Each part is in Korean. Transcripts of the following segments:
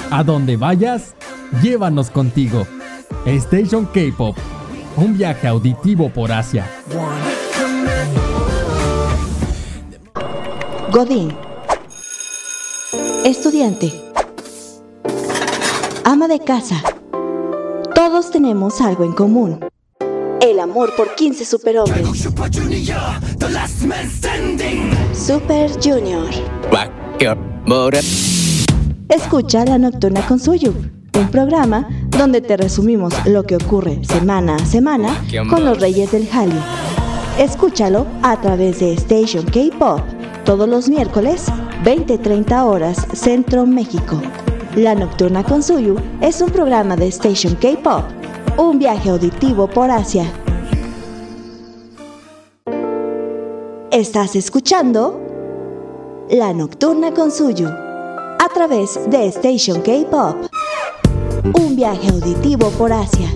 A donde vayas, llévanos contigo. Station K-Pop, un viaje auditivo por Asia. Godín, estudiante, ama de casa. Todos tenemos algo en común: el amor por 15 superhombres. Super Junior. Escucha La Nocturna con Suyu, un programa donde te resumimos lo que ocurre semana a semana con los Reyes del Hallyu. Escúchalo a través de Station K-Pop todos los miércoles, 20:30 horas Centro México. La Nocturna con Suyu es un programa de Station K-Pop, un viaje auditivo por Asia. Estás escuchando La Nocturna con Suyu a través de Station K-Pop, un viaje auditivo por Asia.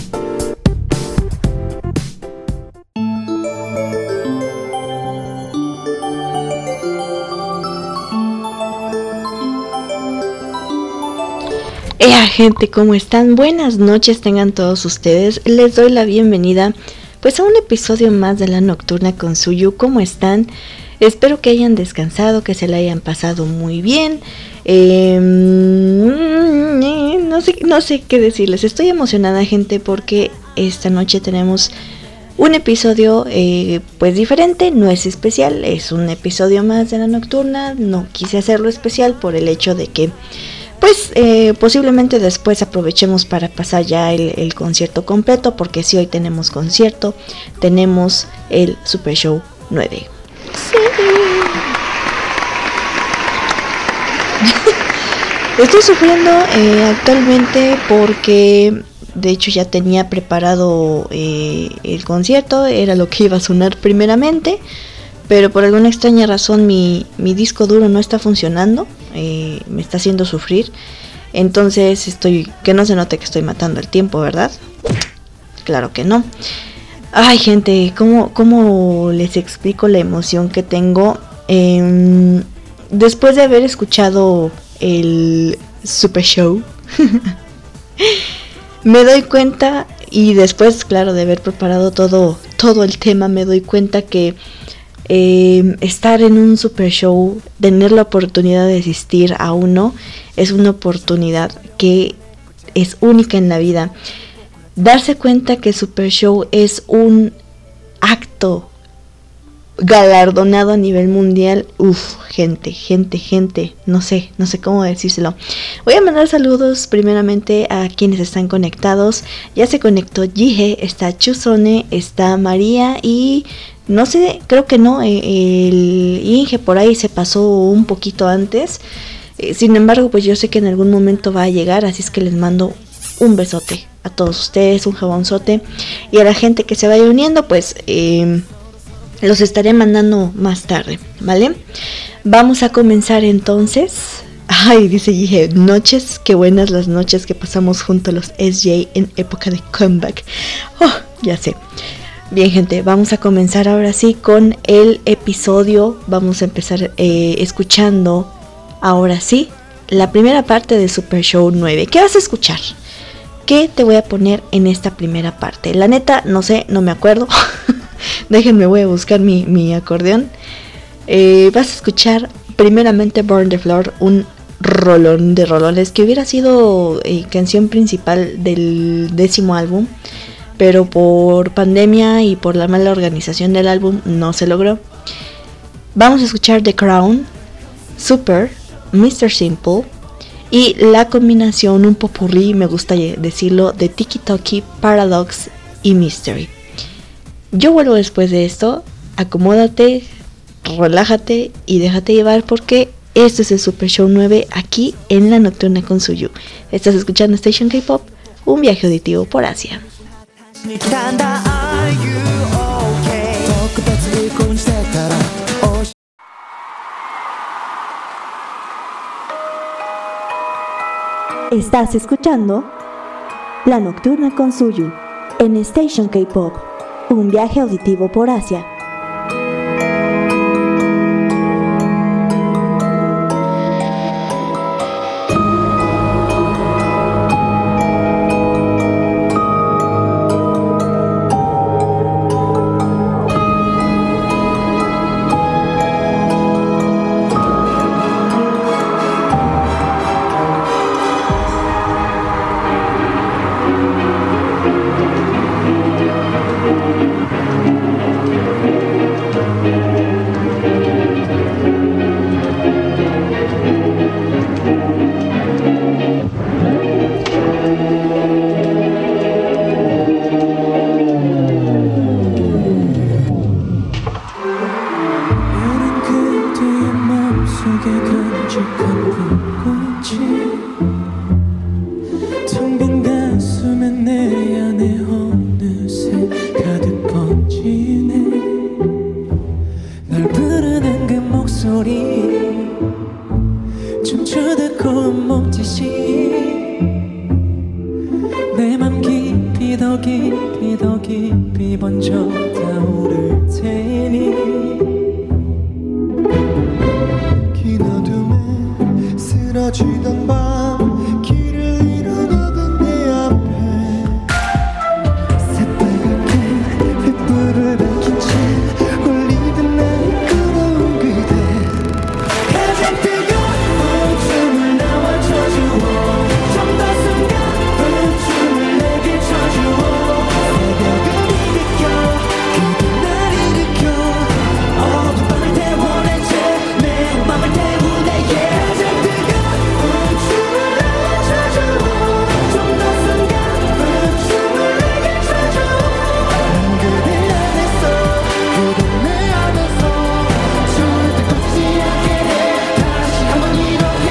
Gente, ¿cómo están? Buenas noches tengan todos ustedes. Les doy la bienvenida pues a un episodio más de La Nocturna con Suyu. ¿Cómo están? Espero que hayan descansado, que se la hayan pasado muy bien. No sé qué decirles. Estoy emocionada, gente, porque esta noche tenemos un episodio pues diferente. No es especial, es un episodio más de La Nocturna. No quise hacerlo especial por el hecho de que pues posiblemente después aprovechemos para pasar ya el concierto completo, porque si hoy tenemos concierto, tenemos el Super Show 9. Sí. Estoy sufriendo actualmente porque de hecho ya tenía preparado el concierto, era lo que iba a sonar primeramente, pero por alguna extraña razón mi disco duro no está funcionando. Me está haciendo sufrir. Entonces que no se note que estoy matando el tiempo, ¿verdad? Claro que no. Ay, gente, ¿cómo les explico la emoción que tengo? Después de haber escuchado el Super Show, me doy cuenta, y después, claro, de haber preparado todo el tema, me doy cuenta que estar en un Super Show, tener la oportunidad de asistir a uno, es una oportunidad que es única en la vida. Darse cuenta que Super Show es un acto galardonado a nivel mundial. Gente, no sé cómo decírselo. Voy a mandar saludos primeramente a quienes están conectados. Ya se conectó Jihye, está Chuzone, está María y no sé, creo que no, el Inge por ahí se pasó un poquito antes. Sin embargo, pues yo sé que en algún momento va a llegar, así es que les mando un besote a todos ustedes, un jabonzote. Y a la gente que se vaya uniendo, pues los estaré mandando más tarde, ¿vale? Vamos a comenzar entonces. Ay, dice Jihye, noches, qué buenas las noches que pasamos junto a los SJ en época de comeback. Oh, ya sé. Bien, gente, vamos a comenzar ahora sí con el episodio. Vamos a empezar escuchando ahora sí la primera parte de Super Show 9. ¿Qué vas a escuchar? ¿Qué te voy a poner en esta primera parte? La neta, no sé, no me acuerdo. Déjenme, voy a buscar mi acordeón. Vas a escuchar primeramente Burn the Floor, un rolón de rolones que hubiera sido canción principal del 10º álbum. Pero por pandemia y por la mala organización del álbum no se logró. Vamos a escuchar The Crown, Super, Mr. Simple y la combinación, un popurrí, me gusta decirlo, de Tiki Toki, Paradox y Mystery. Yo vuelvo después de esto. Acomódate, relájate y déjate llevar, porque este es el Super Show 9 aquí en La Nocturna con Suyu. Estás escuchando Station K-Pop, un viaje auditivo por Asia. Estás escuchando La Nocturna con Suyu en Station K-Pop, un viaje auditivo por Asia. 묵직한 불꽃이 텅 빈 가슴에 내 안에 어느새 가득 번지네. 널 부르는 그 목소리 춤추듯 고운 몸짓이 내 맘 깊이 더 깊이 더 깊이 번져 타오를 테니 긴 어둠에 쓰러지던 밤 길을 잃어가던 내 앞에 새빨갛게 횃불을 밝힌 채 홀리듯 날 끌어온 그대 가장 뜨거운 춤을 나와 춰주어 좀 더 숨가쁜 춤을 내게 춰주어 새벽을 일으켜 그대 날 일으켜 어두운 밤을 태워낸 채 내 맘을 태우네 yeah. 가장 뜨거운 춤을 나와 춰주어 좀 더 숨가쁜 춤을 내게 춰주어 난 그대 안에서 그대 내 안에서 절대 꺼지지 않게 해 다시 한번 이렇게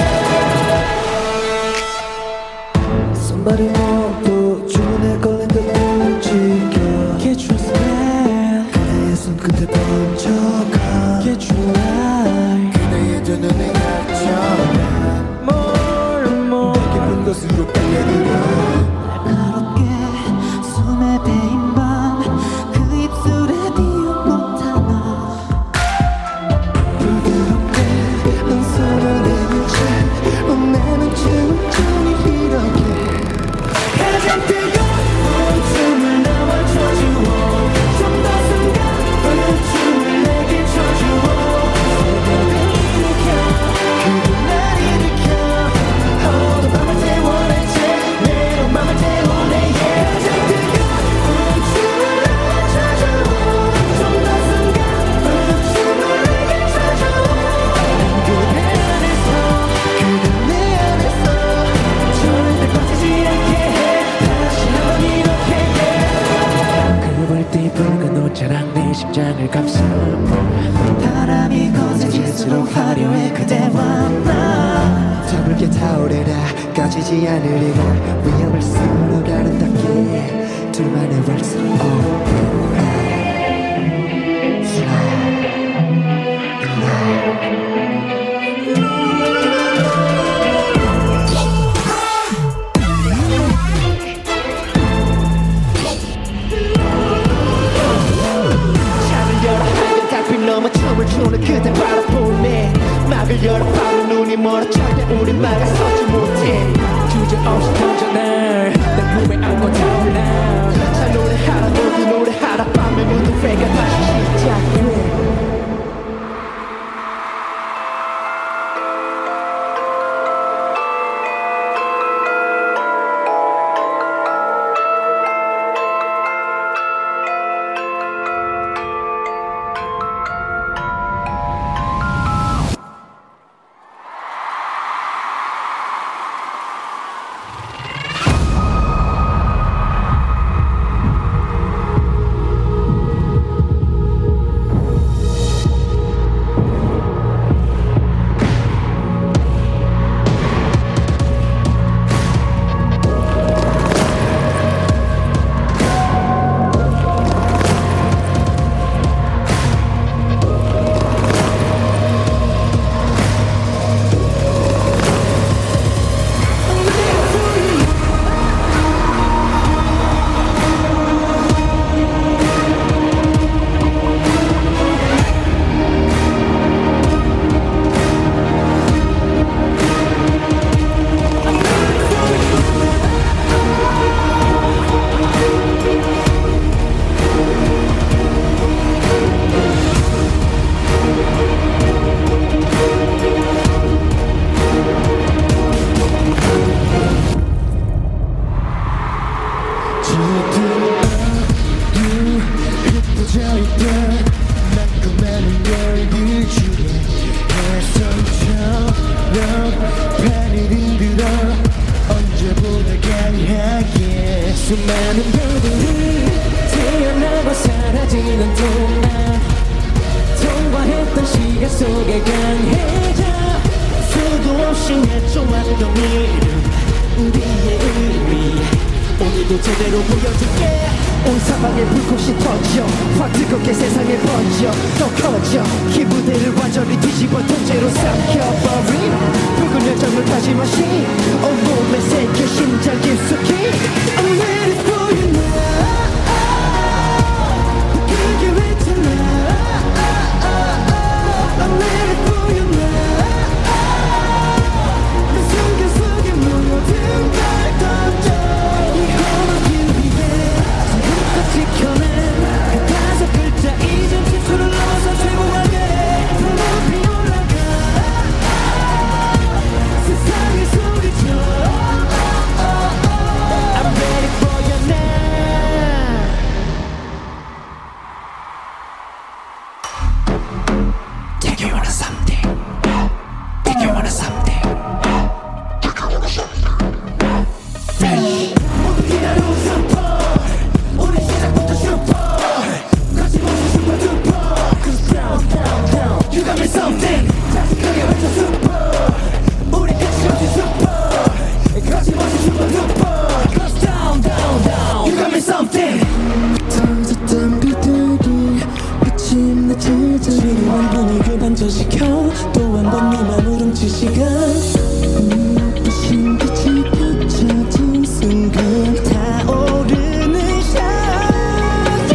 Somebody 모두 주문에 걸린 듯 움직여 Get your smell 그대의 손끝에 번져가 Get your light 그대의 두 눈에 갇혀 More and more 더 깊은 곳으로 빨려들어 날카롭게 숨에 베인 밤 그 입술에 띄운 꽃 하나 부드럽게 넌 손을 내민 채 뽐내는 춤을 종일 이렇게 가장 뜨거운 춤을 나와 춰주어 좀 더 숨가쁜 춤을 내게 춰주어 새벽을 일으켜 그대 날 일으켜 어두운 밤을 태워낸 채 내 맘을 태우네 yeah. 가장 뜨거운 춤을 나와 춰주어 좀 더 숨가쁜 춤을 내게 춰주어 난 그대 안에서 그대 내 안에서 절대 꺼지지 않게 해 다시 한번 이렇게 그 불빛 붉은 옷자랑 내 심장을 감싸 바람이 거세질수록 화려해 그대와 나 더 붉게 타오르라 꺼지지 않으리라 위험을 스물로 아름답게 둘만의 waltz oh, 창을 열어 하얀 달빛 넘어 춤을 추는 그대 바라보네 막을 열어 밤은 눈이 멀어 절대 우린 막아서지 못해 주저없이 던져 날 품에 안고 타올라 자 노래하라 모두 노래하라 밤에 모두 회가 다시 시작돼 너도 제대로 보여줄게. 온 사방에 불꽃이 터져 확 뜨겁게 세상에 번져 더 커져 기부대를 완전히 뒤집어 통째로 삼켜버린 붉은 열정을 다시 마시 온몸에 새겨 심장 깊숙이 I'm ready for you now 그게 왜잖아 I'm ready for you now 내 순간 속에 모든 걸 던져 이 험한 길 위에 손끝 지켜낸 그 다섯 글자 이젠 지수를 넘어서 최고하게 더 높이 올라가 세상에 소리쳐 I'm ready for you now Take you on a something Take you on a something 모두 기다려 슈퍼 우리 시작부터 슈퍼 거침없이 슈퍼 두퍼 Cause down down down You got me something 다시 크게 외쳐 슈퍼 우리 끝이 없이 슈퍼 거침없이 슈퍼 두퍼 Cause down down down You got me something 터졌던 그들이 마침내 제자리 완전히 반전시켜 또 한 번 네만 우름칠 시간 눈부신 빛이 펼쳐진 순간 타오르는 샤워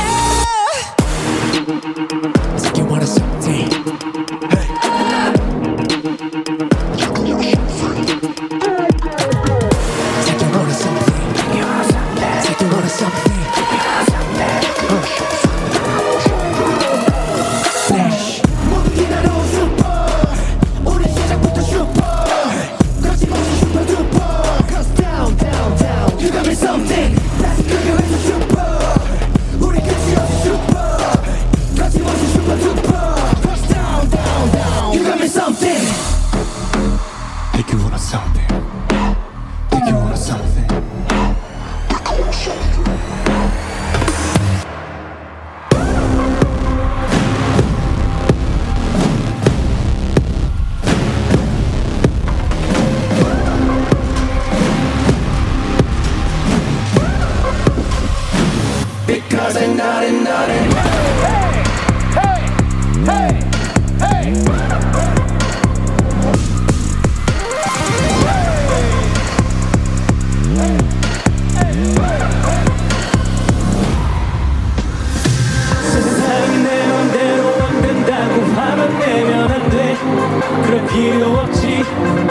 Take you on a something Take you on a something Take you on a something Flash 모두 기다려 슈퍼 우리 시작부터 슈퍼 거침없이 슈퍼 두퍼 Cause down down down You got me something 다시 크게 외쳐 슈퍼 우리 끝이 없이 슈퍼 거침없이 슈퍼 두퍼 Cause down down down You got me something Take you on a something Take you on a something Because I'm not it 세상이 내 맘대로 안 된다고 화만 내면 안 돼 그럴 필요 없지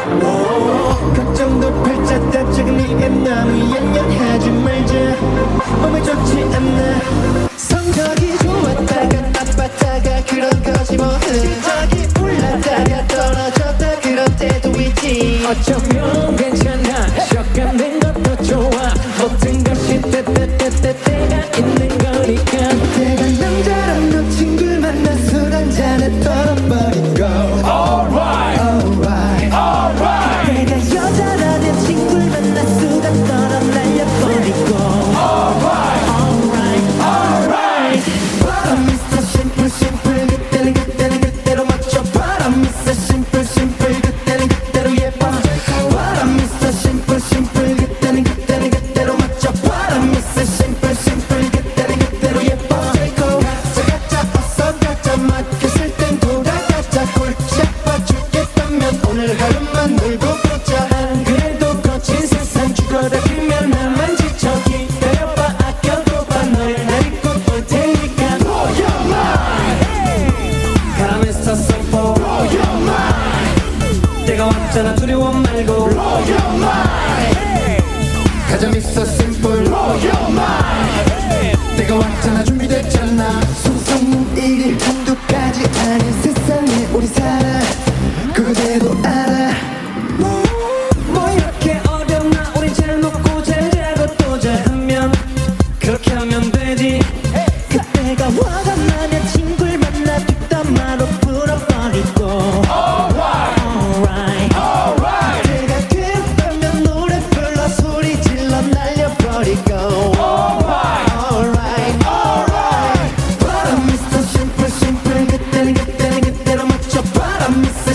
걱정도 팔자 답작은 네가 너무 연연하지 말자 몸에 좋지 않나 성적이 좋았다가 나빴다가 그런 거지 뭐 실적이 올랐다가 떨어졌다 그런 때도 있지 어쩌면 괜찮아 적감된 것도 좋아 모든 것이 때가 있는 거니까 내가 남자랑 너 친구를 만나 술 한잔에 떨어버린 거 Alright Alright Alright 내가 여자라 내 친구를 만나 수다 떨어 날려버리고 Alright Alright Alright 바람 있어 simple simple 그때는 그때로 맞춰 바람 있어 simple simple 그때는 그때로 예뻐 바람 있어 simple simple 그때는 그때로 맞춰 바람 있어 simple simple 그때는 그때로 예뻐 가자 어서 가자 맡겼을 땐 돌아가자 골치 아파 죽겠다면 오늘 하루만 놀고 보자 안 그래도 거친 세상 죽어라 그러면 나만 지쳐 기다려봐 아껴둬봐 너를 날 잊고 올 테니까 Blow your mind 가라앉 simple Blow your mind 때가 왔잖아 두려워 말고 Blow your mind 가자 Mr. Simple Blow your mind 때가 왔잖아 준비됐잖아 소소문 일이 한두 가지 아닌 세상에 우리 살아 그대도 알아 뭐 이렇게 어렵나 우리 잘 먹고 잘 자고 또 잘하면 그렇게 하면 되지 그때가 화가 나면 친구를 만나 뒷담화로 풀어버리고 Alright Alright Alright 내가 괴롭다면 노래 불러 소리 질러 날려버리고 Alright Alright Alright 바람 있어 simple simple 그때는 그때로 맞춰 바람 있어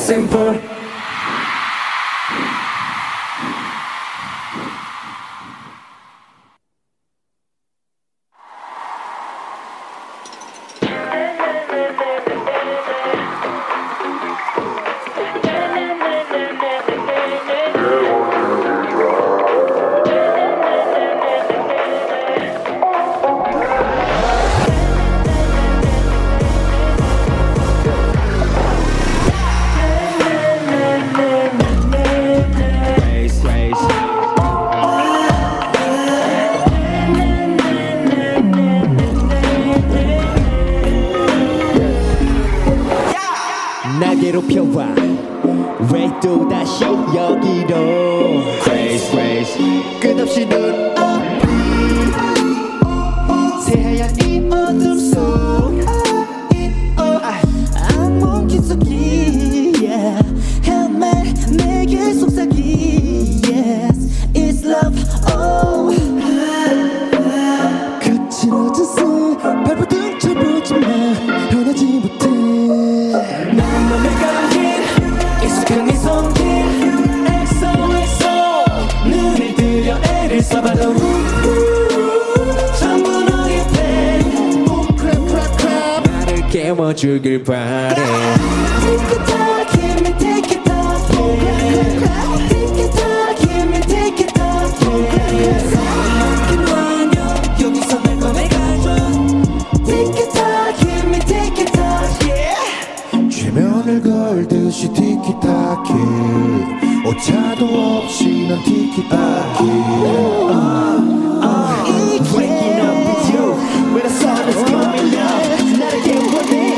simple. 날 괴롭혀와 왜 또다시 여기로 Crazy crazy 끝없이 눈앞이 새하얀 이 어둠 속 악몽 깊숙이 헤엄에 내게 속삭이 Yes it's love oh 거칠어진 숨 발버둥 쳐보지만 변하지 못해 난 맘에 감긴 익숙한 네 손길 XOXO 눈을 들여 애를 써봐도 전부 너의 팬 crap 나를 깨워주길 바래 Take it all, give me take it all Take it all, give me take it all 사랑하긴 완료 여기서 날 꺼내가줘 Take it all, give me take it all 최면을 걸듯이 티키타키 오차도 없이 난 티키타키 Waking up with you when the sun is coming up 나를 깨워내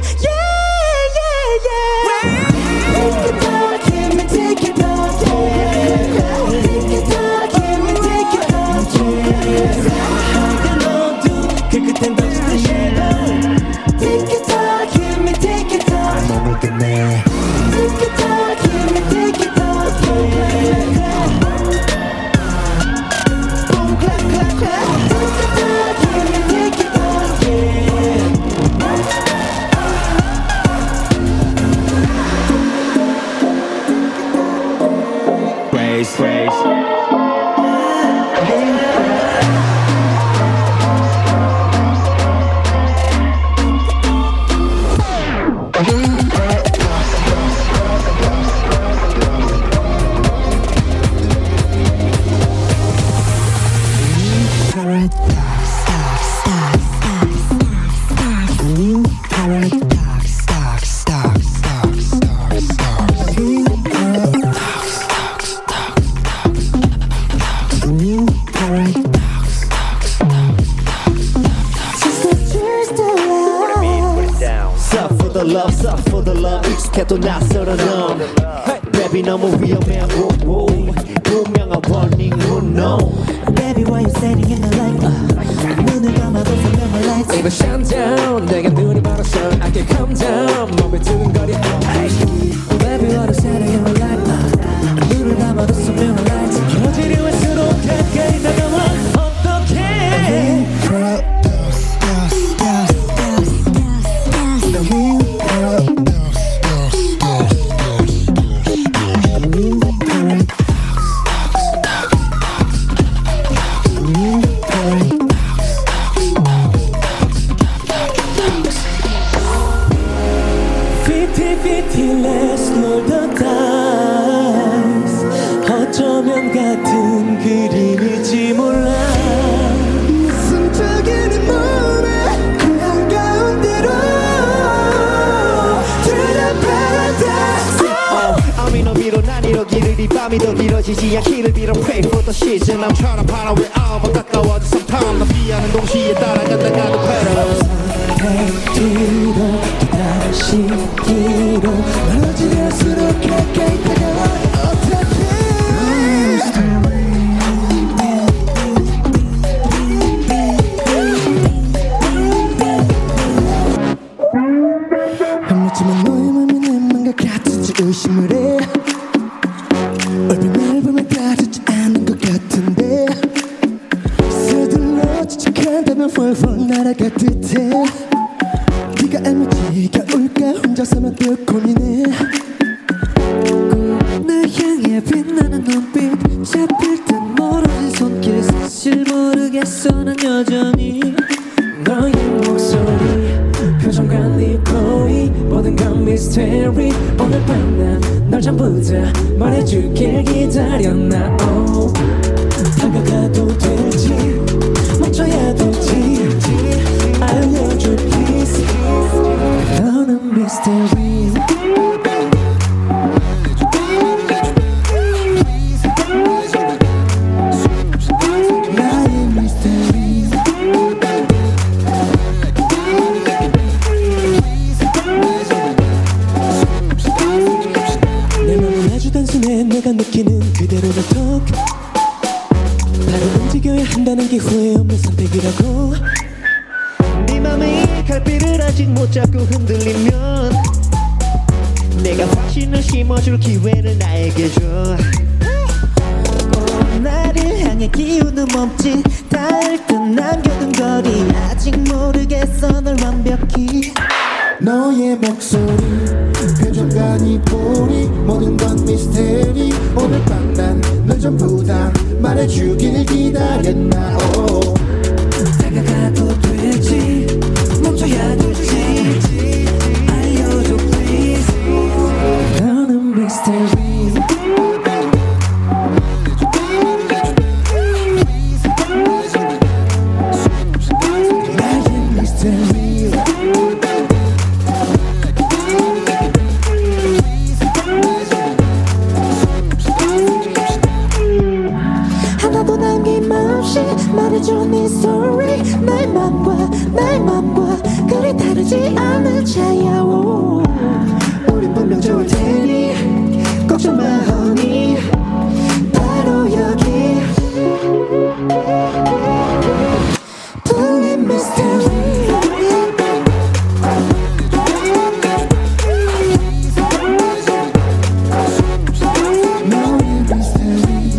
Take it all, give me take it all Take it all, give me take it all 사랑하는 어둠 그 끝엔 던지는 shadow Take it all, give me take it all 몸을 끝내 Take it all, give me take it all Boom, clap, clap, clap Take it all, give me take it all Praise, praise. Suck for the love 익숙해도 낯설어 넌 Baby 너무 위험해 분명한 warning you know Baby, why you standing in the light? 눈을 감아도 선명한 lights. Baby, shut down. 내가 눈이 멀어서 I can't calm down. 몸이 두근거려. Baby, why you standing in the light? 눈을 감아도 선명한 lights. 어디로 갈수록 가까이 다가와 어떡해 Let's roll the dice. 어쩌면 같은 그림일지 몰라. 숨적인 네 몸에 그 한가운데로 To the paradise 아미 너 위로 난 이러기를 이 밤이 더 길어지지 않기를 빌어 Pray for the season 남처럼 바라왜 아마 가까워져 Sometime 나 피하는 동시에 따라간다가도 괴로워 뒤로 또다시 뒤로 멀어질수록 가까이 다가와 어떡해 아무렇지만 너의 맘이 내 맘과 같은지 의심을 해 얼핏 날 보면 다르지 않은 것 같은데 서둘러 지적한다면 펄펄 날아갈 듯해 네가 알면 지가 올까 혼자서만 또 고민해 전부 다 말해주길 기다렸나 다가가도 되지 멈춰야 되지 알려줘 please 너는 mystery 나의 mystery 내 맘은 아주 단순해 내가 느끼는 그대로가 톡 바로 움직여야 한다는 게 후회 없는 선택이라고 네 맘의 갈피를 아직 못 잡고 흔들리면 내가 확신을 심어줄 기회를 나에게 줘 나를 향해 기운은 멈칫 닿을 듯 남겨둔 거리 아직 모르겠어 널 완벽히 너의 목소리 표정과 네 볼이 모든 건 미스테리 오늘 밤 난 널 전부 다 말해주길 기다렸나 다가가도 되지 멈춰야 되지 알려줘 please 너는 mystery 나의 mystery 하나도 남김없이 말해줘 네 story 내 맘과 그리 다르지 않은 차야 우린 분명 좋을 테니 걱정 마 honey 바로 여기 불린 mystery 너의 미스테리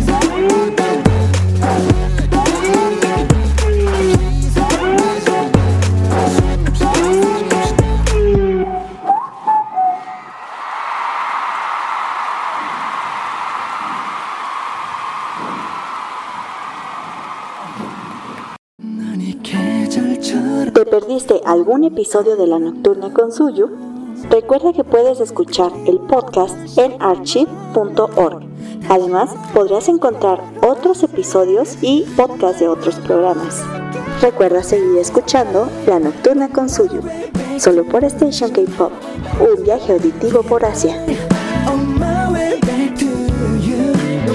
¿Te perdiste algún episodio de La Nocturna con Suyu? Recuerda que puedes escuchar el podcast en archive.org. Además, podrás encontrar otros episodios y podcasts de otros programas. Recuerda seguir escuchando La Nocturna con Suyu, solo por Station K-Pop, un viaje auditivo por Asia. On my way back to you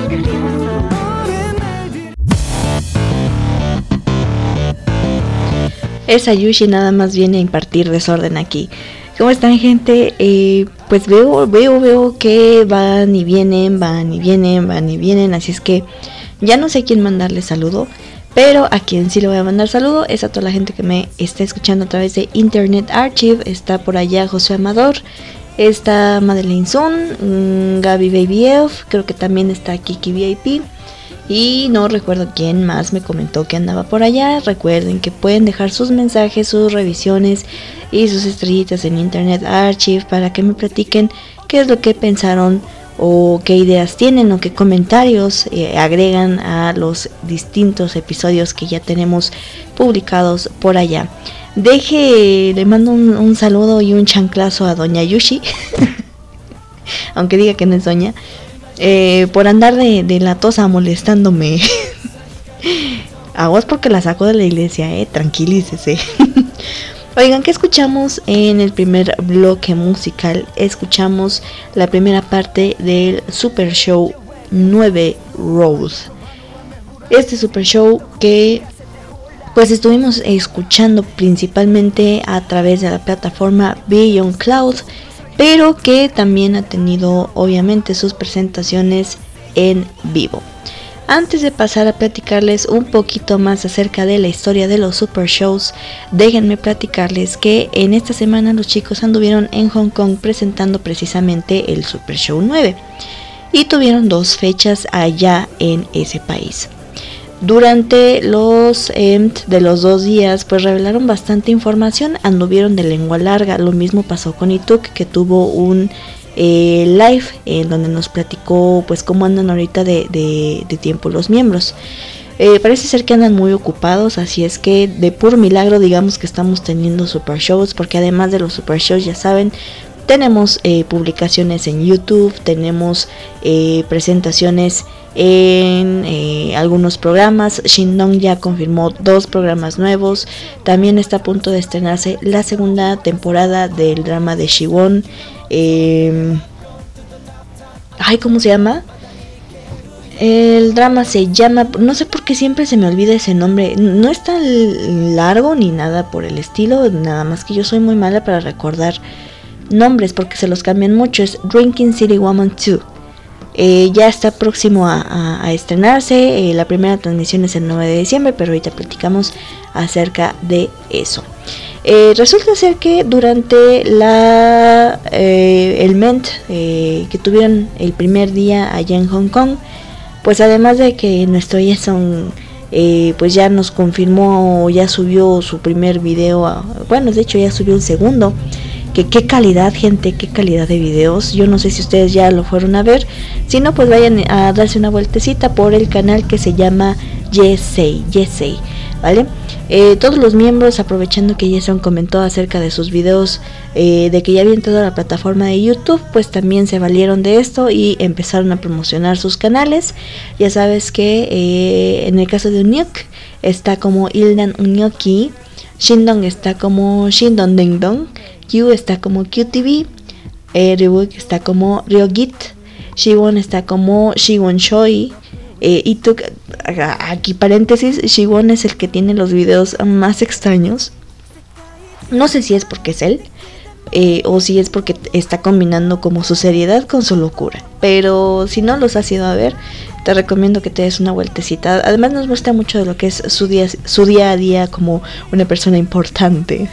Esa Yushi nada más viene a impartir desorden aquí. ¿Cómo están, gente? Pues veo que van y vienen, así es que ya no sé a quién mandarle saludo, pero a quien sí le voy a mandar saludo es a toda la gente que me está escuchando a través de Internet Archive. Está por allá José Amador, está Madeleine Sun, Gaby Baby Elf, creo que también está Kiki VIP. Y no recuerdo quién más me comentó que andaba por allá. Recuerden que pueden dejar sus mensajes, sus revisiones y sus estrellitas en Internet Archive para que me platiquen qué es lo que pensaron o qué ideas tienen o qué comentarios agregan a los distintos episodios que ya tenemos publicados por allá. Le mando un saludo y un chanclazo a Doña Yushi, aunque diga que no es doña. Por andar de latosa molestándome. A vos porque la saco de la iglesia, tranquilícese. Oigan, ¿qué escuchamos en el primer bloque musical? Escuchamos la primera parte del Super Show 9 Rose. Este Super Show que pues estuvimos escuchando principalmente a través de la plataforma Beyond Cloud, pero que también ha tenido obviamente sus presentaciones en vivo. Antes de pasar a platicarles un poquito más acerca de la historia de los Super Shows, déjenme platicarles que en esta semana los chicos anduvieron en Hong Kong presentando precisamente el Super Show 9 y tuvieron 2 fechas allá en ese país. Durante los 2 días pues revelaron bastante información, anduvieron de lengua larga. Lo mismo pasó con Ituk, que tuvo un live en donde nos platicó pues cómo andan ahorita de tiempo los miembros. Parece ser que andan muy ocupados, así es que de puro milagro digamos que estamos teniendo super shows, porque además de los super shows ya saben Tenemos publicaciones en YouTube, tenemos presentaciones en algunos programas. Shindong ya confirmó 2 programas nuevos. También está a punto de estrenarse la segunda temporada del drama de Siwon. ¿Cómo se llama? El drama se llama, no sé por qué siempre se me olvida ese nombre. No es tan largo ni nada por el estilo, nada más que yo soy muy mala para recordar nombres porque se los cambian mucho. Es Drinking City Woman 2. Ya está próximo a estrenarse. La primera transmisión es el 9 de diciembre, pero ahorita platicamos acerca de eso. Resulta ser que durante el MENT que tuvieron el primer día allá en Hong Kong, pues además de que nuestro Jason pues ya nos confirmó, ya subió su primer video, bueno, de hecho ya subió el segundo, que qué calidad, gente, qué calidad de videos. Yo no sé si ustedes ya lo fueron a ver, si no, pues vayan a darse una vueltecita por el canal que se llama Yesei, ¿vale? Todos los miembros, aprovechando que Jason comentó acerca de sus videos, de que ya había entrado a la plataforma de YouTube, pues también se valieron de esto y empezaron a promocionar sus canales. Ya sabes que en el caso de Unyuk está como Ildan Unyuki, Shindong está como Shindong Dingdong, Q está como QTV, Ryuk está como Ryogit, Siwon está como Siwon Choi. Y tú, aquí paréntesis, Siwon es el que tiene los videos más extraños. No sé si es porque es él, o si es porque está combinando como su seriedad con su locura. Pero si no los has ido a ver, te recomiendo que te des una vueltecita. Además nos muestra mucho de lo que es su día a día como una persona importante.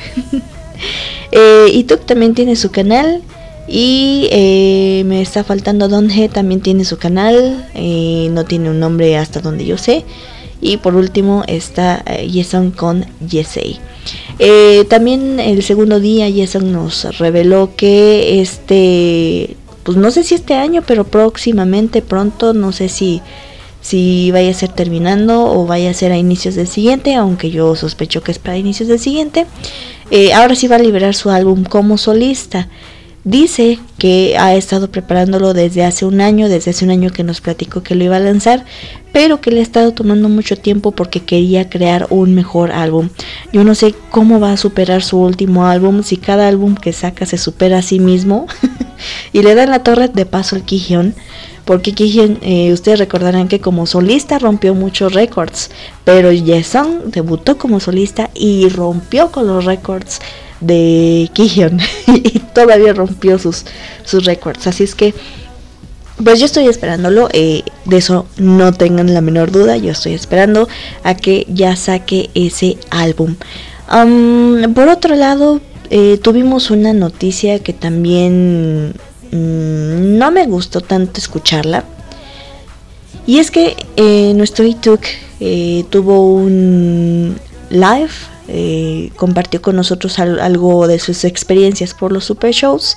Y tú también tiene su canal. Y me está faltando Donhe, también tiene su canal, no tiene un nombre hasta donde yo sé. Y por último está Jason con Yesei. También el segundo día Jason nos reveló que pues no sé si este año, pero próximamente, pronto, no sé si vaya a ser terminando o vaya a ser a inicios del siguiente, aunque yo sospecho que es para inicios del siguiente. Ahora sí va a liberar su álbum como solista. Dice que ha estado preparándolo desde hace un año que nos platicó que lo iba a lanzar, pero que le ha estado tomando mucho tiempo porque quería crear un mejor álbum. Yo no sé cómo va a superar su último álbum, si cada álbum que saca se supera a sí mismo y le dan la torre de paso al Kihyun, porque Kihyun, ustedes recordarán que como solista rompió muchos récords, pero Jason debutó como solista y rompió con los récords de Kihyun y todavía rompió sus récords. Así es que pues yo estoy esperándolo, de eso no tengan la menor duda. Yo estoy esperando a que ya saque ese álbum. Por otro lado, tuvimos una noticia que también no me gustó tanto escucharla, y es que nuestro Ituk tuvo un live, compartió con nosotros algo de sus experiencias por los super shows.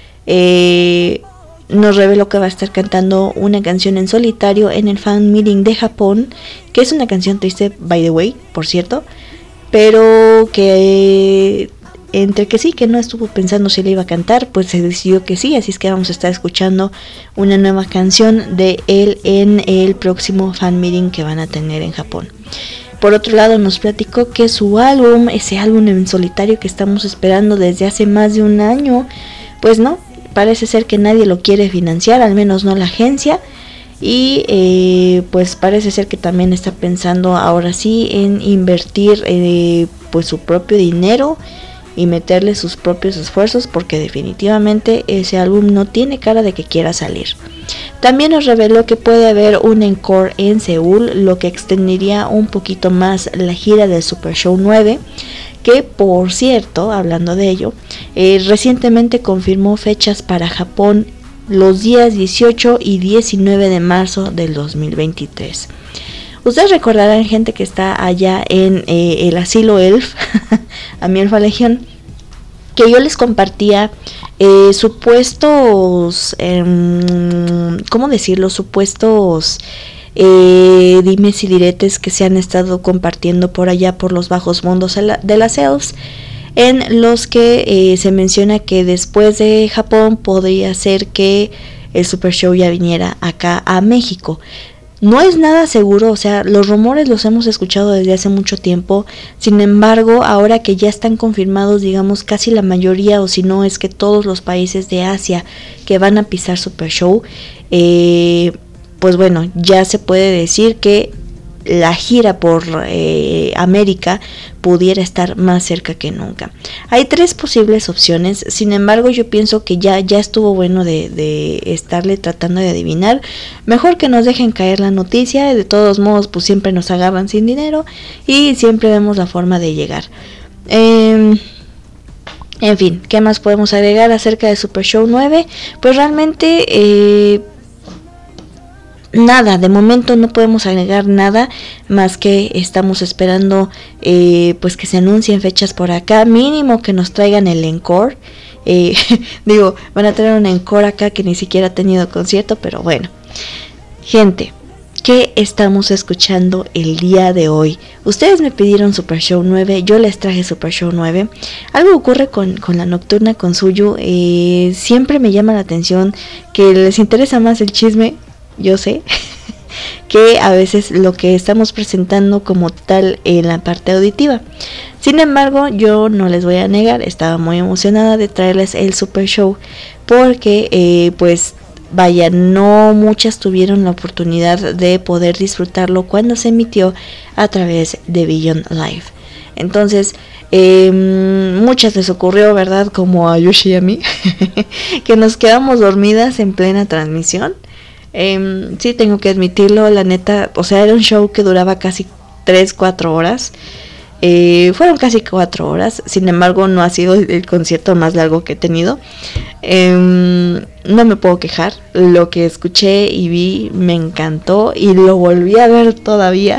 Nos reveló que va a estar cantando una canción en solitario en el fan meeting de Japón, que es una canción triste, by the way, por cierto, pero que entre que sí, que no estuvo pensando si le iba a cantar, pues se decidió que sí. Así es que vamos a estar escuchando una nueva canción de él en el próximo fan meeting que van a tener en Japón. Por otro lado, nos platicó que su álbum, ese álbum en solitario que estamos esperando desde hace más de un año, pues no, parece ser que nadie lo quiere financiar, al menos no la agencia. Y pues parece ser que también está pensando ahora sí en invertir pues su propio dinero y meterle sus propios esfuerzos, porque definitivamente ese álbum no tiene cara de que quiera salir. También nos reveló que puede haber un encore en Seúl, lo que extendería un poquito más la gira del Super Show 9, que por cierto, hablando de ello, recientemente confirmó fechas para Japón los días 18 y 19 de marzo del 2023. Ustedes recordarán, gente que está allá en el asilo Elf, a mi Elfa Legión, que yo les compartía supuestos, ¿cómo decirlo? Supuestos dimes y diretes que se han estado compartiendo por allá por los bajos mundos de las Elves, en los que se menciona que después de Japón podría ser que el Super Show ya viniera acá a México. No es nada seguro, o sea, los rumores los hemos escuchado desde hace mucho tiempo. Sin embargo, ahora que ya están confirmados, digamos, casi la mayoría, o si no es que todos los países de Asia que van a pisar Super Show, pues bueno, ya se puede decir que la gira por América pudiera estar más cerca que nunca. Hay 3 posibles opciones, sin embargo yo pienso que ya estuvo bueno de estarle tratando de adivinar. Mejor que nos dejen caer la noticia, de todos modos pues siempre nos agarran sin dinero y siempre vemos la forma de llegar. En fin, ¿qué más podemos agregar acerca de Super Show 9? Pues realmente nada, de momento no podemos agregar nada más que estamos esperando pues que se anuncien fechas por acá, mínimo que nos traigan el encore. Digo, van a traer un encore acá que ni siquiera ha tenido concierto, pero bueno. Gente, ¿qué estamos escuchando el día de hoy? Ustedes me pidieron Super Show 9, yo les traje Super Show 9. Algo ocurre con la nocturna con Suyu, siempre me llama la atención que les interesa más el chisme, yo sé, que a veces lo que estamos presentando como tal en la parte auditiva. Sin embargo, yo no les voy a negar, estaba muy emocionada de traerles el Super Show porque pues vaya, no muchas tuvieron la oportunidad de poder disfrutarlo cuando se emitió a través de Beyond Live. Entonces, muchas les ocurrió, ¿verdad? Como a Yoshi y a mí, que nos quedamos dormidas en plena transmisión. Sí, tengo que admitirlo, la neta, o sea, era un show que duraba casi 3-4 horas. Fueron casi 4 horas, sin embargo no ha sido el concierto más largo que he tenido. No me puedo quejar, lo que escuché y vi me encantó y lo volví a ver todavía.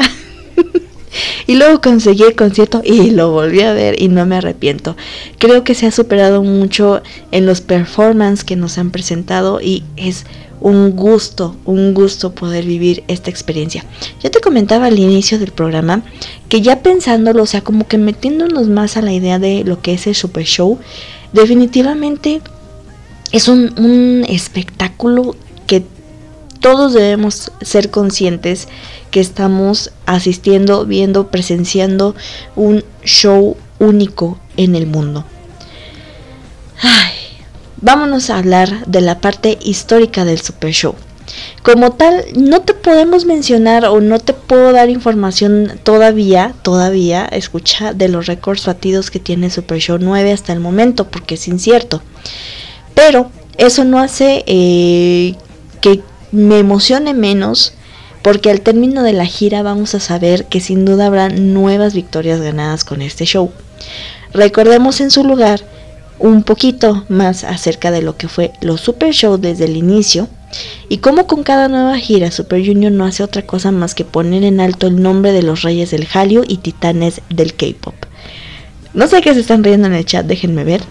Y luego conseguí el concierto y lo volví a ver y no me arrepiento. Creo que se ha superado mucho en los performances que nos han presentado y es un gusto poder vivir esta experiencia. Yo te comentaba al inicio del programa que ya pensándolo, o sea, como que metiéndonos más a la idea de lo que es el Super Show, definitivamente es un espectáculo que todos debemos ser conscientes que estamos asistiendo, viendo, presenciando un show único en el mundo. Ay, vámonos a hablar de la parte histórica del Super Show. Como tal, no te podemos mencionar o no te puedo dar información todavía, escucha, de los récords batidos que tiene Super Show 9 hasta el momento, porque es incierto. Pero eso no hace que me emocione menos, porque al término de la gira vamos a saber que sin duda habrá nuevas victorias ganadas con este show. Recordemos en su lugar un poquito más acerca de lo que fue los Super Show desde el inicio y cómo con cada nueva gira Super Junior no hace otra cosa más que poner en alto el nombre de los reyes del Hallyu y titanes del K-pop. No sé qué se están riendo en el chat, déjenme ver.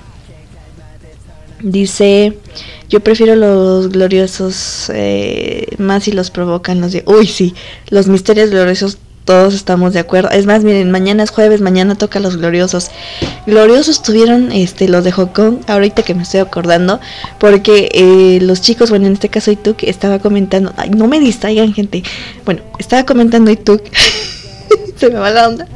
Dice, yo prefiero los gloriosos más si los provocan los de... Uy, sí, los misterios gloriosos, todos estamos de acuerdo. Es más, miren, mañana es jueves, mañana toca los gloriosos. Gloriosos tuvieron los de Hong Kong, ahorita que me estoy acordando, porque los chicos, bueno, en este caso Ituk estaba comentando, ay, no me distraigan, gente. Bueno, estaba comentando Ituk, se me va la onda,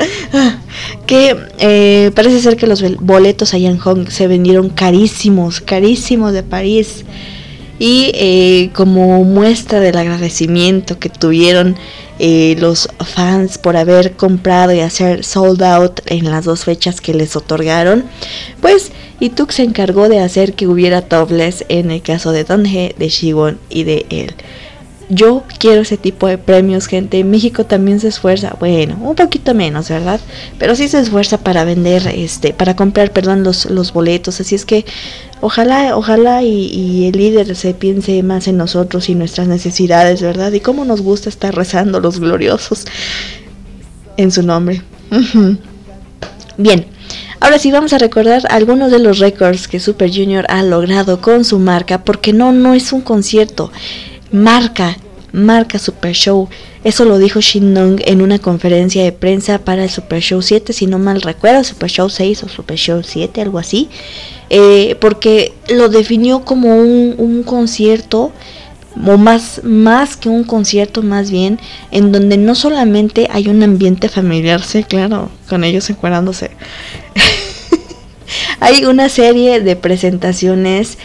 que parece ser que los boletos allá en Hong se vendieron carísimos de París. Y como muestra del agradecimiento que tuvieron los fans por haber comprado y hacer sold out en las 2 fechas que les otorgaron, pues Ituk se encargó de hacer que hubiera topless en el caso de Donghae, de Siwon y de él. Yo quiero ese tipo de premios, gente. México también se esfuerza, bueno, un poquito menos, ¿verdad? Pero sí se esfuerza para vender, para comprar, los boletos. Así es que ojalá y el líder se piense más en nosotros y nuestras necesidades, ¿verdad? Y cómo nos gusta estar rezando los gloriosos en su nombre. Bien, ahora sí vamos a recordar algunos de los récords que Super Junior ha logrado con su marca, porque no es un concierto. Marca marca Super Show. Eso lo dijo Shin Nong en una conferencia de prensa para el Super Show 7, si no mal recuerdo, Super Show 6 o Super Show 7, algo así, porque lo definió como un concierto, o más que un concierto, más bien, en donde no solamente hay un ambiente familiar, sí, claro, con ellos encuerándose. Hay una serie de presentaciones,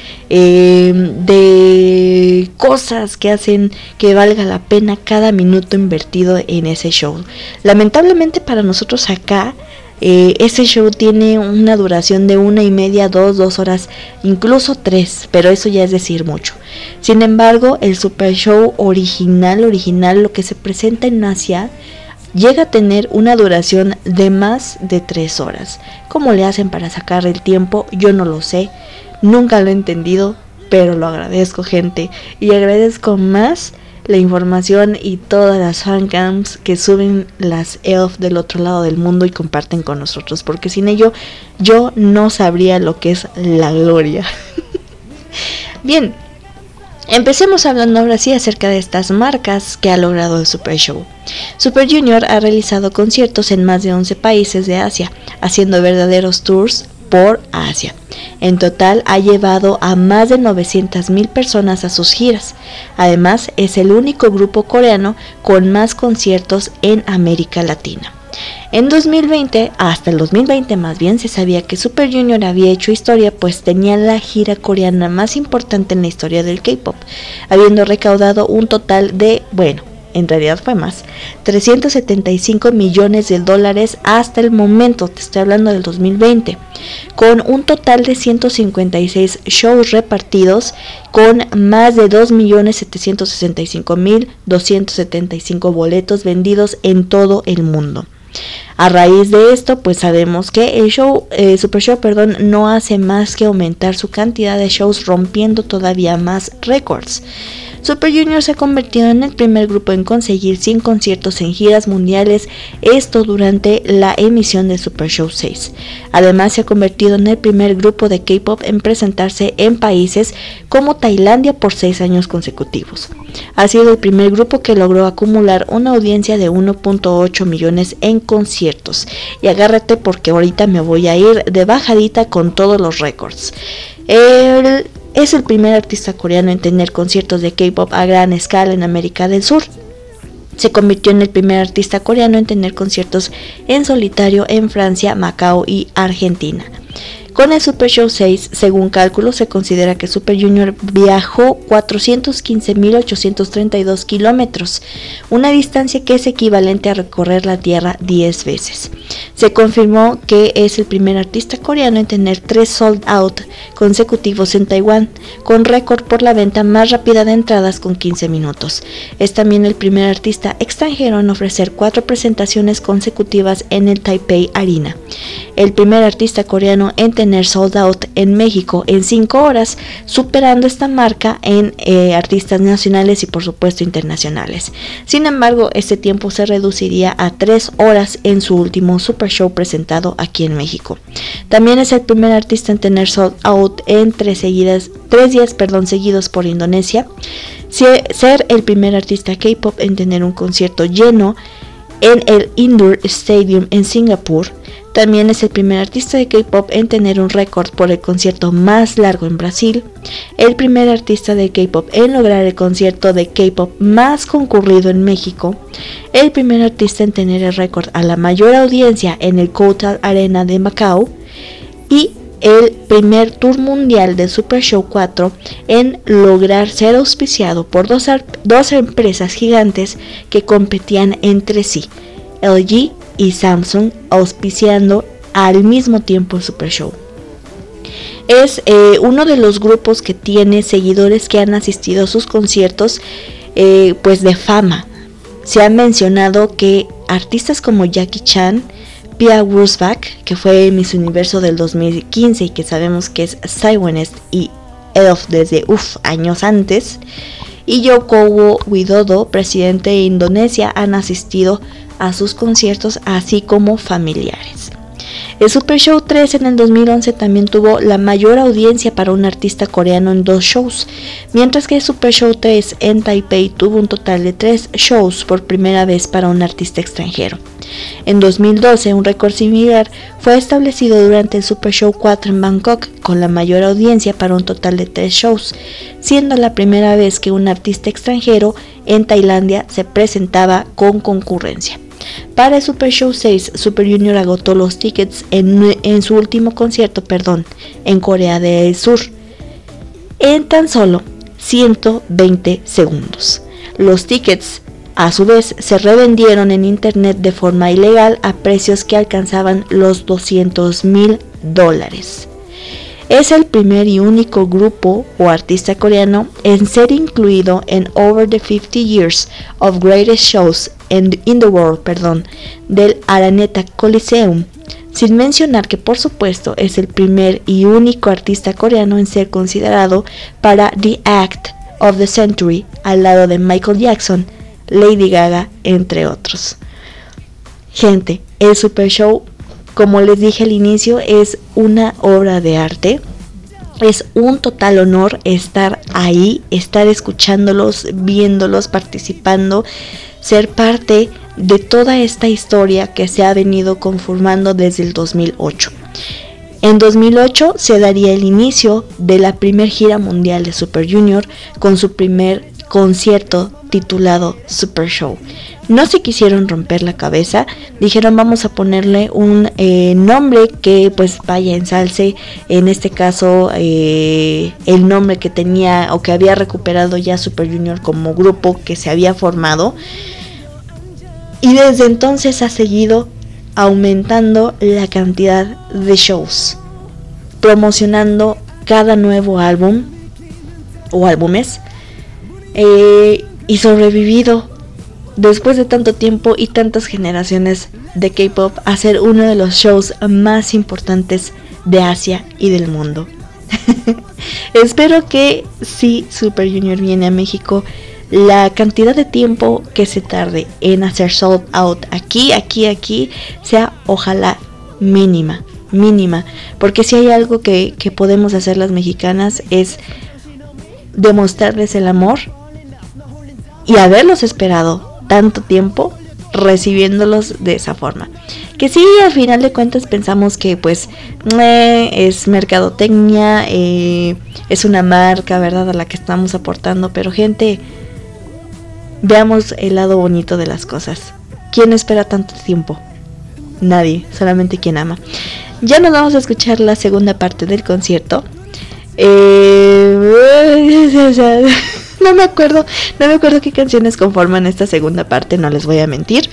de cosas que hacen que valga la pena cada minuto invertido en ese show. Lamentablemente para nosotros acá, ese show tiene una duración de 1:30, 2 horas, incluso 3, pero eso ya es decir mucho. Sin embargo, el Super Show original, lo que se presenta en Asia, llega a tener una duración de más de 3 horas. ¿Cómo le hacen para sacar el tiempo? Yo no lo sé, nunca lo he entendido, pero lo agradezco, gente, y agradezco más la información y todas las fancams que suben las ELF del otro lado del mundo y comparten con nosotros, porque sin ello yo no sabría lo que es la gloria. Bien, empecemos hablando ahora sí acerca de estas marcas que ha logrado el Super Show. Super Junior ha realizado conciertos en más de 11 países de Asia, haciendo verdaderos tours por Asia. En total ha llevado a más de 900,000 personas a sus giras. Además, es el único grupo coreano con más conciertos en América Latina. En 2020, hasta el 2020 más bien, se sabía que Super Junior había hecho historia, pues tenía la gira coreana más importante en la historia del K-pop, habiendo recaudado un total de, en realidad fue más, $375 millones hasta el momento, te estoy hablando del 2020, con un total de 156 shows repartidos, con más de 2.765.275 boletos vendidos en todo el mundo. A raíz de esto, pues sabemos que el Super Show, no hace más que aumentar su cantidad de shows, rompiendo todavía más récords. Super Junior se ha convertido en el primer grupo en conseguir 100 conciertos en giras mundiales, esto durante la emisión de Super Show 6. Además, se ha convertido en el primer grupo de K-pop en presentarse en países como Tailandia por 6 años consecutivos. Ha sido el primer grupo que logró acumular una audiencia de 1.8 millones en conciertos. Y agárrate porque ahorita me voy a ir de bajadita con todos los récords. Es el primer artista coreano en tener conciertos de K-pop a gran escala en América del Sur. Se convirtió en el primer artista coreano en tener conciertos en solitario en Francia, Macao y Argentina. Con el Super Show 6, según cálculos, se considera que Super Junior viajó 415.832 kilómetros, una distancia que es equivalente a recorrer la Tierra 10 veces. Se confirmó que es el primer artista coreano en tener 3 sold out consecutivos en Taiwán, con récord por la venta más rápida de entradas con 15 minutos. Es también el primer artista extranjero en ofrecer 4 presentaciones consecutivas en el Taipei Arena. El primer artista coreano en tener sold out en México en 5 horas, superando esta marca en artistas nacionales y por supuesto internacionales. Sin embargo, este tiempo se reduciría a 3 horas en su último Super Show presentado aquí en México. También es el primer artista en tener sold out en 3 días seguidos por Indonesia, ser el primer artista K-pop en tener un concierto lleno en el Indoor Stadium en Singapur. También es el primer artista de K-pop en tener un récord por el concierto más largo en Brasil, el primer artista de K-pop en lograr el concierto de K-pop más concurrido en México, el primer artista en tener el récord a la mayor audiencia en el Kotal Arena de Macao y el primer tour mundial de Super Show 4 en lograr ser auspiciado por dos empresas gigantes que competían entre sí, LG y Samsung, auspiciando al mismo tiempo el Super Show. Es uno de los grupos que tiene seguidores que han asistido a sus conciertos pues de fama. Se ha mencionado que artistas como Jackie Chan, Pia Wurtzbach, que fue Miss Universo del 2015 y que sabemos que es Taiwanese y ELF desde años antes, y Joko Widodo, presidente de Indonesia, han asistido a sus conciertos, así como familiares. El Super Show 3 en el 2011 también tuvo la mayor audiencia para un artista coreano en 2 shows, mientras que el Super Show 3 en Taipei tuvo un total de 3 shows por primera vez para un artista extranjero. En 2012, un récord similar fue establecido durante el Super Show 4 en Bangkok, con la mayor audiencia para un total de 3 shows, siendo la primera vez que un artista extranjero en Tailandia se presentaba con concurrencia. Para el Super Show 6, Super Junior agotó los tickets en su último concierto, en Corea del Sur, en tan solo 120 segundos. Los tickets, a su vez, se revendieron en internet de forma ilegal a precios que alcanzaban los $200,000. Es el primer y único grupo o artista coreano en ser incluido en Over the 50 Years of Greatest Shows in the World, del Araneta Coliseum, sin mencionar que por supuesto es el primer y único artista coreano en ser considerado para The Act of the Century, al lado de Michael Jackson, Lady Gaga, entre otros. Gente, el Super Show, como les dije al inicio, es una obra de arte. Es un total honor estar ahí, estar escuchándolos, viéndolos, participando, ser parte de toda esta historia que se ha venido conformando desde el 2008. En 2008 se daría el inicio de la primer gira mundial de Super Junior con su primer concierto titulado Super Show. No se quisieron romper la cabeza, dijeron vamos a ponerle un nombre que pues vaya ensalce, en este caso el nombre que tenía o que había recuperado ya Super Junior como grupo que se había formado, y desde entonces ha seguido aumentando la cantidad de shows, promocionando cada nuevo álbum o álbumes, y sobrevivido después de tanto tiempo y tantas generaciones de K-pop a ser uno de los shows más importantes de Asia y del mundo. Espero que si Super Junior viene a México, la cantidad de tiempo que se tarde en hacer sold out aquí sea ojalá mínima, porque si hay algo que podemos hacer las mexicanas es demostrarles el amor y haberlos esperado tanto tiempo recibiéndolos de esa forma. Que sí, al final de cuentas pensamos que pues es mercadotecnia, es una marca, ¿verdad?, a la que estamos aportando, pero gente, veamos el lado bonito de las cosas. ¿Quién espera tanto tiempo? Nadie, solamente quien ama. Ya nos vamos a escuchar la segunda parte del concierto. No me acuerdo qué canciones conforman esta segunda parte, no les voy a mentir.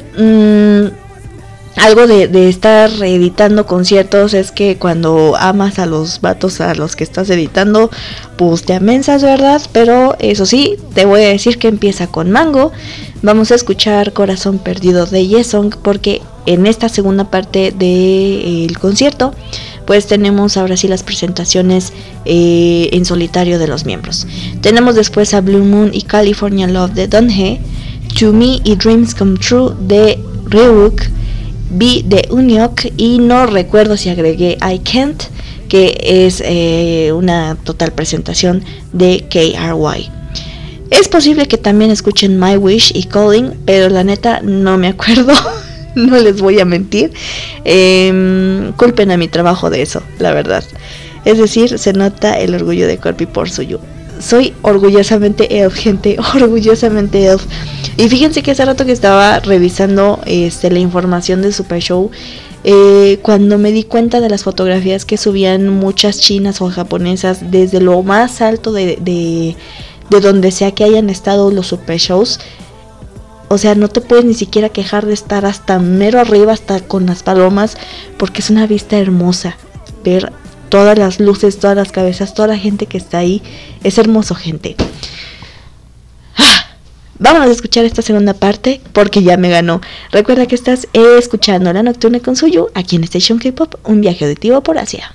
Algo de estar editando conciertos es que cuando amas a los vatos a los que estás editando, pues te amensas, ¿verdad? Pero eso sí, te voy a decir que empieza con Mango. Vamos a escuchar Corazón Perdido de Yesong, porque en esta segunda parte del concierto pues tenemos ahora sí las presentaciones en solitario de los miembros. Tenemos después a Blue Moon y California Love de Donhe, To Me y Dreams Come True de Ryuk, B de Unyok, y no recuerdo si agregué I Can't, que es una total presentación de KRY. Es posible que también escuchen My Wish y Calling, pero la neta no me acuerdo. No les voy a mentir. Culpen a mi trabajo de eso, la verdad. Es decir, se nota el orgullo de Corpi por suyo. Soy orgullosamente elf, gente, orgullosamente elf. Y fíjense que hace rato que estaba revisando la información del Super Show, cuando me di cuenta de las fotografías que subían muchas chinas o japonesas desde lo más alto de donde sea que hayan estado los Super Shows. O sea, no te puedes ni siquiera quejar de estar hasta mero arriba, hasta con las palomas, porque es una vista hermosa. Ver todas las luces, todas las cabezas, toda la gente que está ahí. Es hermoso, gente. Vamos a escuchar esta segunda parte porque ya me ganó. Recuerda que estás escuchando La Nocturna con Suyu aquí en Station K-Pop, un viaje auditivo por Asia.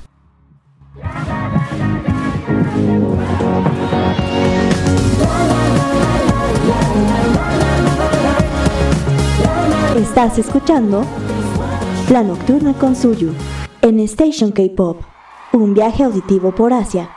Estás escuchando La Nocturna con Suyu, en Station K-Pop, un viaje auditivo por Asia.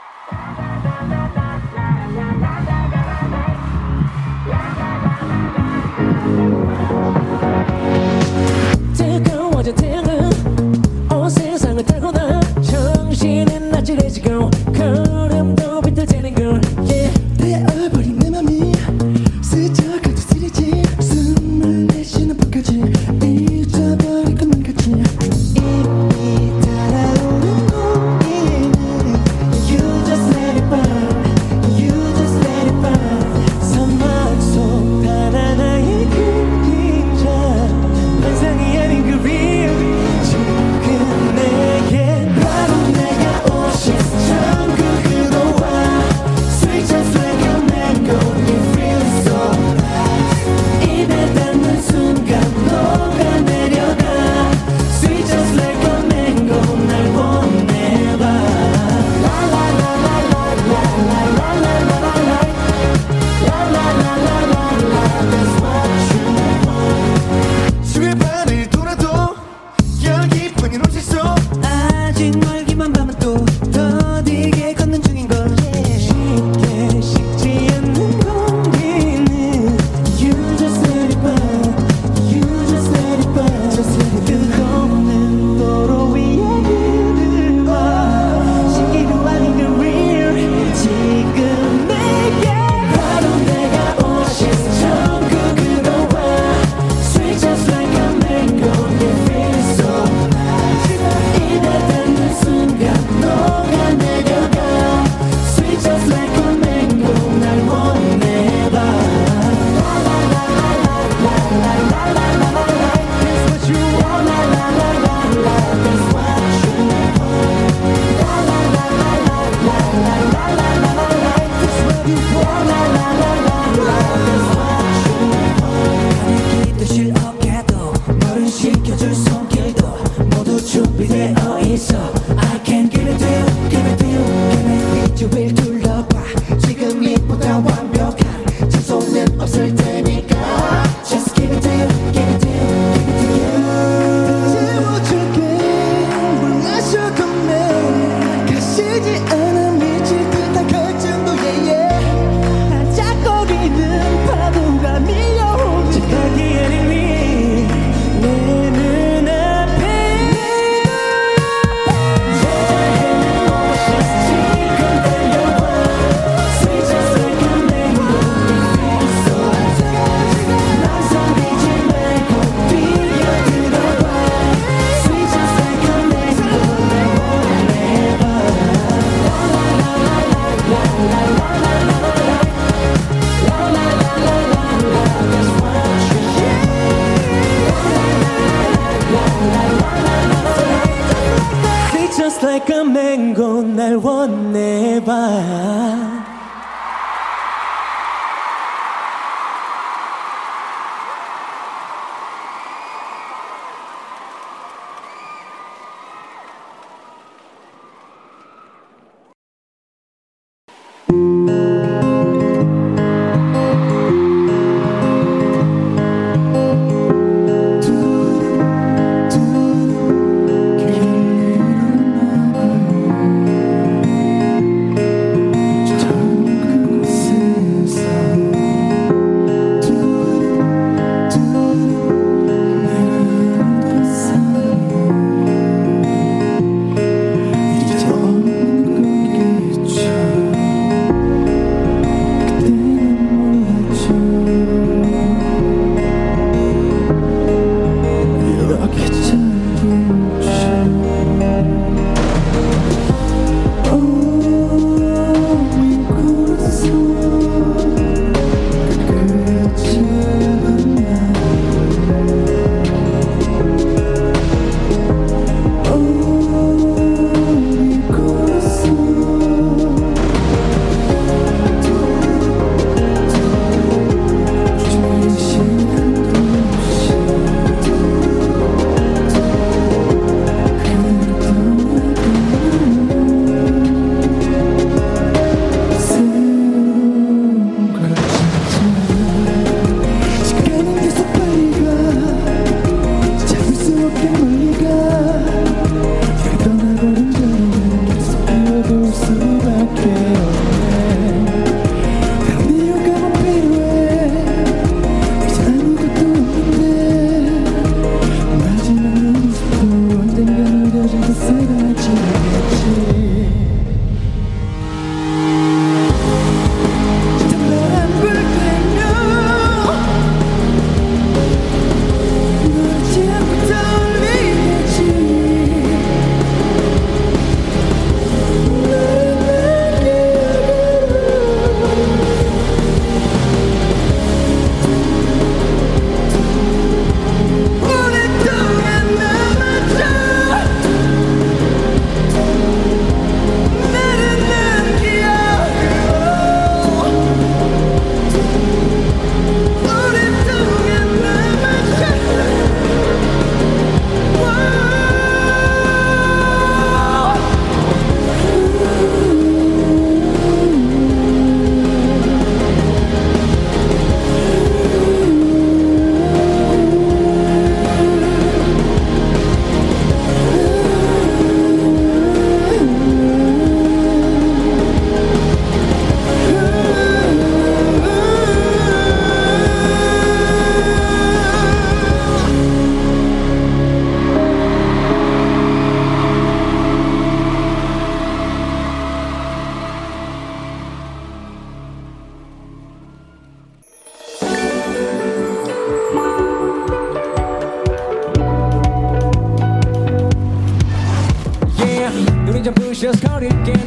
뜨거워져 태양 온 세상을 달고 나 정신은 나질해지고 걸음도 비틀대는 걸 yeah. 베어버린 내 맘이 스쳐가도 쓰리지 숨을 내쉬는 밤까지 잊어버릴 것만 같지 이미 달아오는 고민은 You just let it burn You just let it burn 사막 속 하나하나의 그림자 환상이 아닌 그 real 지금 내게 바로 내가 오신 천국으로 와 Sweet just like a mango You feel so nice 입에 닿는 순간 녹아내려가 Sweet just like a mango 날 원해봐 La la la la la la la la la la la la La la la la la la That's what you want 수일반을 돌아도 열기 풍인 옷을 속 아직 멀기만 밤은 또 더디게 걷는 중인걸 쉽게 식지 않는 공기는 You just let it burn You just let it burn Just let it burn 끝없는 도로 위에 흐르고 신기루 아닌 그 real 지금 내게 바로 내가 오신 천국으로 와 Sweet just like a mango You feel so nice 입에 닿는 순간 녹아내려가 Sweet just like a mango 날 원해봐 La la la la la la la la la la la That's what you want La la la la la That's what you want La la la la la la la la la la la la That's what you want La la la la la That's what you want 기도 쉴 어깨도 너를 시켜줄 손길도 모두 준비되어 있어 I can give it to you, give it to you give it to you 둘러봐 지금 이보다 완벽한 장소는 없을 테니까 Just give it to you, give it to you, give it to you 채워줄게 물 마셔도 매 가시지 않아 미칠 듯한 갈증도 yeah yeah 반짝거리는 파도가 밀려오는 지각이 아닌 내 눈앞에 지금 달려와 Sweet just like a mango You feel so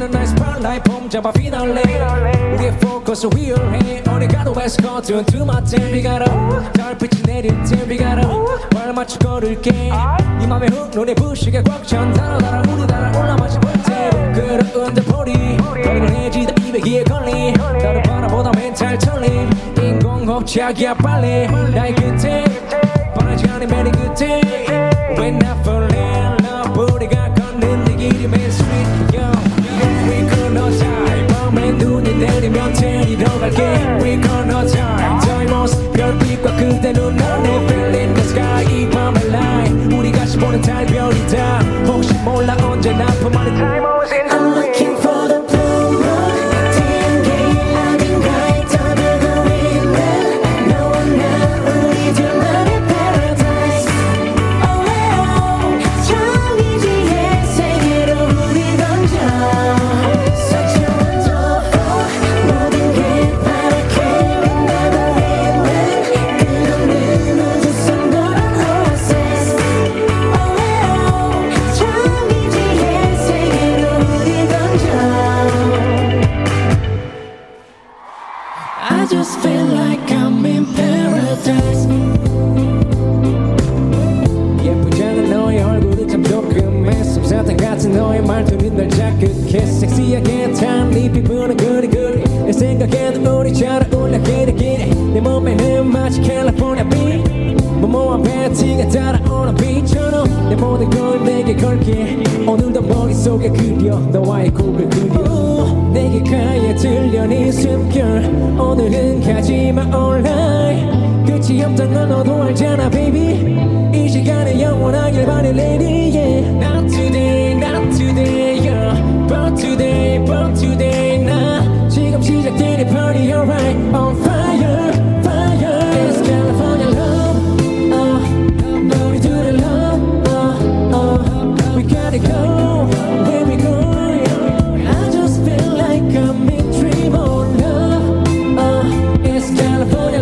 우리는 나의 스팟라이트 폼 잡아 피날레 우리의 포커스 위험해 어디 가도 에스코트 to my tail We gotta 달빛이 내릴 때 We gotta 발 맞춰 걸을게 네 맘에 훅 눈에 부시게 꽉 찬 달아 우리 달아 올라 마시 볼때 부끄러운 대포리 거리는 해지다 200기에 걸림 너를 바라보다 멘탈 털림 인공호흡자기야 빨리 나의 끝에 뻔하지 않은 매일 끝에 When I fall in love 우리가 걷는 이 길이 main street We got no time 밤에 눈이 내리면 데리러 갈게 We got no time 저의 모습 별빛과 그대 눈안에 Feel in the sky 이 밤의 light 우리 같이 보는 달별이다 혹시 몰라 언제나 품안에 time was in the I'm looking for the blue moon I just feel like I'm in paradise 예쁘지 않은 너의 얼굴은 참 조금해 솜사탕 같은 너의 말투는 날 자극해 섹시하게 탄 네 피부는 그리 내 생각에도 우리 잘 어울려 기리기리 내 몸에는 마치 캘리포니아 비 무모한 배팅에 따라오는 비처럼 내 모든 걸 내게 걸게 오늘도 머릿속에 그려 너와의 곡을 그려 내게 가에 들려 네 숨결 오늘은 가지마 online 끝이 없던 건 너도 알잖아 baby 이 시간에 영원하길 바래 lady yeah Not today not today yeah But today but today 나 지금 시작된 이 party alright on fire fire It's California love 너희 둘의 love We gotta go where we going I just feel like I'm in dream of love It's California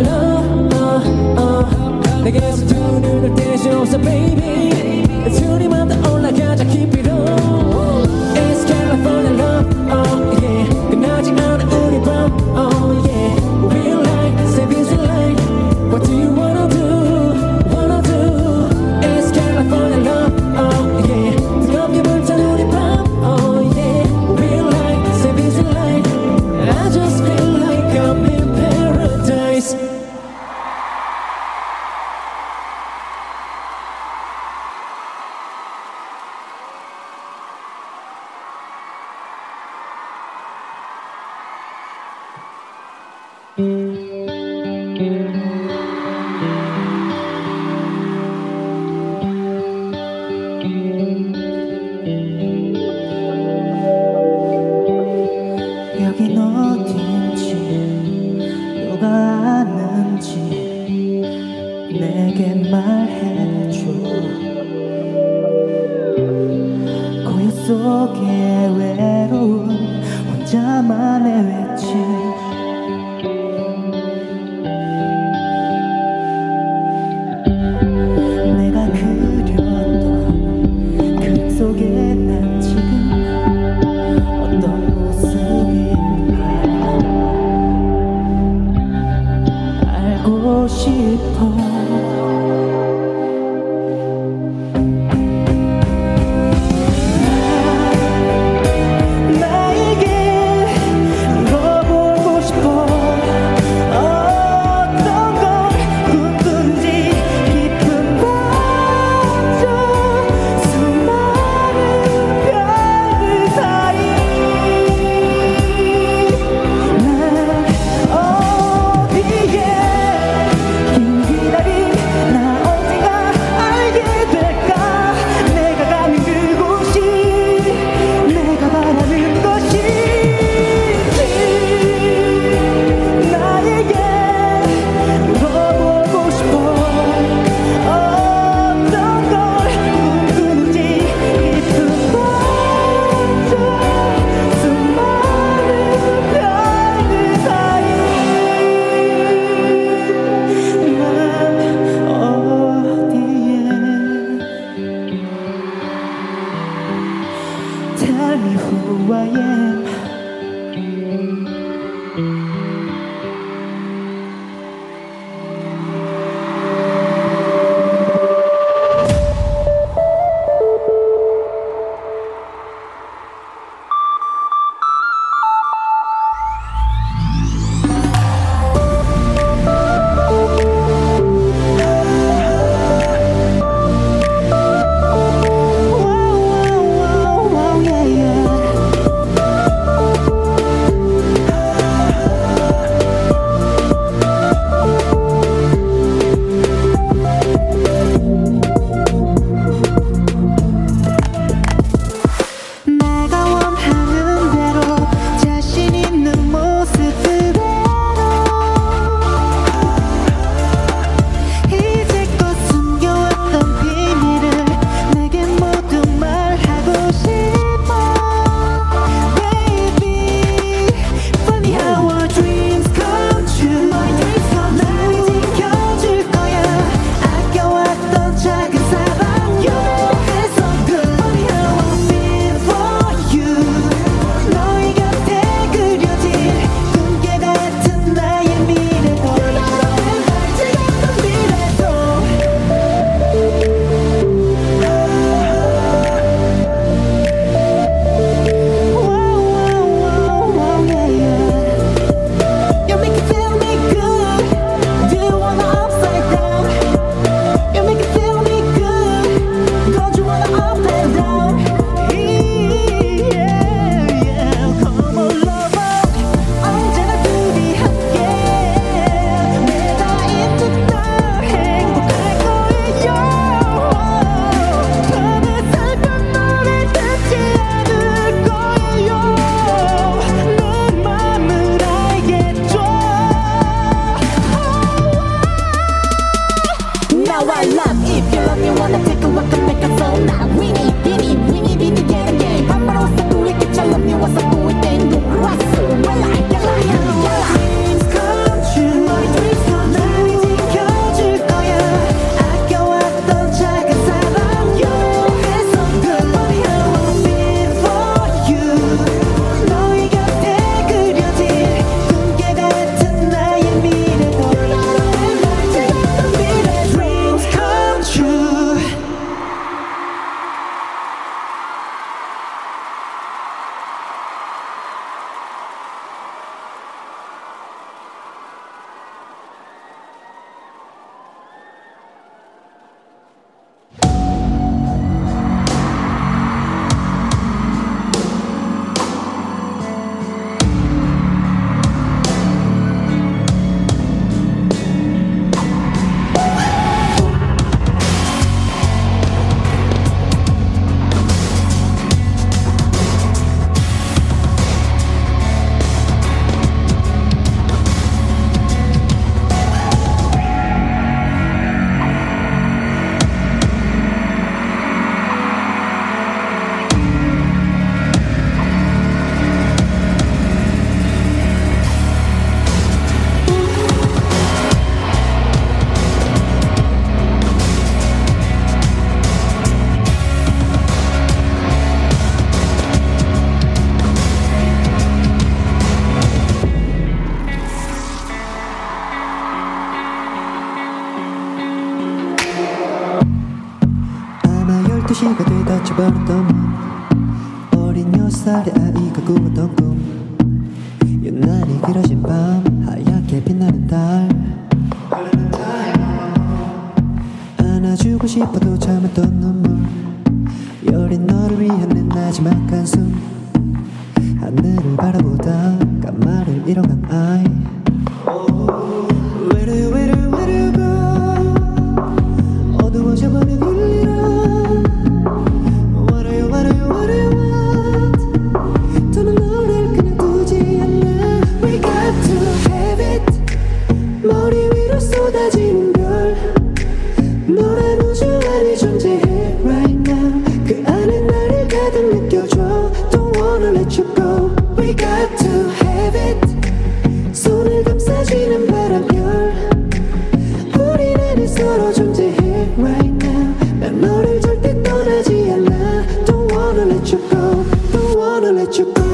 love 내게서 두 눈을 뗄 수 없어 baby 둘이만 다 올라가자 keep it on It's California love yeah 끝나지 않아 우리 밤 oh yeah Real life savings in life What do you wanna do wanna do It's California love yeah 뜨겁게 불탄 우리 밤 oh yeah Real life savings in life I just feel like I'm in paradise 여긴 어딘지 누가 아는지 내게 말해줘 고요 속의 외로운 혼자만의 외침 내가 그렸던 그 속에 난 지금 어떤 모습인가 알고 싶어 나에게 물어보고 싶어 어떤 걸 꿈꾼지 깊은 밤중 수많은 별들 사이 난 어디에 긴 기다림 가서 나 winnie winnie winnie be together 한 번 웃어 또 이렇게 잘 love you 와서 또 이때 누구 왔어 well I get like dreams come true My dreams come true 날 지켜줄 거야 아껴왔던 작은 사랑 You 했었던 But I wanna be for you 너의 곁에 그려질 꿈깨 같은 나의 미래도 Dreams come true 아마 12시가 돼 다쳐버렸던 몸 어린 6살의 아이가 꾸었던 꿈 유난히 길어진 밤 하얗게 빛나는 달 안아주고 싶어도 참았던 눈물 여린 너를 위한 내 마지막 한숨 하늘을 바라보다 깜말을 잃어간 아이 Where do you, where do you, where do you go 어두워져버린 울리라 What do you, what do you, what do you want 더는 너를 그냥 두지 않아 We got to have it 머리 위로 쏟아지는 별 노란 우주 안에 존재해 right now 그 안에 나를 가득 느껴줘 Don't wanna let you go We got to have it 손을 감싸지는 바람별 우린 안에 서로 존재해 right now 난 너를 절대 떠나지 않아 Don't wanna let you go Don't wanna let you go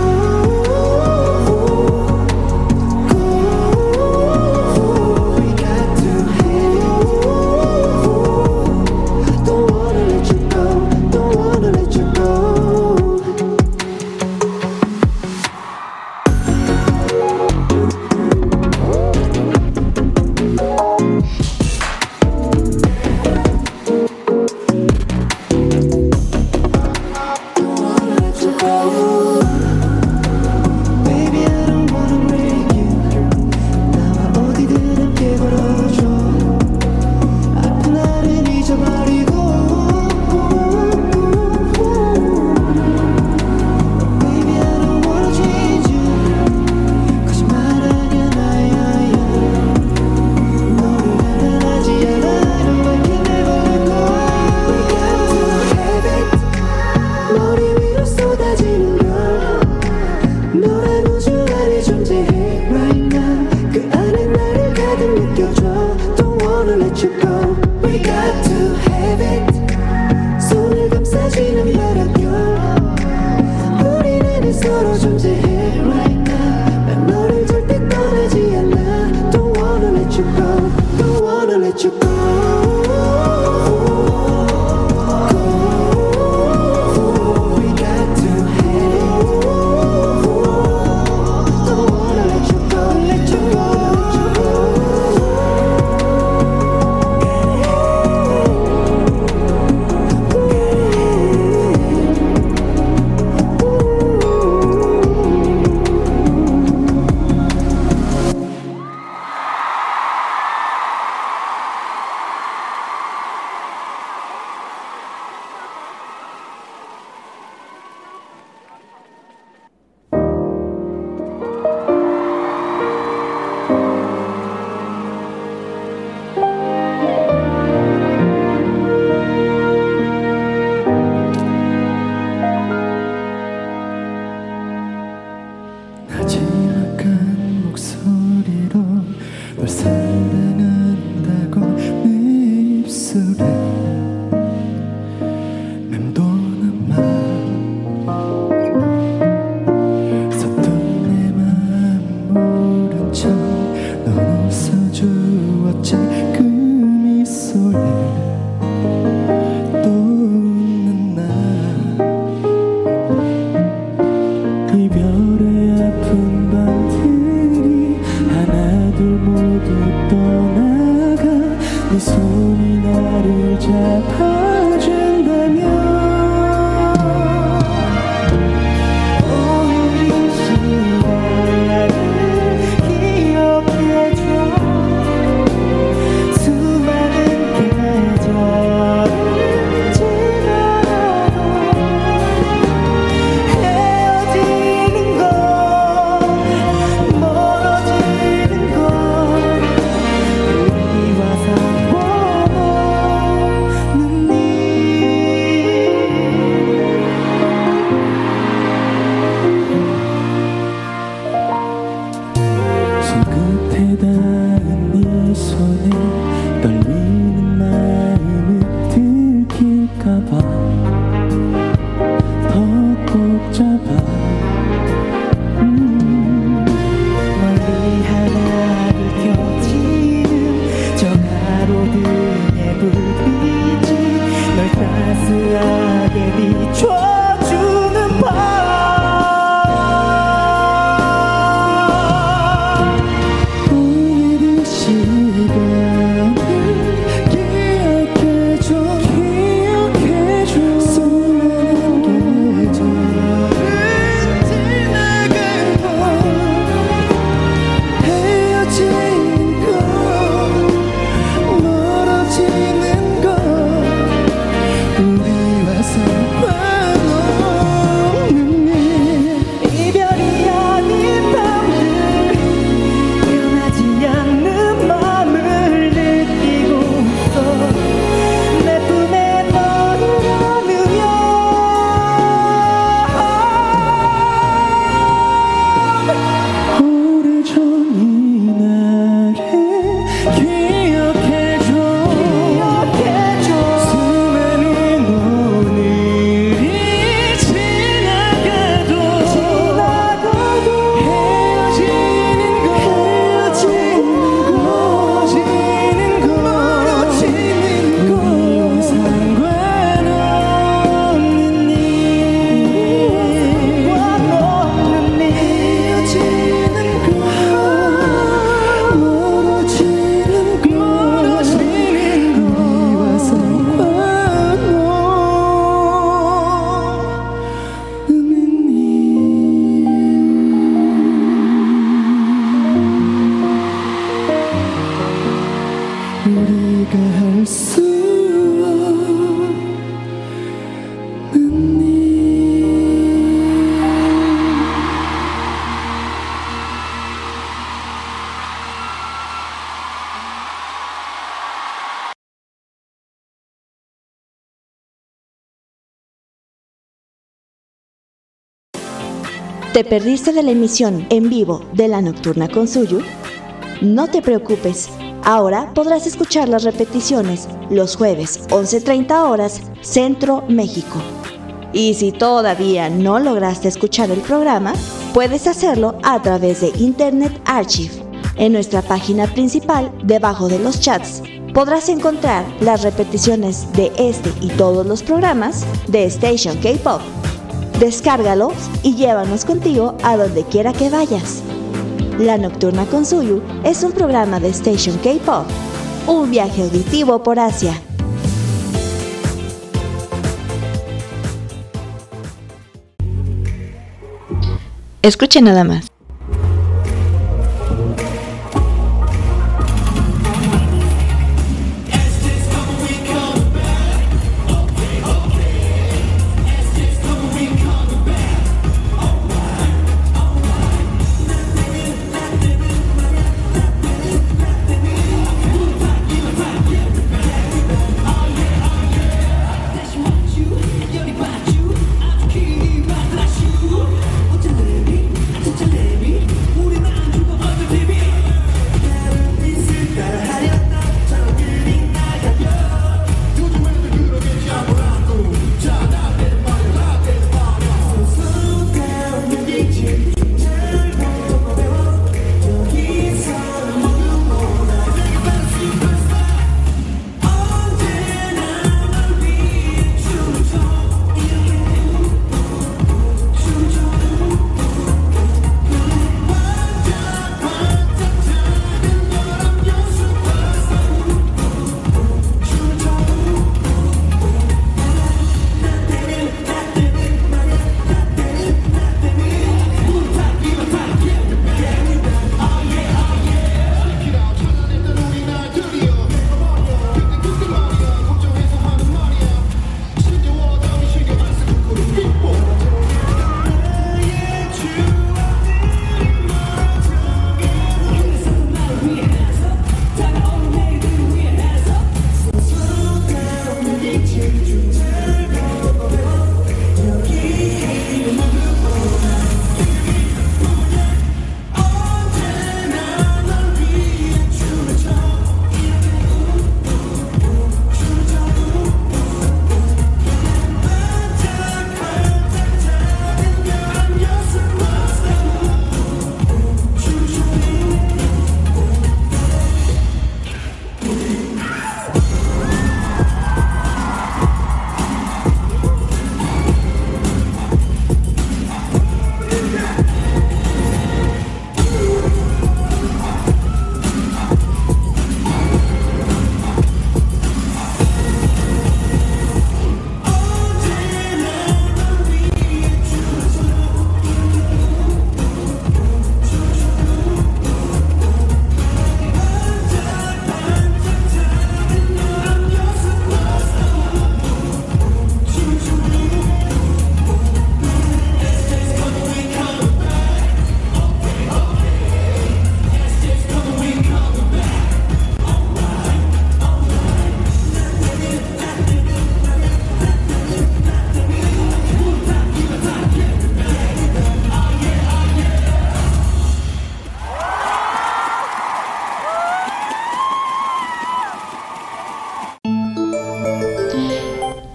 We got to have it Don't wanna let you go Don't wanna let you go Baby I don't wanna break you 나와 어디든 함께 걸어줘 아픈 날은 잊어버리고 Baby I don't wanna change you 거짓말 아니야 나야 너를 나타나지 않아 No I can never let go We got to have it 머리 위로 쏟아지는 별 노란 우주 안에 존재해 right now 그 안에 나를 가득 느껴줘 Don't wanna let you go We got to have it 손을 감싸지는 바람별 우린 안에 서로 존재해 right now 난 너를 절대 떠나지 않아 Don't wanna let you go Don't wanna let you go We got to have it Don't wanna let you go Let you go Let you go 번째 그 미소에 또 웃는 나 이별의 아픈 밤들이 하나둘 모두 떠나가 네 손이 나를 잡아준다면 오늘 이 시간을 기억해줘 수많은 계절을 지나도 헤어지는 것 멀어지는 것 우리와 상관없는 일 손끝에 닿은 네 손에 떨리는 마음을 들킬까봐 더 꼭 잡아 멀리 하나둘 켜지는 저 가로등의 불빛이 널 따스하게 비춰주는 밤 오늘 이 시간을 기억해줘 수많은 계절을 지나가고 헤어지는 것 멀어지는 것 우리와 상관없는 일 이별이 아닌 밤들 변하지 않는 맘을 느끼고 있어 내 품에 너를 안으며 오래전 이 날을 기억해줘 수많은 오늘이 지나가도 헤어지는 것 멀어지는 것 우리와 상관없는 일 헤어지는 것 멀어지는 것 우리와 상관없는 일 우리가 할 수 없는 일 ¿Te perdiste de la emisión en vivo de La Nocturna con Suyu? No te preocupes, ahora podrás escuchar las repeticiones los jueves 11:30 horas Centro México. Y si todavía no lograste escuchar el programa, puedes hacerlo a través de Internet Archive. En nuestra página principal, debajo de los chats, podrás encontrar las repeticiones de este y todos los programas de Station K-Pop. Descárgalos y llévanos contigo a donde quiera que vayas. La Nocturna con Suyu es un programa de Station K-Pop, un viaje auditivo por Asia. Escuche nada más. today.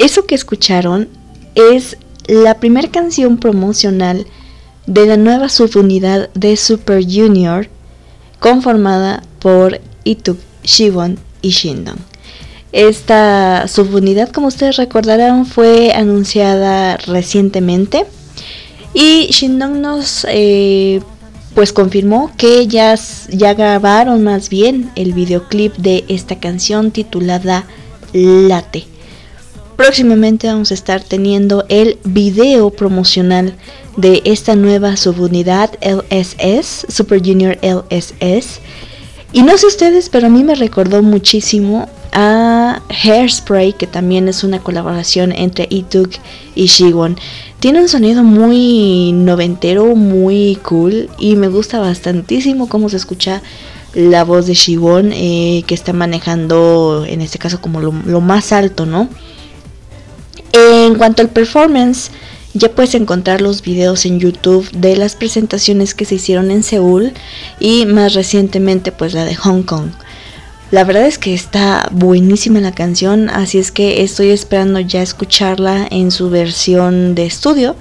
Eso que escucharon es la primera canción promocional de la nueva subunidad de Super Junior, conformada por Itug, Siwon y Shindong. Esta subunidad, como ustedes recordarán, fue anunciada recientemente y Shindong nos pues confirmó que ya grabaron más bien el videoclip de esta canción titulada Late. Próximamente vamos a estar teniendo el video promocional de esta nueva subunidad LSS, Super Junior LSS. Y no sé ustedes, pero a mí me recordó muchísimo a Hairspray, que también es una colaboración entre Itug y Siwon. Tiene un sonido muy noventero, muy cool, y me gusta bastantísimo cómo se escucha la voz de Siwon, que está manejando en este caso como lo más alto, ¿no? En cuanto al performance, ya puedes encontrar los videos en YouTube de las presentaciones que se hicieron en Seúl y más recientemente pues la de Hong Kong. La verdad es que está buenísima la canción, así es que estoy esperando ya escucharla en su versión de estudio.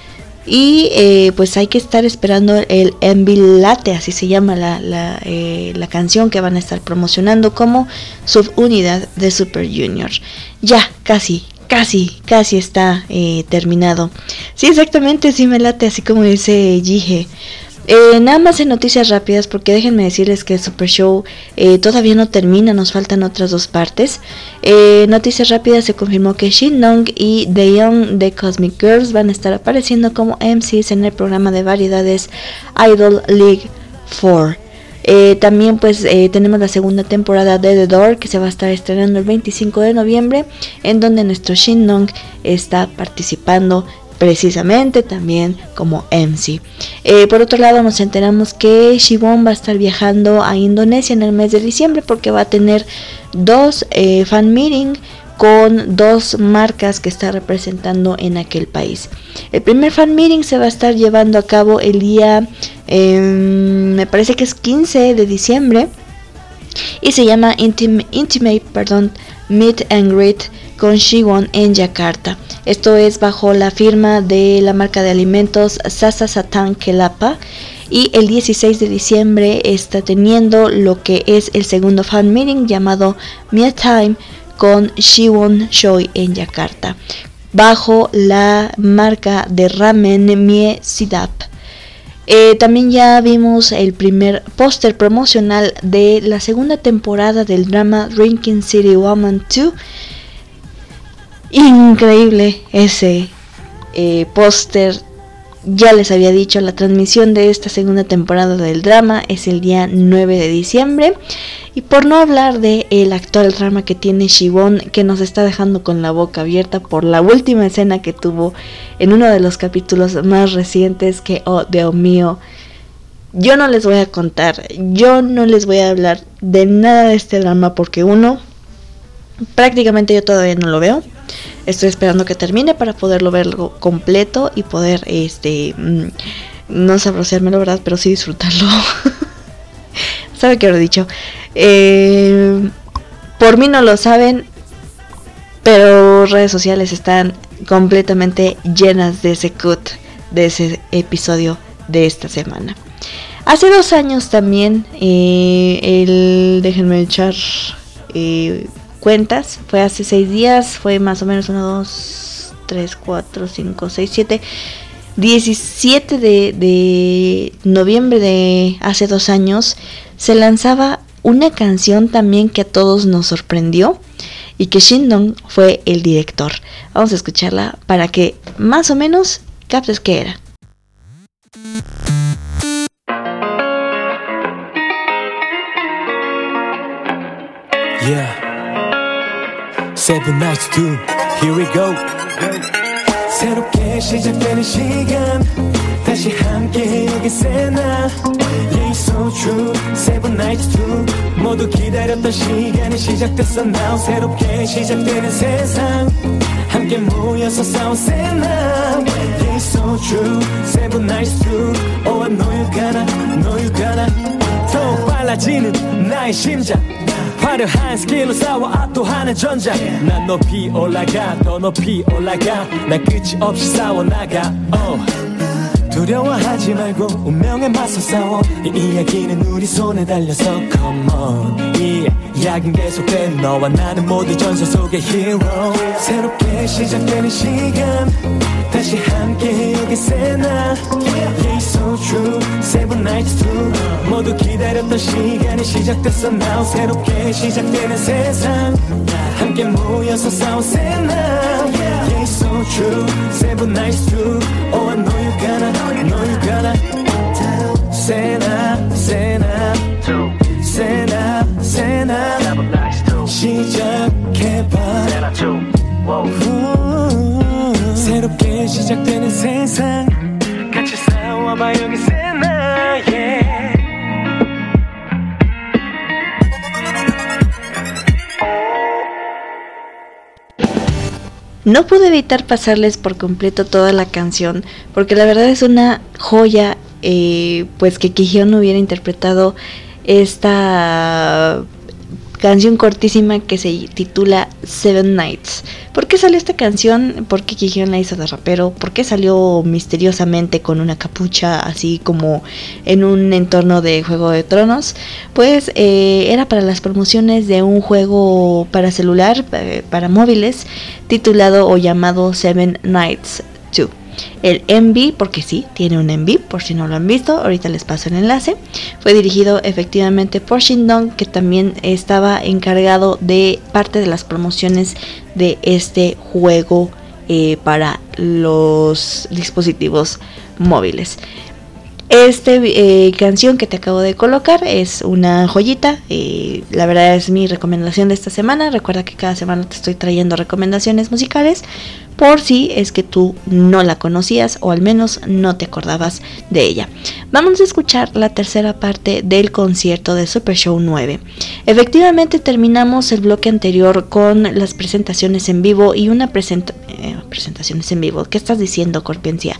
Y pues hay que estar esperando el MV Late, así se llama la canción que van a estar promocionando como subunidad de Super Junior. Ya, casi está terminado. Sí, exactamente, sí me late, así como dice Jihye. Nada más en noticias rápidas, porque déjenme decirles que el Super Show todavía no termina, nos faltan otras dos partes. Noticias rápidas, se confirmó que Shindong y Daeyeon de Cosmic Girls van a estar apareciendo como MCs en el programa de variedades Idol League 4. También pues tenemos la segunda temporada de The Door, que se va a estar estrenando el 25 de noviembre, en donde nuestro Shindong está participando precisamente también como MC. Por otro lado, nos enteramos que Siwon va a estar viajando a Indonesia en el mes de diciembre, porque va a tener dos fan meeting con dos marcas que está representando en aquel país. El primer fan meeting se va a estar llevando a cabo el día, me parece que es 15 de diciembre, y se llama Intimate Meet and Greet con Siwon en Yakarta. Esto es bajo la firma de la marca de alimentos Sasa Satan Kelapa. Y el 16 de diciembre está teniendo lo que es el segundo fan meeting llamado Mie Time con Siwon Choi en Yakarta, bajo la marca de ramen Mie Sidap. También ya vimos el primer póster promocional de la segunda temporada del drama Drinking City Woman 2. Increíble ese póster. Ya les había dicho, la transmisión de esta segunda temporada del drama es el día 9 de diciembre. Y por no hablar de el actual drama que tiene Siwon, que nos está dejando con la boca abierta por la última escena que tuvo en uno de los capítulos más recientes, que, oh Dios mío, yo no les voy a contar, yo no les voy a hablar de nada de este drama, porque uno, prácticamente yo todavía no lo veo. Estoy esperando que termine para poderlo verlo completo y poder, no saboreármelo, ¿verdad? Pero sí disfrutarlo. ¿Sabe qué lo he dicho? Por mí no lo saben, pero redes sociales están completamente llenas de ese cut, de ese episodio de esta semana. Hace 2 años también, déjenme echar cuentas, fue hace 6 días, fue más o menos 1, 2, 3, 4, 5, 6, 7, 17 de noviembre de hace 2 años, se lanzaba una canción también que a todos nos sorprendió y que Shindong fue el director. Vamos a escucharla para que más o menos captes qué era. Yeah. 7 nights too. Here we go. 새롭게 시작되는 시간 다시 함께 여기서 나 Yeah, it's so true 7 nights too 모두 기다렸던 시간이 시작됐어 now 새롭게 시작되는 세상 함께 모여서 싸우세 now Yeah, it's so true 7 nights too Oh, I know you gotta 더 빨라지는 나의 심장 화려한 스킬로 싸워 압도하는 전장 난 높이 올라가 더 높이 올라가 난 끝이 없이 싸워나가 두려워하지 말고 운명에 맞서 싸워 이 이야기는 우리 손에 달려서 Come on 이 이야기는 계속된 너와 나는 모두 전설 속의 hero 새롭게 시작되는 시간 다시 함께 여기 세나 Yeah so true Seven nights through 모두 기다렸던 시간이 시작됐어 now 새롭게 시작되는 세상 함께 모여서 싸워 세나 Yeah so true Seven nights through Oh I know you gonna know you gonna 세나 세나 세나 세나 시작해봐 새롭게 시작되는 세상 같이 싸워봐 여기 세나 yeah. No pude evitar pasarles por completo toda la canción, porque la verdad es una joya, pues que Kihyun hubiera interpretado esta canción cortísima que se titula Seven Nights. ¿Por qué salió esta canción? ¿Por qué Kihyun la hizo de rapero? ¿Por qué salió misteriosamente con una capucha así como en un entorno de Juego de Tronos? Pues era para las promociones de un juego para celular, para móviles, titulado o llamado Seven Nights 2. El MV, porque sí, tiene un MV, por si no lo han visto, ahorita les paso el enlace. Fue dirigido efectivamente por Shin Dong, que también estaba encargado de parte de las promociones de este juego para los dispositivos móviles. Esta canción que te acabo de colocar es una joyita, la verdad es mi recomendación de esta semana. Recuerda que cada semana te estoy trayendo recomendaciones musicales por si es que tú no la conocías o al menos no te acordabas de ella. Vamos a escuchar la tercera parte del concierto de Super Show 9. Efectivamente terminamos el bloque anterior con las presentaciones en vivo y una presentaciones en vivo. ¿Qué estás diciendo, Corpencia?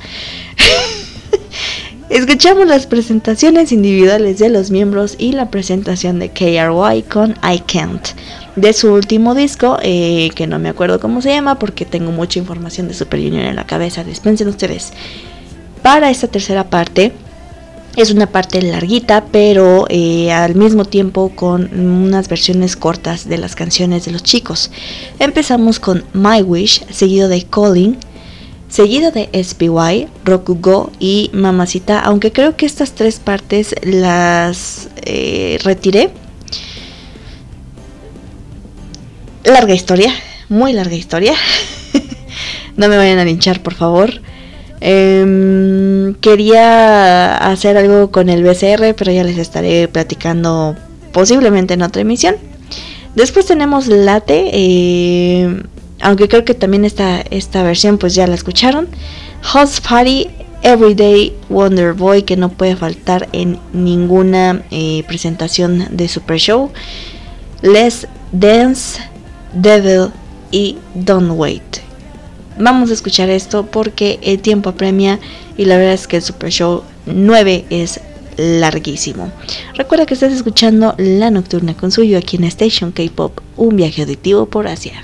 Escuchamos las presentaciones individuales de los miembros y la presentación de KRY con I Can't, de su último disco, que no me acuerdo cómo se llama porque tengo mucha información de Super Junior en la cabeza, dispensen ustedes. Para esta tercera parte, es una parte larguita, pero al mismo tiempo con unas versiones cortas de las canciones de los chicos. Empezamos con My Wish, seguido de Calling, seguido de SPY, Rokugo y Mamacita, aunque creo que estas tres partes las retiré. Larga historia, muy larga historia. No me vayan a linchar, por favor. Quería hacer algo con el BCR, pero ya les estaré platicando posiblemente en otra emisión. Después tenemos Late, aunque creo que también esta versión pues ya la escucharon. House Party, Everyday Wonder Boy, que no puede faltar en ninguna presentación de Super Show. Let's Dance, Devil y Don't Wait. Vamos a escuchar esto porque el tiempo apremia y la verdad es que el Super Show 9 es larguísimo. Recuerda que estás escuchando La Nocturna con Suyo aquí en Station K-Pop, un viaje auditivo por Asia.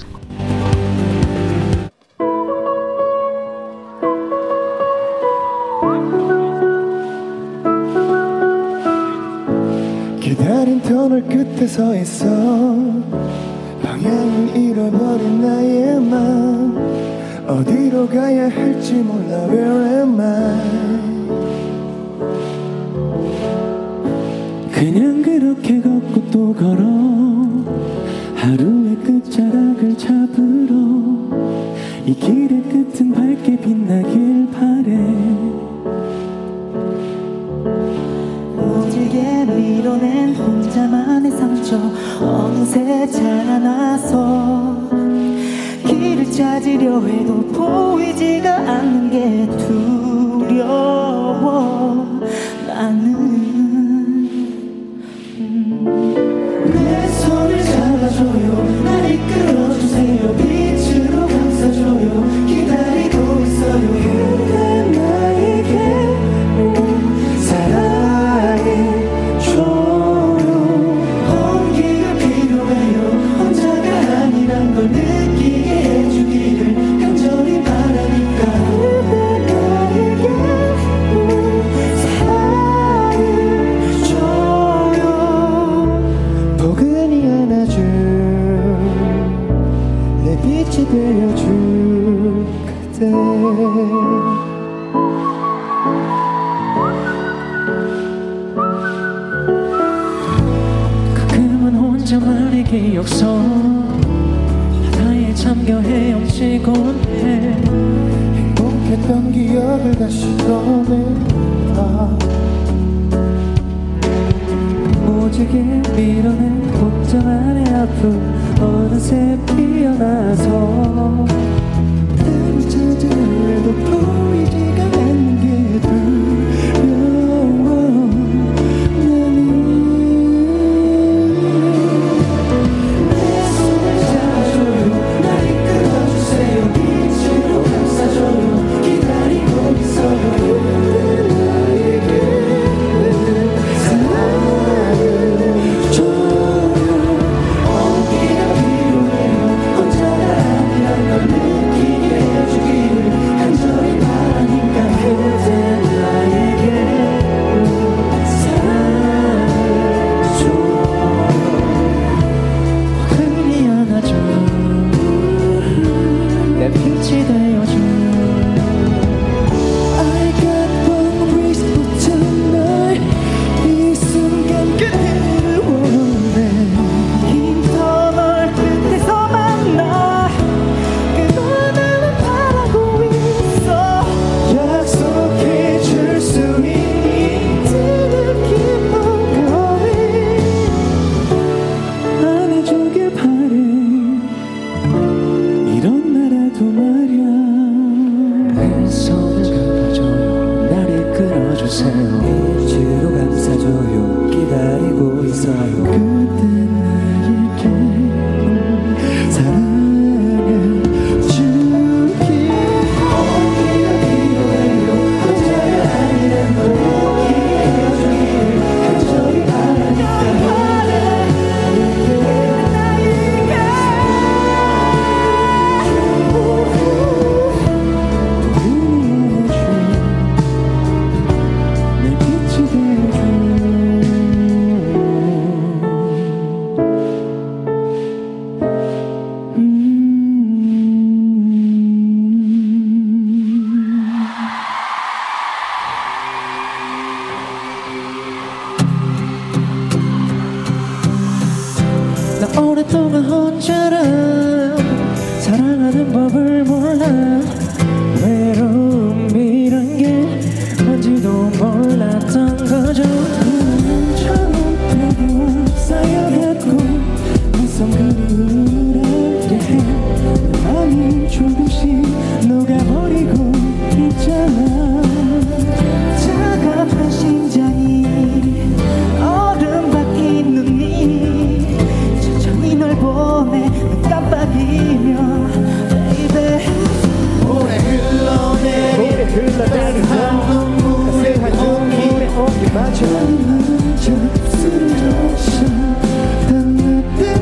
기다린 터널 끝에 서 있어 방향을 잃어버린 나의 맘 어디로 가야 할지 몰라 Where am I 그냥 그렇게 걷고 또 걸어 하루의 끝자락을 잡으러 이 길의 끝은 밝게 빛나길 바래 무지개 밀어낸 혼자만의 상처 어느새 자라나서 길을 찾으려 해도 보이지가 않는 게 두려워 나는 내 손을 잡아줘요 날 이끌어주세요 빛으로 감싸줘요 기다리고 있어요 근데 나에게 사랑해줘요 온기가 필요해 걸 느끼게 해주기를 간절히 바라니까 그대 나에게 사랑을 줘요. 포근히 안아줄 내 빛이 되어줄 그대. 혼자만의 기억 속 바다에 잠겨 헤엄치곤 해. 행복했던 기억을 다시 꺼내다 무지개 밀어낸 복장 안에 아픔 어느새 피어나서 나를 찾아내도 보이지가 않는 게 두려워. 오랫동안 혼자라 사랑하는 법을 몰라. 외로움이란 게 뭔지도 몰랐던 거죠. 처음 배경 쌓여갔고 낯선 그리움을 알게 해. 내 맘이 조금씩 녹아버리고 있잖아. 차갑한 심장이 얼음 박힌 눈이 천천히 널 보내 눈 깜빡이며 baby. 오래 흘러내린 따스한 눈물에 온기 맞춰 쓰러져 단 나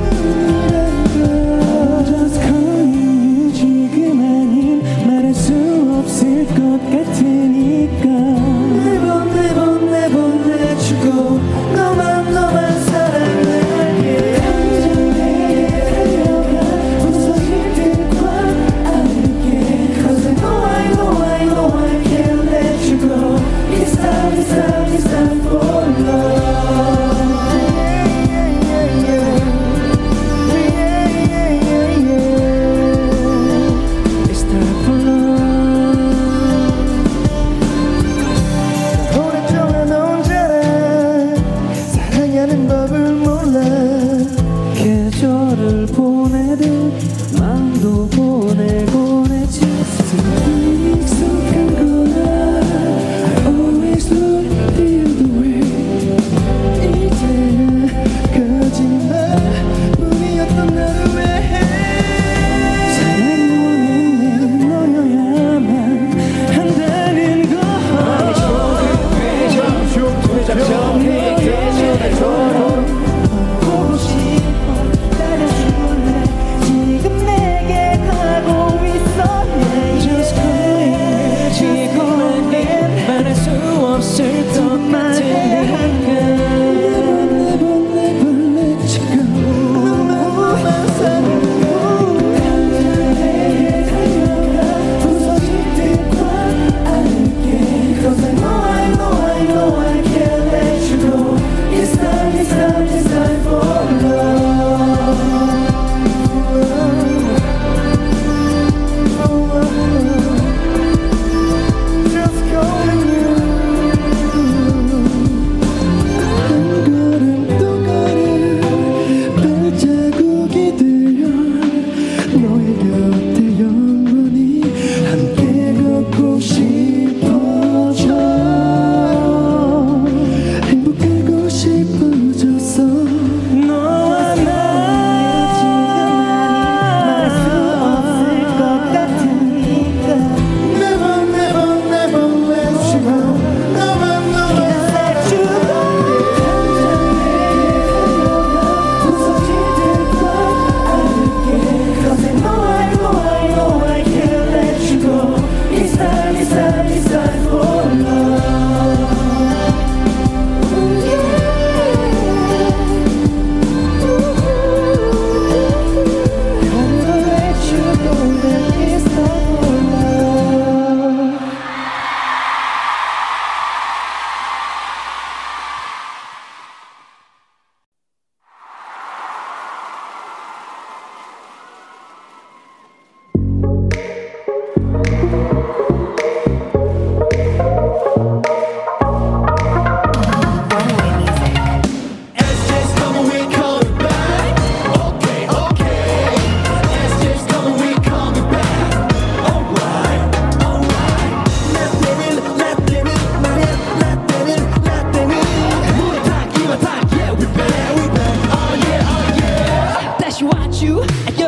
때문이란가. Just calling 지금 아닌 말할 수 없을 것 같으니까 매번 내주고 너만 사랑할게. 감정에 달려가 부서질 때과 않을게. Cause I know I can't let you go. It's time for love. It's time for love. 오랫동안 혼자라 사랑하는 법을 몰라. 계절을 보내듯 마음도 보내곤 했지. 익숙한 거야. I always look the other way. 이제야 거짓말뿐이었던 나를 왜 사랑은 너여야만 한다는 거. 보고 싶어 따라줄래.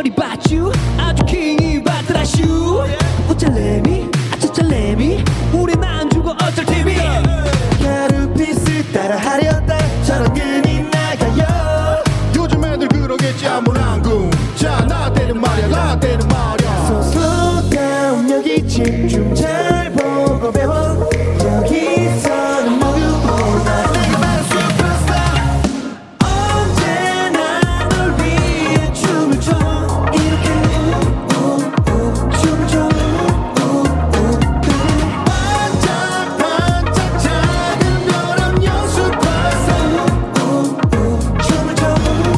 어디 봤쥬 아주 킹이 받더라슈 어쩔래미 아쩌쩔래미 우린 안 죽어 어쩔 TV 가루빛을 따라하려다 저런 눈이 나가요 요즘 애들 그러겠지 아무랑궁 자 나대는 말이야 나대는 말이야 So slow down 여기 집중 잘 보고 배워 여기서는 모두보다 내가 바로 슈퍼스타 언제나 널 위해 춤을 춰 이렇게 춤을 춰 반짝반짝 작은 별암요 슈퍼스타 춤을 춰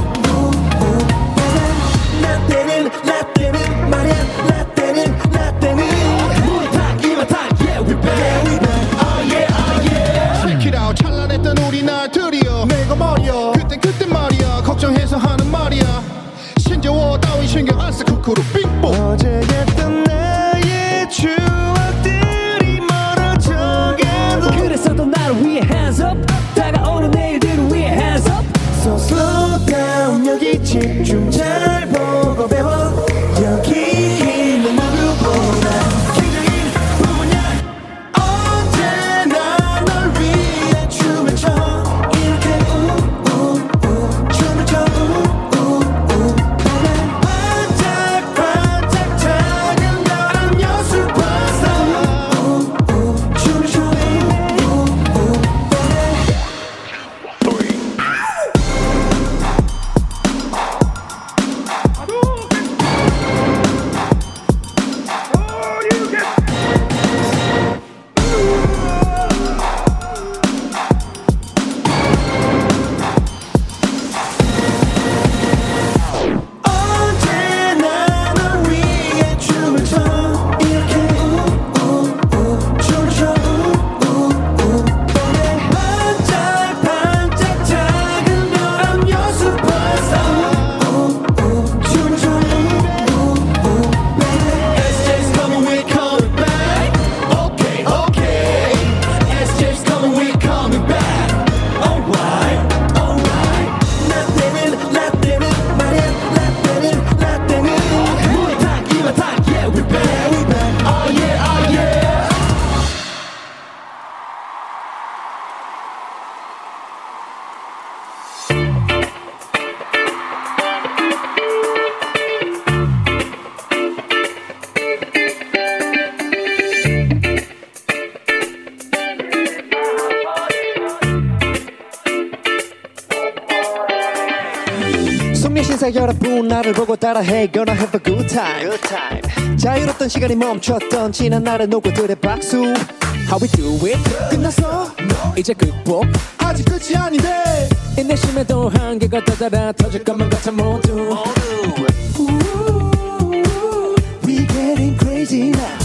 라떼는 라떼는 말이야 라떼는 라떼는 우리 탁 이만 탁 yeah we back we back oh yeah oh yeah Check it out 찬란했던 우리 날 드디어 내가 말이야 그때 말이야 걱정해서 하는 말이야 신재워 따윈 신경 안 써 쿠쿠루 빙봉 어제 했던 나의 추억들이 멀어져가도 그래서도 나를 위해 hands up 다가오는 내일들을 위해 hands up So slow down 여기 집중 잘 보고 배워 여기 있는 누구보다 굉장히 부분이야 언제나 널 위해 춤을 춰 이렇게 춤을 춰 반짝반짝 작은 별암요 슈퍼스타 춤을 춰 언제나 널 위해 춤을 춰 이렇게 춤을 춰 반짝반짝 작은 별암요 슈퍼스타 춤을 춰 SJ's coming we're coming back Okay okay SJ's coming we're coming back Alright 라떼는 말이야 라떼는 우리 탁 이만 탁 yeah we back oh yeah oh yeah 숙녀신사 여러분 나를 보고 따라해 Gonna have a good time 자유롭던 시간이 멈췄던 지난 날의 노고들의 박수 How we do it 끝났어 이제 극복 아직 끝이 아닌데 인내심에도 한계가 다다라 터질 것만 같아 모두 We getting crazy now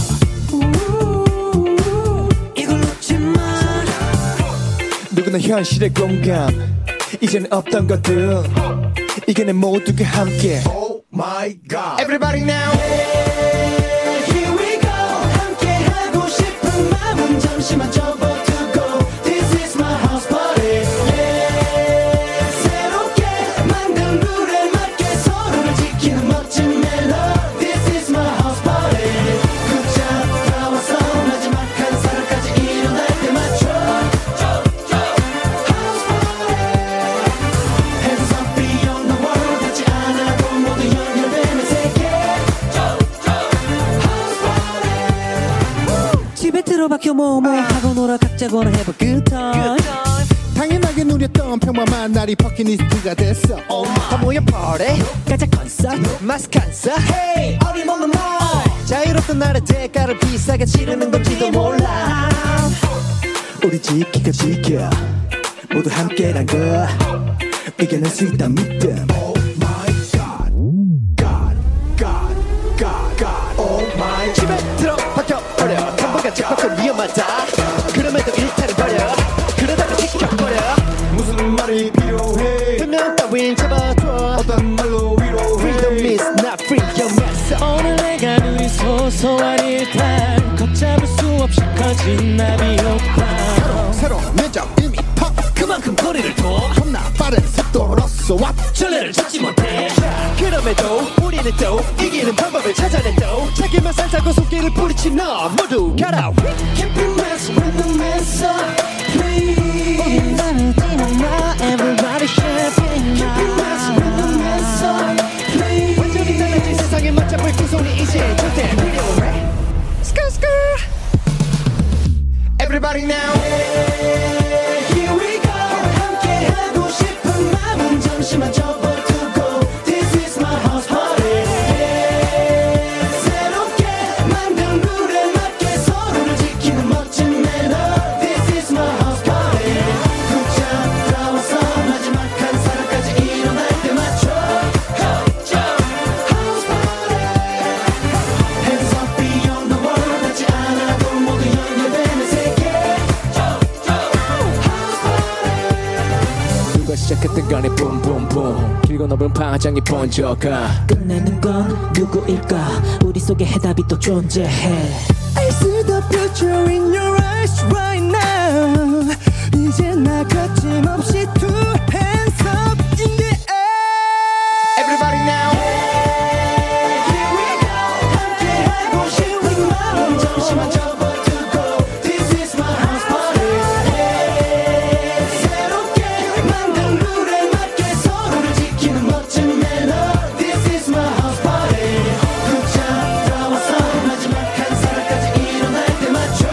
이걸 놓지 마 누구나 현실의 공감 이제는 없던 것들 이겨내 모두가 함께 Oh my god Everybody now Here we go 함께 하고 싶은 마음은 잠시만 접어두고 This is my house party yeah. 새롭게 만든 룰에 맞게 서로를 지키는 멋진 멜로 This is my house party 굿잡 다 왔어 마지막 한 사람까지 일어날 때 맞춰 House party Hands up beyond the world 닿지 않아도 모두 연결되는 세계 집에 들어박혀 뭐뭐 하고 놀아 각자 gonna have a good time 당연하게 누렸던 평범한 날이 버킷리스트가 됐어 다 모여 party 가자 콘서트 마스칸사 Hey 어림없는 말 자유롭던 날의 대가를 비싸게 치르는 건지도 몰라 우리 지키고 지켜 모두 함께란 거 이겨낼 수 있다 믿음 Oh my god God God God God Oh my 집에 들어박혀버려 당분간 집밖은 위험하다 그럼에도 일탈을 버려 그러다가 지켜버려 무슨 말이 필요해 분명 따윈 잡아줘 어떤 말로 위로해 Freedom is not freedom 오늘 내가 누린 소소한 일탈 걷잡을 수 없이 커진 나비 효과 새로운 면접 이미 팍 그만 그만큼 거리를 둬 겁나 빠른 속도로서 왔 전례를 잡지 못해 그럼에도 우리는 또 이기는 방법을 찾아냈도 자기만 살자고 손길을 뿌리친 너 모두 가라 Keep your mess with the mess up please Everybody champagne Keep your mess with the mess up please 완전히 달라진 세상에 맞잡을 두 손이 이제 절대 필요해 스컬스컬 Everybody now Here we go 함께 하고 싶은 마음은 잠시만 접어두고 This is my house party 새롭게 만든 룰에 맞게 서로를 지키는 멋진 매너 This is my house party 붙잡아서 마지막 한 사람까지 일어날 때 맞춰 House party Hands up beyond the world 닿지 않아도 모두 연결되는 세계 누가 시작했던 간에 붐붐붐 길고 넓은 파장이 번져가 끝내는 건 누구일까 우리 속에 해답이 또 존재해 I see the future in your eyes right now 이제 나 거침없이 two hands up in the air Everybody now Here we go 함께 하고 싶은 마음 잠시만 접어두고 This is my house party 새롭게 만든 룰에 맞게 서로를 지키는 멋진 매너 This is my house party 붙잡아서 마지막 한 사람까지 일어날 때 맞춰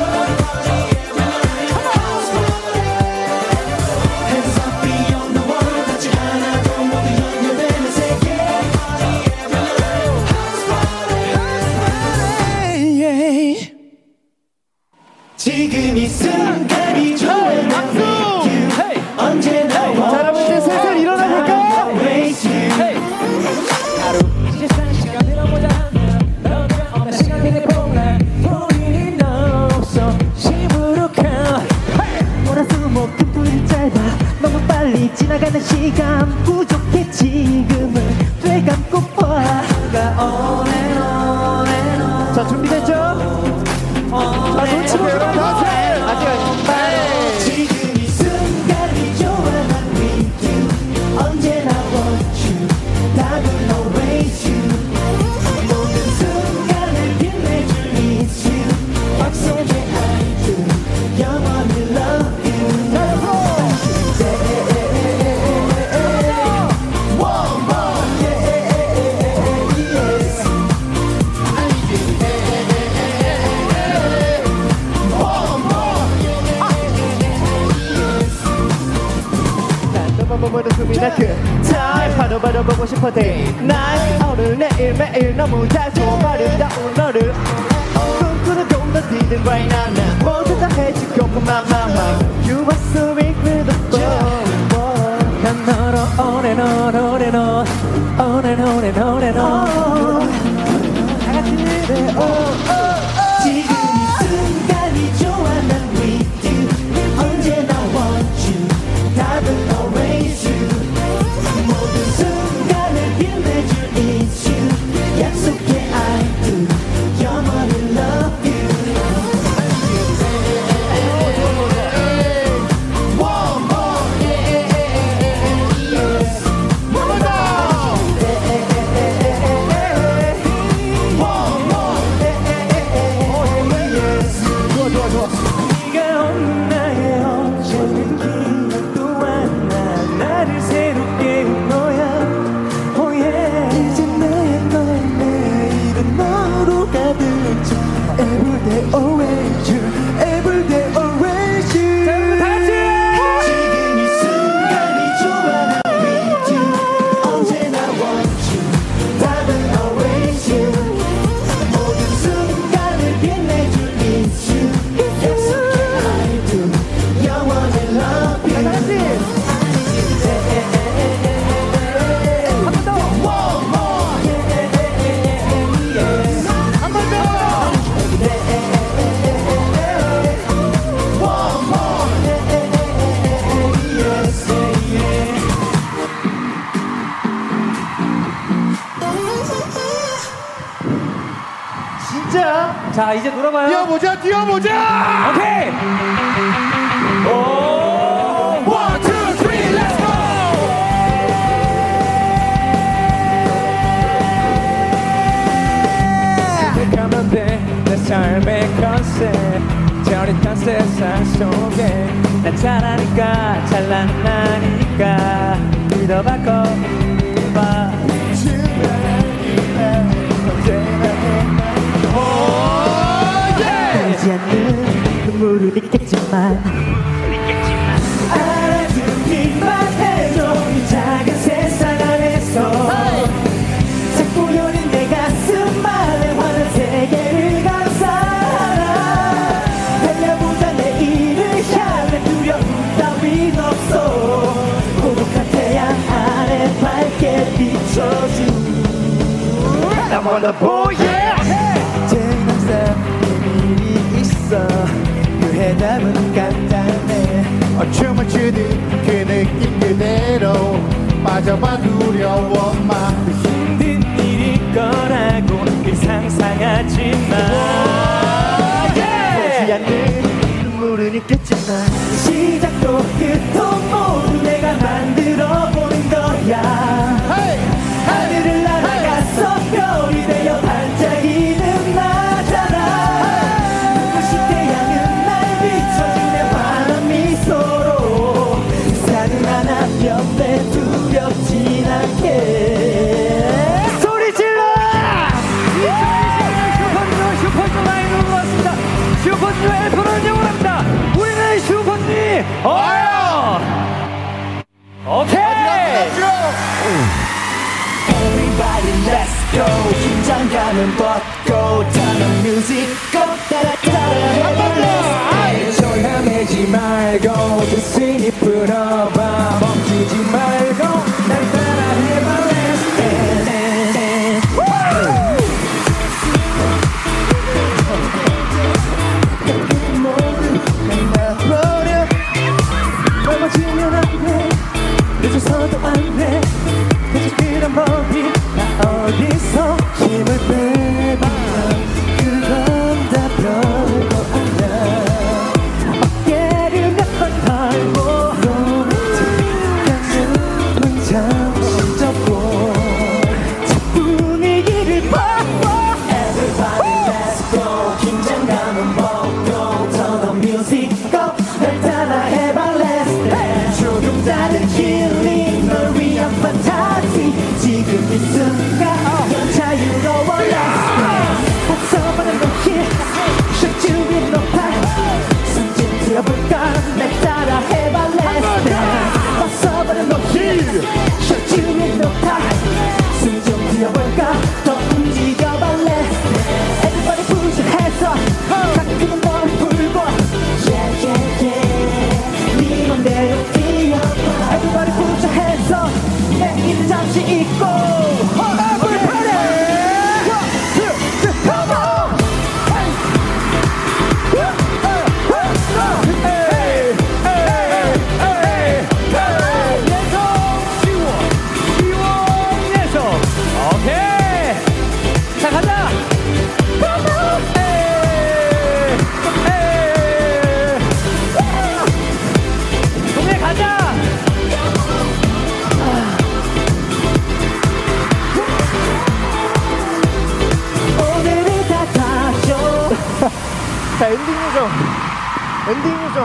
House party Hands up beyond the world 닿지 않아도 모두 연결되는 세계 지금 이 순간이 좋아 언제나 자 여러분 이제 슬슬 일어나볼까? 너무 빨리 지나가는 시간 부족해 지금은 되감고 봐 자 준비됐죠? 자 놓치고 일어나 아직 지금 이 순간이 좋아 난 with you 언제나 want you 답은 always you 모든 순간을 빛내줄 it's you 약속의 I do 영원히 love you One more yes 모두 숨이나 그 타임 바로 보고 싶어 day night 오늘 내일 매일 너무 달콤 아름다운 너를 꿈꾸는 꿈도 뛰는 right now 난 모두 다 해주고만 You are so incredible 난 너로 on and on on and on on and on and on and on 다 같이 지금 이 순간이 좋아 난 with you 언제나 want you 답은 always you 모든 순간을 빛내줄 it's you 약속해 I do 영원히 love you One more yes One more One more yes 네가 없는 나의 어제는 기억 또한 나를 새롭게 한 거야 Oh yeah 이제 너의 내일은 너로 가득 차 Everyday always you Everyday always you 자 여러분 다같이 지금 이 순간이 좋아 난 with you 언제나 want you 답은 always you 모든 순간을 빛내줄 it's you 약속해 I do 영원히 love you 다같이 한번 더 One more yes 한번 더 One more yes 진짜 자 이제 놀아봐요 뛰어보자 오케이 오 One, two, 어릿한 세상 속에 난 잘하니까 잘난다니까 믿어봐 거봐 보이지 않는 눈물을 있겠지만 알아듣기만 해도 이 작은 세상 안에서 자꾸 여린 내 가슴 안에 환한 세계를 감싸라 달려보자 내일을 향해 두려움 따윈 없어 고독한 태양 아래 밝게 비춰준 I'm on the boy yeah 제일 항상 비밀이 있어 그 해답은 간단해 춤을 추듯 그 느낌 그대로 빠져봐 두려워 마 힘든 일일 거라고 늘 상상하지 마 보지 않는 눈물은 있겠지만 시작도 끝도 모두 내가 만들어 보는 거야 하늘을 날아가서 별이 되어 반짝이는 나잖아 눈부신 태양은 날 비춰주네 환한 미소로 사는 하나 옆에 두렵진 않게 소리 질러! 2020년 슈퍼주니어 라인으로 왔습니다. 슈퍼주니어 앨범을 영원합니다. 우리는 슈퍼주니어 어요. 오케이. Everybody let's go 긴장감은 벗고 turn on music go 따라따라 조용하지 말고 그 스윙이 풀어봐 멈추지 말고 날 따라해봐 Let's dance 모두 만나버려 넘어지면 안돼 늦어서도 안돼 계속 그런 법이 나 어디서 힘을 빼봐 그건 다 별거 아니야 어깨를 몇 번 털고 로맨틱한 눈은 잠시 접고 저 분위기를 바꿔 Everybody let's go 긴장감은 벗고 turn on music go 날 따라해봐 let's dance 조금 다른 힐링 널 위한 판타지 지금 이 순간 넌 자유로워 let's dance 벗어버린 너힐 셔츠 높아 숨좀 튀어볼까 날 따라해봐 let's dance 벗어버린 너힐 셔츠 높아 숨좀 튀어볼까 더 움직여봐 let's dance Everybody push your hands up 가끔은 머리 풀고 yeah yeah yeah 네 맘대로 뛰어봐 Everybody put your hands up 내일은 잠시 잊고 Everybody 1, 2, 3, come on hey, hey, hey, hey. 예성 지원 예성 오케이 자 가자 에이, 에이. 동네 가자 오늘은 다 가죠 자 엔딩 요정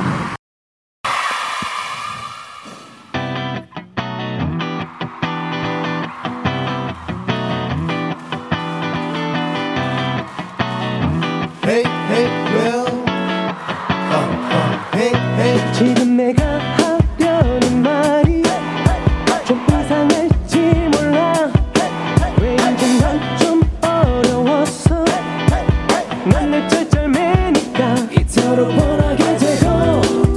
Hey hey well Hey hey 지금 내가 하려는 말이 좀 이상할지 몰라 왠지 난 좀 어려웠어 난 내 쩔쩔매니까 이토록 원하게 되고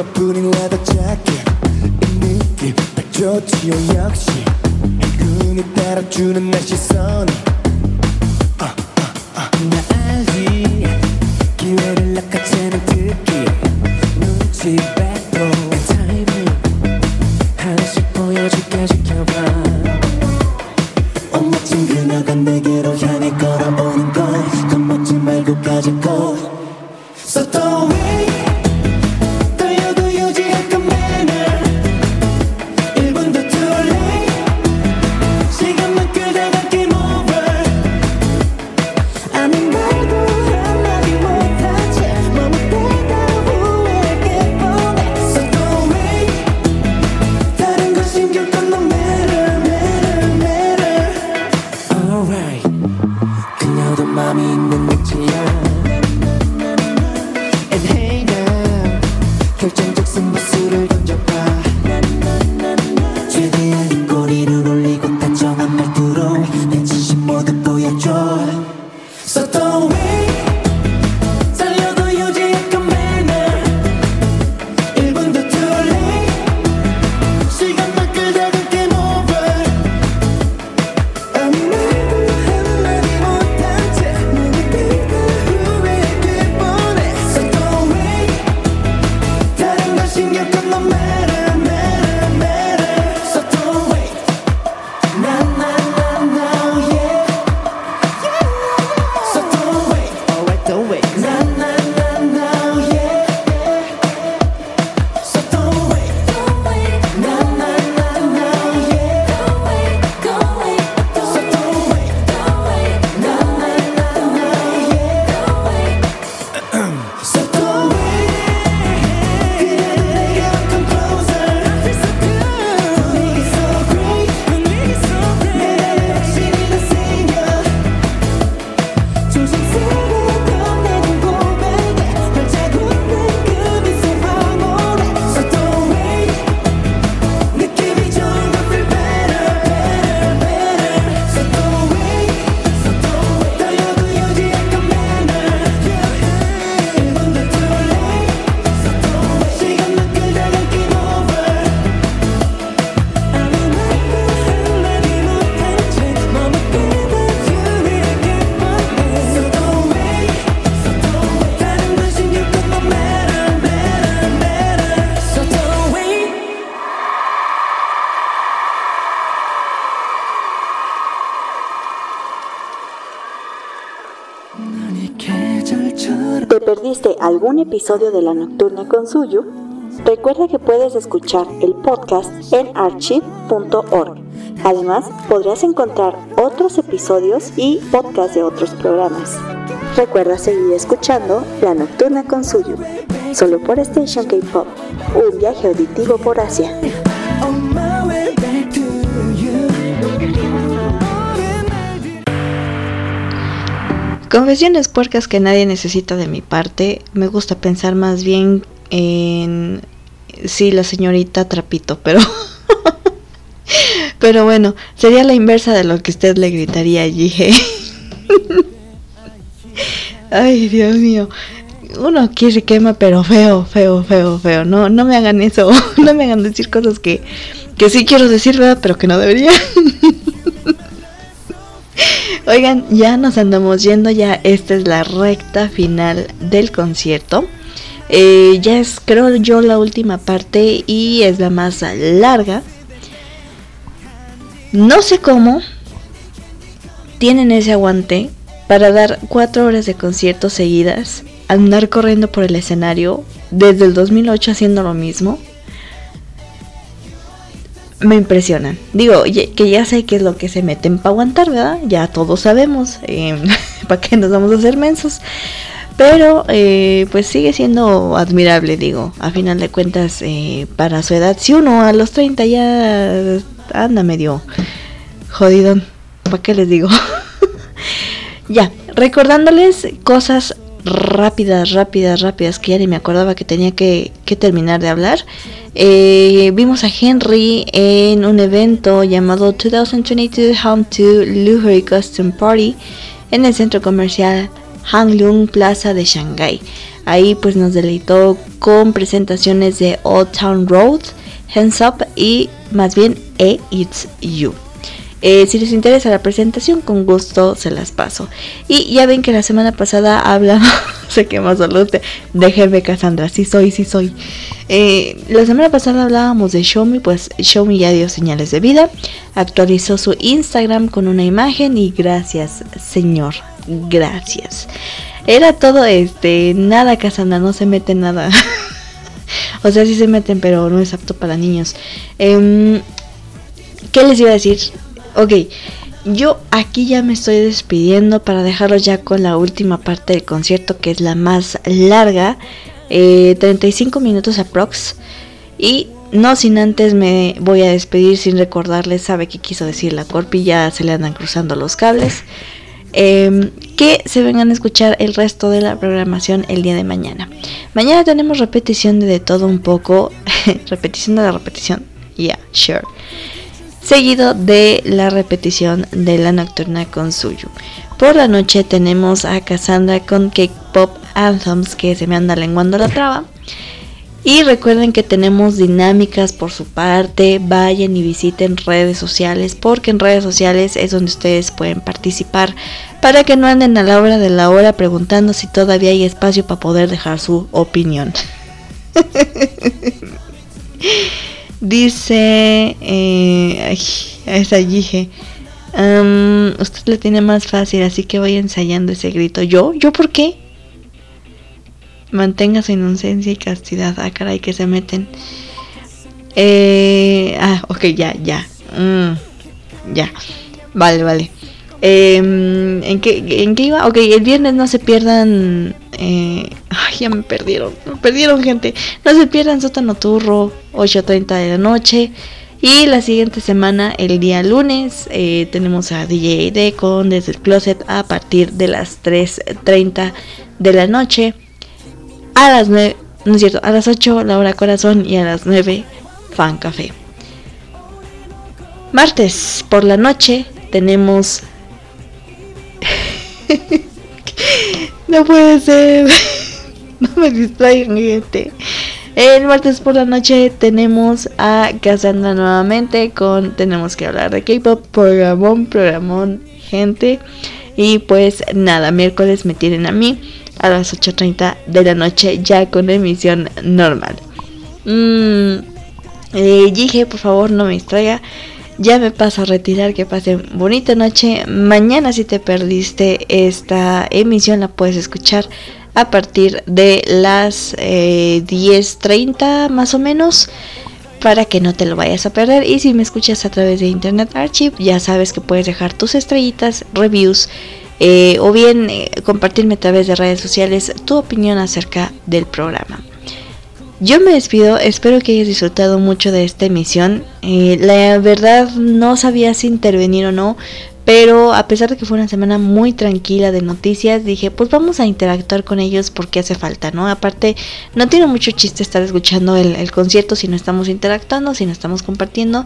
치마뿐인 leather jacket 이 느낌 딱 좋지요 역시 눈이 따라주는 날 시선이 나 알지 기회를 낚아채는 특기 눈치 빼도 타이밍 하나씩 보여줄게 지켜봐 멋진 그녀가 내게로 향해 걸어오는 건 겁먹지 말고 가지고 So don't wait 떨려도 유지할 건 manner 1분도 too late 시간만 끌다가 game over 아무 말도 한마디 못한 채 머뭇대다 후회하게 뻔해 So don't wait 다른 거 신경 꺼 no matter Alright 그녀도 맘이 있는 눈치야 And hey now 결정적 승부수를 던져봐 최대한 꼬리를 올리고 단정한 말투로 내 진심 모두 보여줘 So don't wait 살려도 유지할 건 manner 1분도 too late 시간만 끌다가 game over 아무 말도 한마디 못한 채 눈이 뜨다 후회하게 뻔해 So don't wait 다른 걸 신경 꺼 no matter So don't wait na yeah So don't wait alright don't wait na yeah So don't wait na yeah So don't wait na yeah So don't wait 그냥 내게 come closer I feel so good 분위기 so great 내 확신이 다 생겨 조심스러워 꺼내는 고백에 발자국는 그 빛의 황홀에 So don't wait 느낌이 좋은 건 feel better So don't wait 떨려도 유지할 건 manner 1분도 too late 시간만 끌다가 game over 아무 말도 한마디 못한 채 머뭇대다 후회하게 뻔해 So don't wait 다른 건 신경 꺼 no matter So don't wait 넌 이 계절처럼 ¿Te perdiste algún episodio de La Nocturna con Suyu? Recuerda que puedes escuchar el podcast en archive.org. Además, podrás encontrar otros episodios y podcasts de otros programas. Recuerda seguir escuchando La Nocturna con Suyu, solo por Station K-Pop, un viaje auditivo por Asia. On my way back to you Confesiones puercas que nadie necesita de mi parte. Me gusta pensar más bien en... Sí, la señorita Trapito, pero... pero bueno, sería la inversa de lo que usted le gritaría a Jihye. Ay, Dios mío. Uno aquí se quema, pero feo. No me hagan eso. No me hagan decir cosas que sí quiero decir, ¿verdad? Pero que no debería. Oigan, ya nos andamos yendo, ya esta es la recta final del concierto. Ya es, creo yo, la última parte y es la más larga. No sé cómo tienen ese aguante para dar 4 horas de concierto seguidas, andar corriendo por el escenario desde el 2008 haciendo lo mismo. Me impresionan. Digo, que ya sé qué es lo que se meten para aguantar, ¿verdad? Ya todos sabemos. ¿Para qué nos vamos a hacer mensos? Pero pues sigue siendo admirable, digo. A final de cuentas, para su edad, si uno a los 30 ya anda medio jodidón, ¿para qué les digo? Ya, recordándoles cosas rápidas, que ya ni me acordaba que tenía que terminar de hablar. Vimos a Henry en un evento llamado 2022 Home to Luxury Custom Party en el centro comercial Hanglung Plaza de Shanghái. Ahí pues nos deleitó con presentaciones de Old Town Road, Hands Up y más bien It's You. Si les interesa la presentación, con gusto se las paso. Y ya ven que la semana pasada hablamos, sé que más solo déjenme Cassandra, sí soy. La semana pasada hablábamos de Xiaomi, pues Xiaomi ya dio señales de vida, actualizó su Instagram con una imagen y gracias, señor, gracias. Era todo nada Cassandra, no se mete nada. O sea, sí se meten, pero no es apto para niños. ¿Qué les iba a decir? Ok, yo aquí ya me estoy despidiendo para dejarlos ya con la última parte del concierto, que es la más larga, 35 minutos aprox. Y no sin antes me voy a despedir sin recordarles, sabe qué quiso decir la Corpi, ya se le andan cruzando los cables. Que se vengan a escuchar el resto de la programación el día de mañana. Mañana tenemos repetición de todo un poco, repetición de la repetición, yeah, sure. Seguido de la repetición de la nocturna con Suyu. Por la noche tenemos a Cassandra con K-Pop Anthems, que se me anda lenguando la traba. Y recuerden que tenemos dinámicas por su parte. Vayan y visiten redes sociales, porque en redes sociales es donde ustedes pueden participar, para que no anden a la hora de la hora preguntando si todavía hay espacio para poder dejar su opinión. Dice esa Yige, usted le tiene más fácil, así que vaya ensayando ese grito. ¿Yo por qué? Mantenga su inocencia y castidad. Ah, caray, que se meten. Ok, ya. Ya. Vale. ¿En qué iba? Ok, el viernes no se pierdan. Ya me perdieron, gente. No se pierdan Sótano Turro, 8:30 de la noche. Y la siguiente semana, el día lunes, tenemos a DJ ID con Desde el Closet a partir de las 3:30 de la noche. A las 9, no es cierto, a las 8 La Hora Corazón y a las 9 Fan Café. Martes por la noche tenemos... No puede ser. No me distraigan, gente. El martes por la noche tenemos a Cassandra nuevamente con Tenemos que hablar de K-Pop. Programón, gente. Y pues nada, miércoles me tienen a mí a las 8:30 de la noche, ya con emisión normal. Dije, por favor, no me distraiga. Ya me paso a retirar, que pasen bonita noche. Mañana, si te perdiste esta emisión, la puedes escuchar a partir de las 10:30 más o menos, para que no te lo vayas a perder. Y si me escuchas a través de Internet Archive, ya sabes que puedes dejar tus estrellitas, reviews, o bien compartirme a través de redes sociales tu opinión acerca del programa. Yo me despido, espero que hayas disfrutado mucho de esta emisión. La verdad no sabía si intervenir o no, pero a pesar de que fue una semana muy tranquila de noticias, dije pues vamos a interactuar con ellos porque hace falta, ¿no? Aparte, no tiene mucho chiste estar escuchando el concierto si no estamos interactuando, si no estamos compartiendo.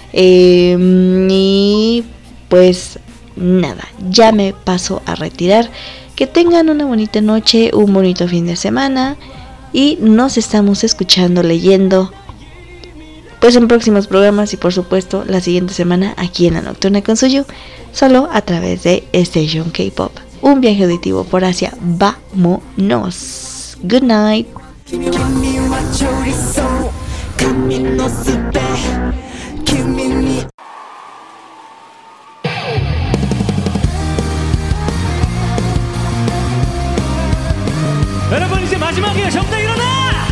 Y pues nada, ya me paso a retirar. Que tengan una bonita noche, un bonito fin de semana. Y nos estamos escuchando, leyendo, pues en próximos programas y por supuesto la siguiente semana aquí en La Nocturna con Suyu, solo a través de Station K-Pop. Un viaje auditivo por Asia. ¡Vámonos! Good night. 여러분, 이제 마지막이에요. 전부 다 일어나!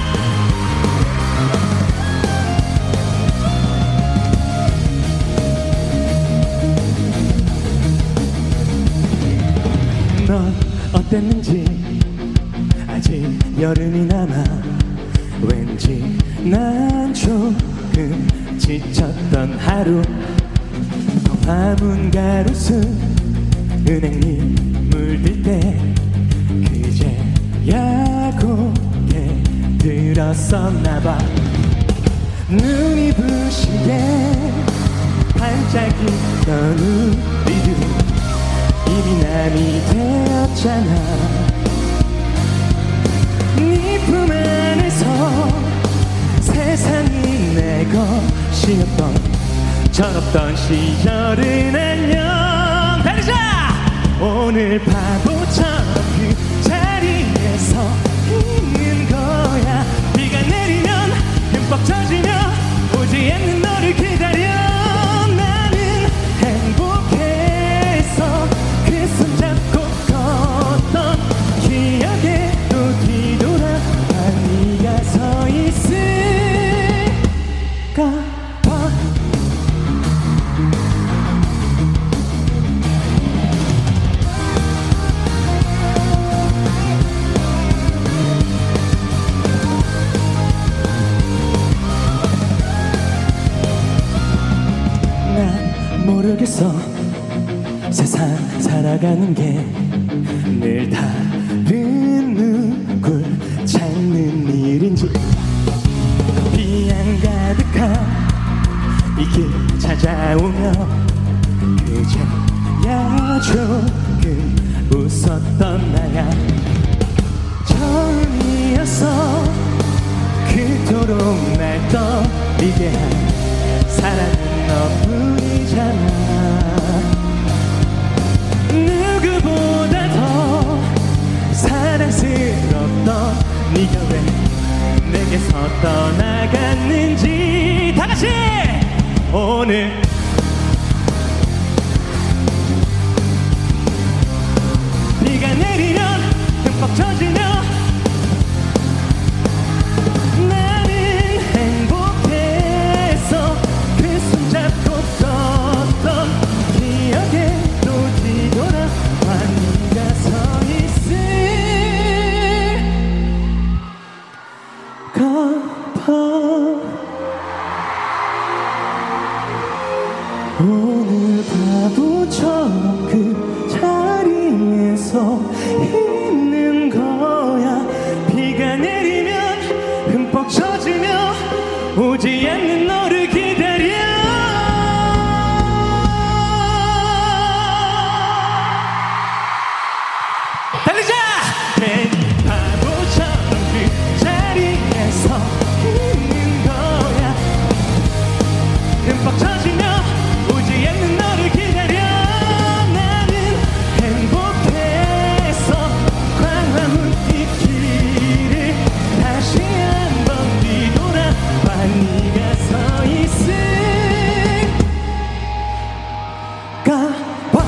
넌 어땠는지 아직 여름이 남아 왠지 난 조금 지쳤던 하루 밤은 가로수 은행잎 물들 때 그제야 고개 들었었나봐 눈이 부시게 반짝이던 우리들 이미 남이 되었잖아 세상이 내 것이었던 철없던 시절은 안녕. 달리자! 오늘 바보처럼 그 자리에서 있는 거야. 비가 내리면 흠뻑 젖으며 오지 않는 너를 기다려. 나는 행복해서 그 손잡고 걷던 기억에 또 뒤돌아 네가 서 있을까 봐. 난 모르겠어. 세상 살아가는 게 늘 다른 누굴 찾는 일인지. 비안 가득한 이 길 찾아오며 그제야 조금 웃었던 나야. 처음이었어 그토록 날 떠리게 한 사랑은 너뿐이잖아. 누구보다 더 사랑스럽던 네가 왜 내게서 떠나갔는지. 다같이 오늘 비가 내리면 흠뻑 젖으며 나는 행복해서 그 손잡고 걷던 기억에 또 뒤돌아 네가 서 있을까 봐. 오늘 바보처럼 그 자리에서 있는 거야. 비가 내리면 흠뻑 젖으며 오지 않는 너를 기다려. 달리자! 괜히 바보처럼 그 자리에서 있는 거야. 흠뻑 젖으며 오지 않는 너를 기다려. 나는 행복해서 광화문 이 길을 다시 한번 뒤돌아봐 네가 서 있을까 봐.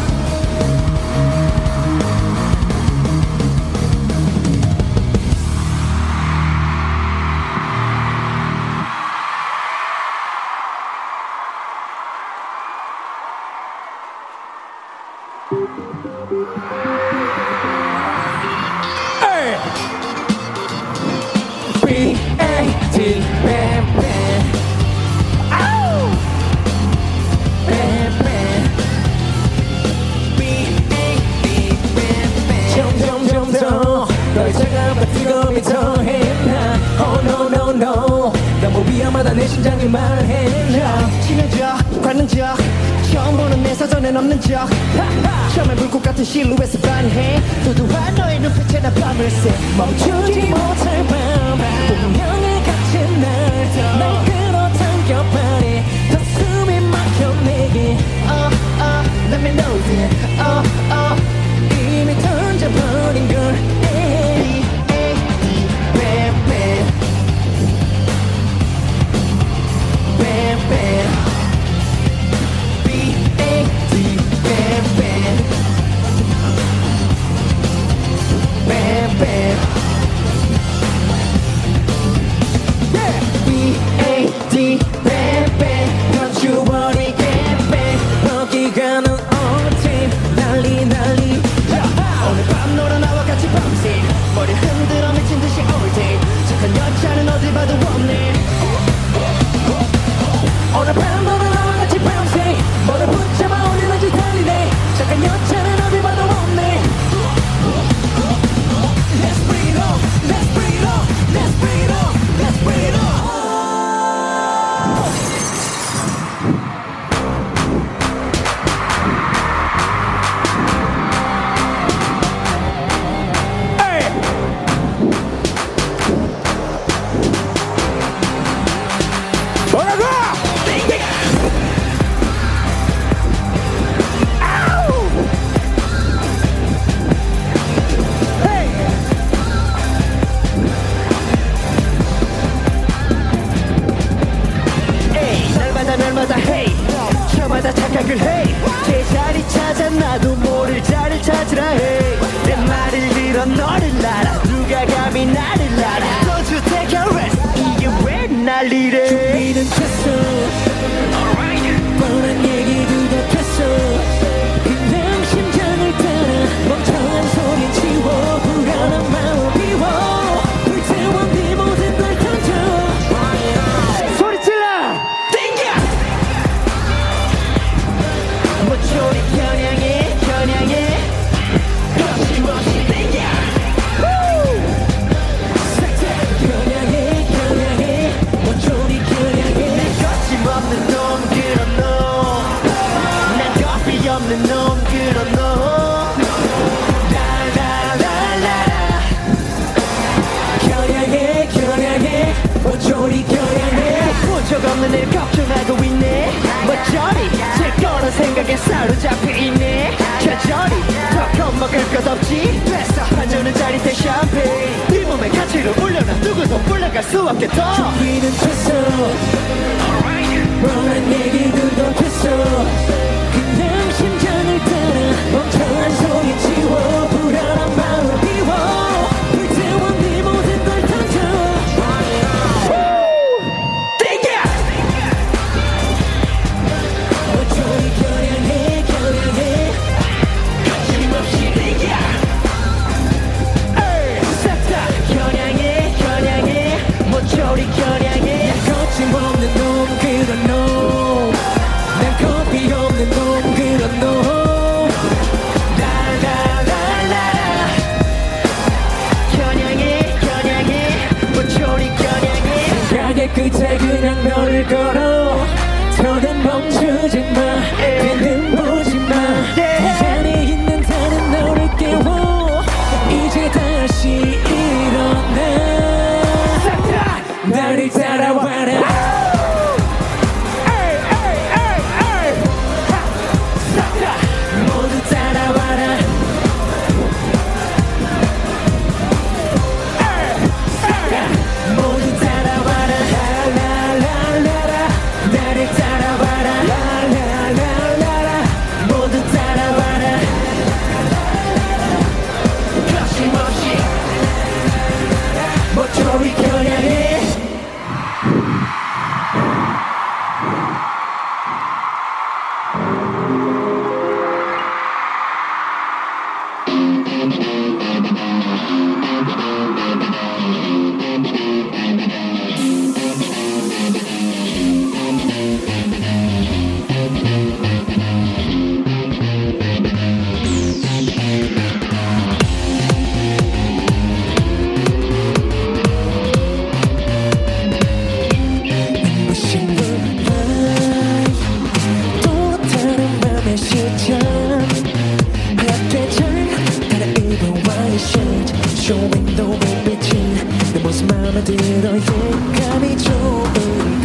B-A-T bam bam 아우 bam bam B-A-T bam bam 점점 너의 차가운 뜨거움이 더해나 Oh no no no 너무 위험하다 내 심장이 말해줘. 친해져 관능적 처음 보는 내 사전엔 없는 적 처음에 불꽃 같은 실루엣을 반해 도도한 너의 눈빛에 나 밤을 새 멈추지 못할 밤 운명을 갇힌 날 끌어당겨버려 더 숨이 막혀 내게 Let me know that 이미 던져버린 걸 B-A-T bam bam bam bam B-A-T bam bam bam bam 이래 준비는 됐어 뻔한 얘기들도 됐어 그냥 심장을 따라 멍청한 소리 치워 불안한 마음 비워 불태워 네 모든 걸 던져 소리 질러 땡겨 모조리 겨냥해 겨냥해 거침없이 땡겨 겨냥해 겨냥해 모조리 겨냥해 거침없는 놈 그런 놈난 커피 없는 놈 그런 놈 라라라라 겨냥해 겨냥해 모조리 겨냥해 본적 없는 일 걱정하고 있네 모조리 제 거란 생각에 사로잡혀 있네 여전히 더 겁먹을 것 없지 됐어 한전은 짜릿해 샴페인 네 몸의 가치를 올려놔 누구도 올라갈 수 없겠다 준비는 됐어 뻔한 얘기들도 됐어 그냥 심장을 따라 멍청한 소리 치워 불안한 마음을 비워 불태워 네 모든 걸 던져 땡겨 모조리 겨냥해 겨냥해 거침없이 땡겨 싹다 겨냥해 겨냥해 모조리 겨냥해 거침없는 놈 그런 놈난 커피 없는 놈 그런 놈 라라라라 겨냥해 겨냥해 모조리 겨냥해 생각의 끝에 그냥 너를 걸어 더는 멈추지 마 뒤는 보지 마 이 안에 있는 다른 너를 깨워 이제 다시 일어나 나를 따라와라 모두 따라와라 모두 따라와라 라라라라 나를 따라와라 라라라라 모두 따라와라 거침없이 모조리 겨냥해 또 다른 밤의 시작 하얗게 잘 갈아입어와의 shade 쇼윈도의 빛이 내 모습 맘에 들어 예감이 좋은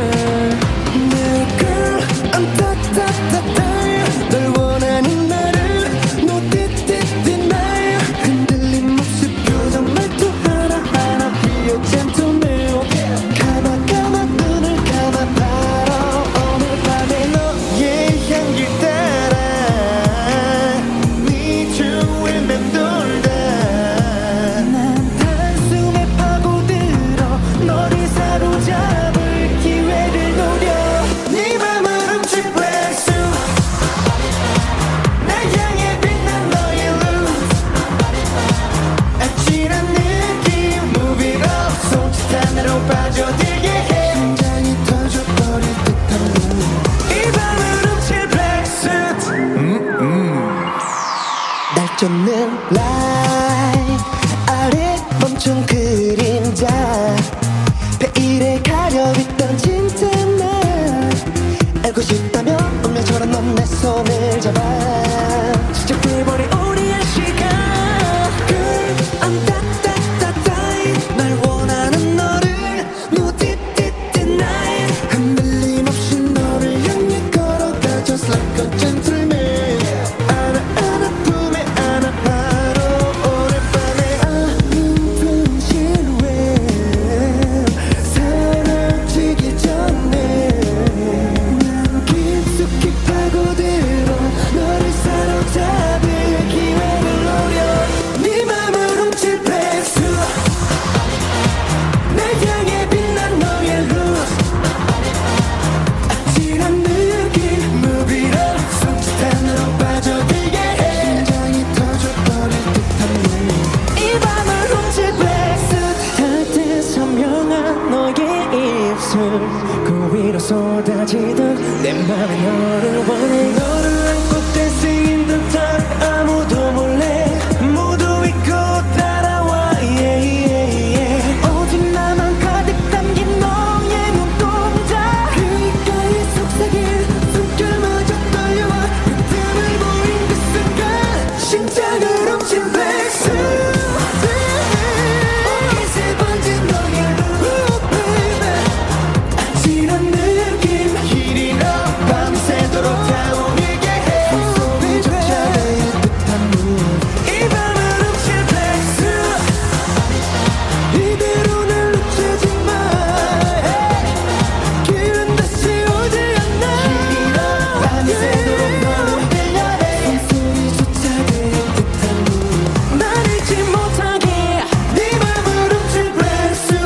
내 girl I'm 따따따따 널 원하는 나를 너 띠띠띠 나의 흔들림 없이 표정 말투 하나하나 비어 젠틀맨 감아 눈을 감아 바로 오늘 밤에 너의 향기를 따라 네 주위를 맴돌다 난 한숨에 파고들어 너를 사로잡을 기회를 노려 네 맘을 훔칠 blacksuit 날 향해 빛난 너의 lose 아찔한 느낌 move it up 손짓한 나로 빠져들게 해 심장이 터져버릴 듯한 이 밤을 훔칠 blacksuit 날 쫓는 light 아래 멈춘 그림자 베일에 가려있던 진짜 나 알고 싶다면 운명처럼 넌 내 손을 잡아 시작돼버린 우리의 시간 Girl I'm 따따따따 날 원하는 너를 누디디디 나의 흔들림 없이 너를 향해 걸어가 Just like a gentleman 안아 품에 안아 바로 오랜만에 아름다운 실루엣 사라지기 전에 난 깊숙이 파고들어 너를 사로잡아 사라지던 내 맘에 너를 원해 너를 안고 dancing in the dark 아무도 몰래 모두 잊고 따라와 yeah, yeah, yeah. 오직 나만 가득 담긴 너의 눈동자 귓가에 속삭일 숨결마저 떨려와 틈을 보인 그 순간 심장을 훔친 백수 어디서 번진 너의 love baby 아찔한 느낌 길이로 밤새도록 타오르게 해 손소리조차 닿을 듯한 mood 이 밤을 훔칠 백수 이대로 날 놓치지 마 길은 다시 오지 않아 길이로 밤새도록 너를 끌려내 손소리조차 닿을 듯한 mood 날 잊지 못하게 네 맘을 훔칠 백수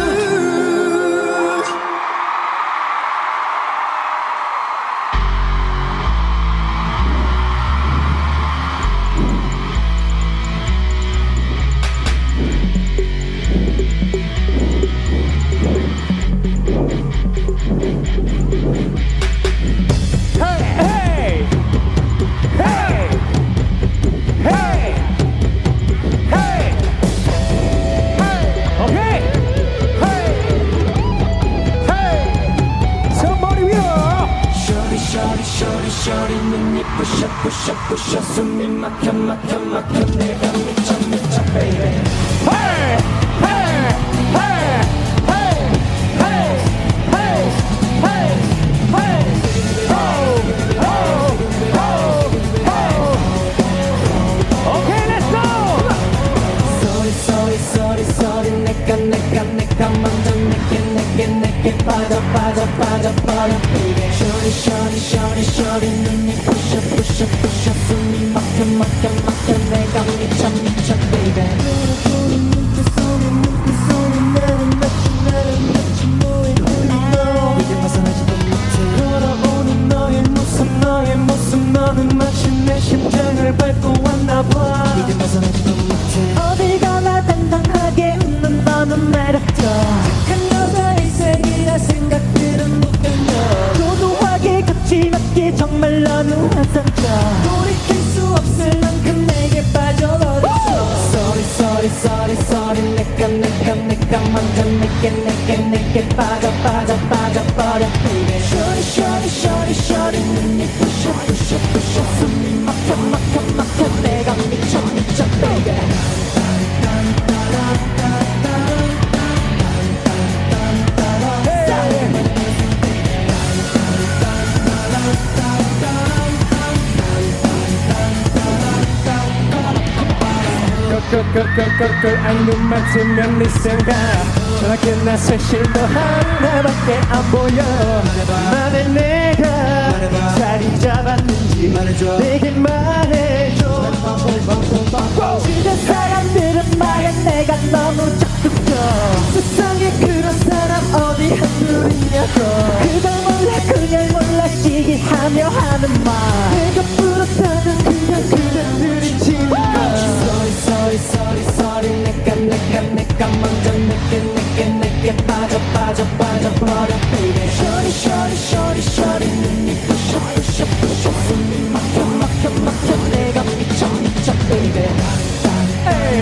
쇼리 눈이 부셔 숨이 막혀 내가 미쳐 baby hey hey hey hey hey hey hey hey oh oh oh oh okay let's go sorry 내가 먼저 내게 빠져 baby 쇼리 눈이 부셔 숨이 막혀 내가 미쳐 baby 눈빛 속에 나를 마치 뭐에 홀려 이제 벗어나지도 못해 걸어오는 너의 모습 너는 마치 내 심장을 밟고 왔나봐 이제 벗어나지도 못해 어딜 가나 당당하게 웃는 너는 매력져 착한 여자의 색이라 생각들은 못했나 도도하게 거침없게 정말 너는 환상적 돌이킬 수 없을 만큼 내게 빠져버렸어 sorry 내가 먼저 내게 빠져버려 baby 쇼리 눈이 부셔 숨이 막혀 내가 미쳐 baby 아는 맞으면 네 생각 전화기 나서 실도 하나밖에 안 보여 말해 내가 자리 잡았는지 내게 말해줘 주변 사람들은 말해 내가 너무 적극적 세상에 그런 사람 어디 한둘이냐고 그걸 몰라 시기하며 하는 말 내가 부럽다면 그냥 그대들이 지는 걸 sorry 내가 먼저 내게 빠져버려 baby 쇼리 눈이 부셔 숨이 막혀 내가 미쳐 baby hey.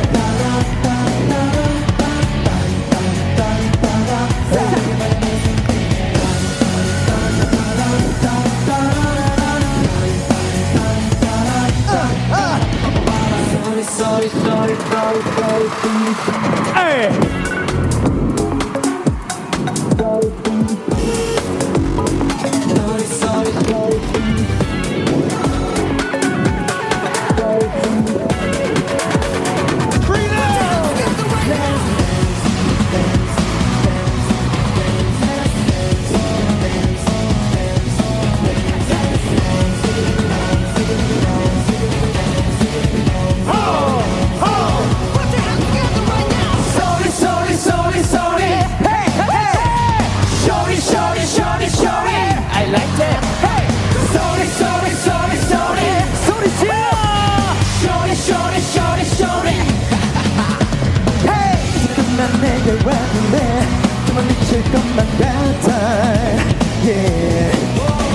Sorry hey. 내게 왜 그래 정말 미칠 것만 같아 yeah.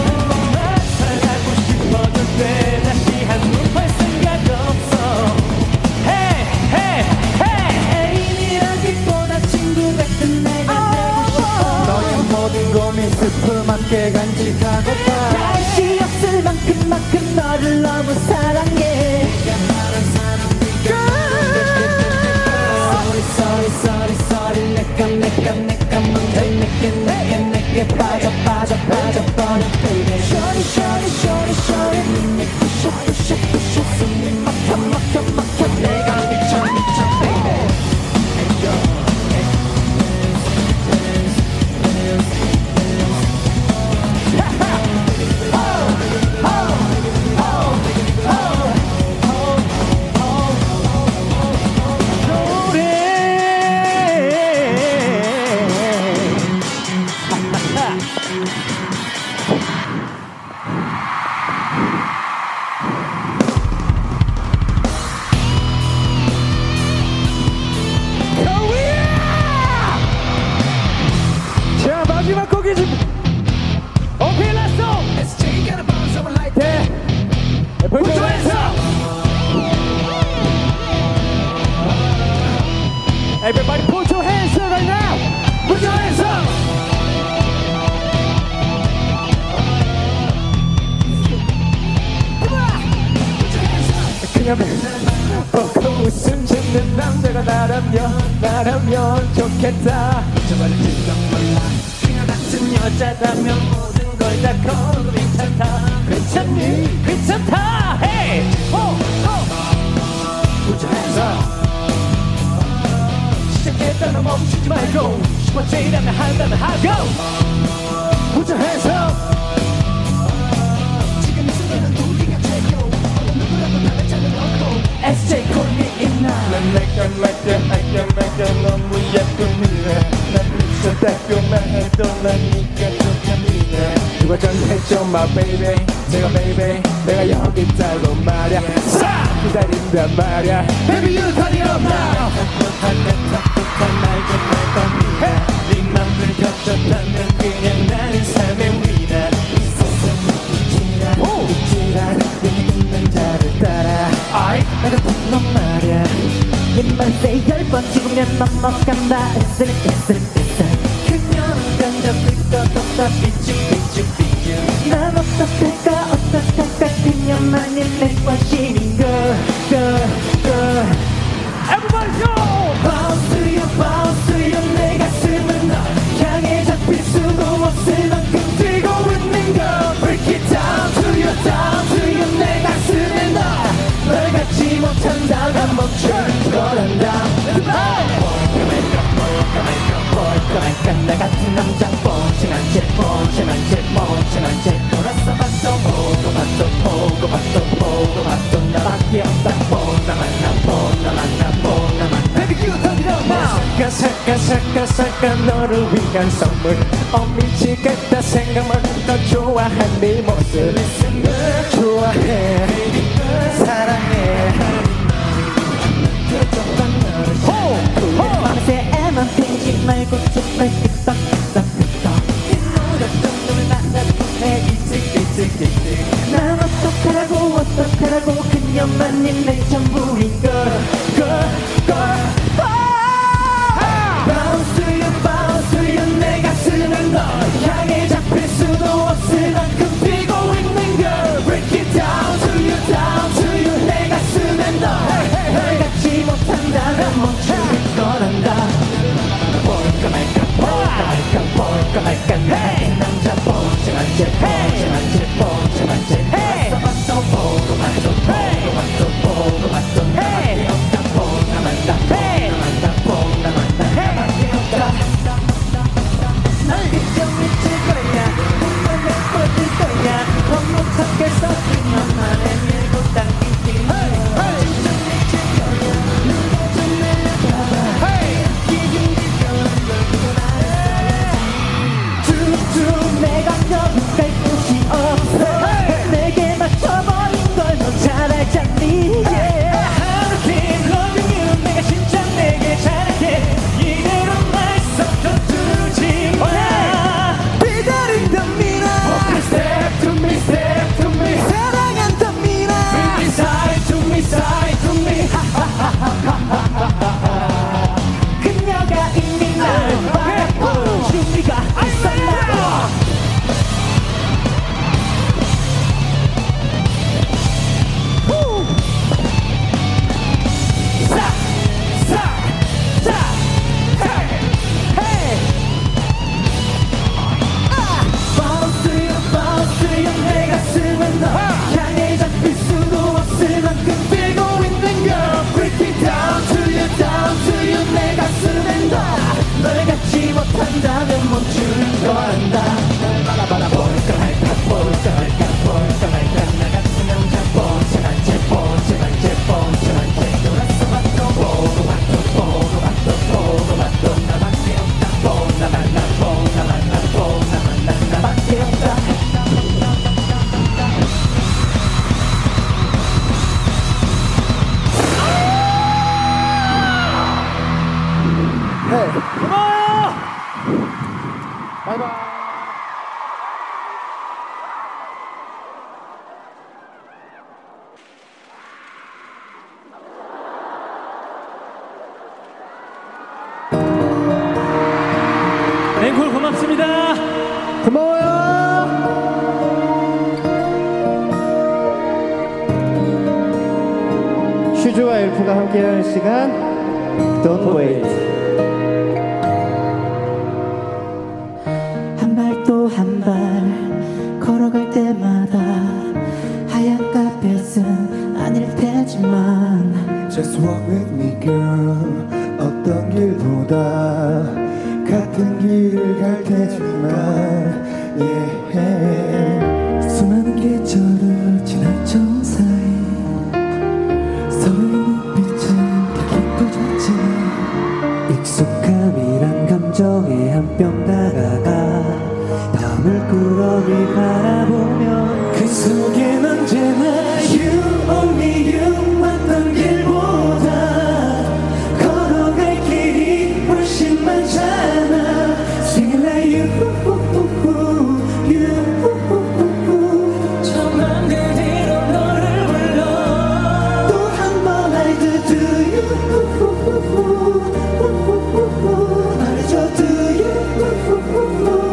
내가 먼저 내게 빠져 버려 baby Shorty shorty shorty shorty 내 부셔 막혀 내가 미쳐 baby 마지막 곡이 지금 오케이 렛츠 네 불조해서 Everybody put your hands up right now Put your hands up 그녀는 벗고 웃음 짓는 남자가 나라면 좋겠다 저만을 진정 몰라 같은 여자라면 모든 걸 다 걸어도 괜찮니? 괜찮다! Hey! Put your hands up 시작했다면 멈추지 말고 멋지라면 한다면 하고 Put your hands up 지금 이 순간은 우리가 최고 누구라도 다른 자는 없고 SJ 콜미 있나 난 내가 너무 예쁩니다 난 달콤만 해도 난 니가 좋답니다 누가 전해줘 my baby 내가 여기 있다고 말야 싹 기다린단 말야 Baby you turn it up now 따뜻한 날개 날 겁니다 네 맘을 겹쳤다면 그냥 나는 삶의 위나 이 세상 이지랄 내 있는 자를 따라 나 같은 넌 말야 입만 세 10번 죽으면 넘어간다 그녀는 간접일까 덥다 삐죽 난 어떡할까 그녀만이 내 관심인 걸 Everybody go! Bounce to you 내 가슴은 널 향해 잡힐 수도 없을 만큼 뛰고 있는 걸 Break it down to you 내 가슴에 널 갖지 못한다면 멈출 거란다 나 같은 남자 뻔뻔한 채 돌아서 봐도 나밖에 없다 나만 Baby you turn it up now 잠깐 너를 위한 선물 미치겠다 생각만 더 좋아한 네 모습 좋아해 사랑해 밤새만 핑지 말고 제발 끄떡 난 어떡하라고 그녀만이 내 전부인 걸 Bounce to you 내 가슴은 널 향해 잡힐 수도 없을 만큼 뛰고 있는 걸 Break it down to you 내 가슴에 널 고맙습니다. 고마워요. 슈즈와 엘프가 함께하는 시간 Don't Wait. 한 발 또 한 발 걸어갈 때마다 하얀 카펫은 아닐 테지만 Just walk with me girl. 어떤 길보다 같은 길을 갈 테지만 yeah. 수많은 계절을 지날 정사이 서로의 눈빛은 다 깊어졌지만 익숙함이란 감정에 한 뼘 다가가 다음을 꾸러미 바라보면 그 속엔 언제나 You only you 왔던 길보다 걸어갈 길이 훨씬 많잖아 Sing like you 저만 그대로 너를 불러 또 한 번 I do you 말해줘 do you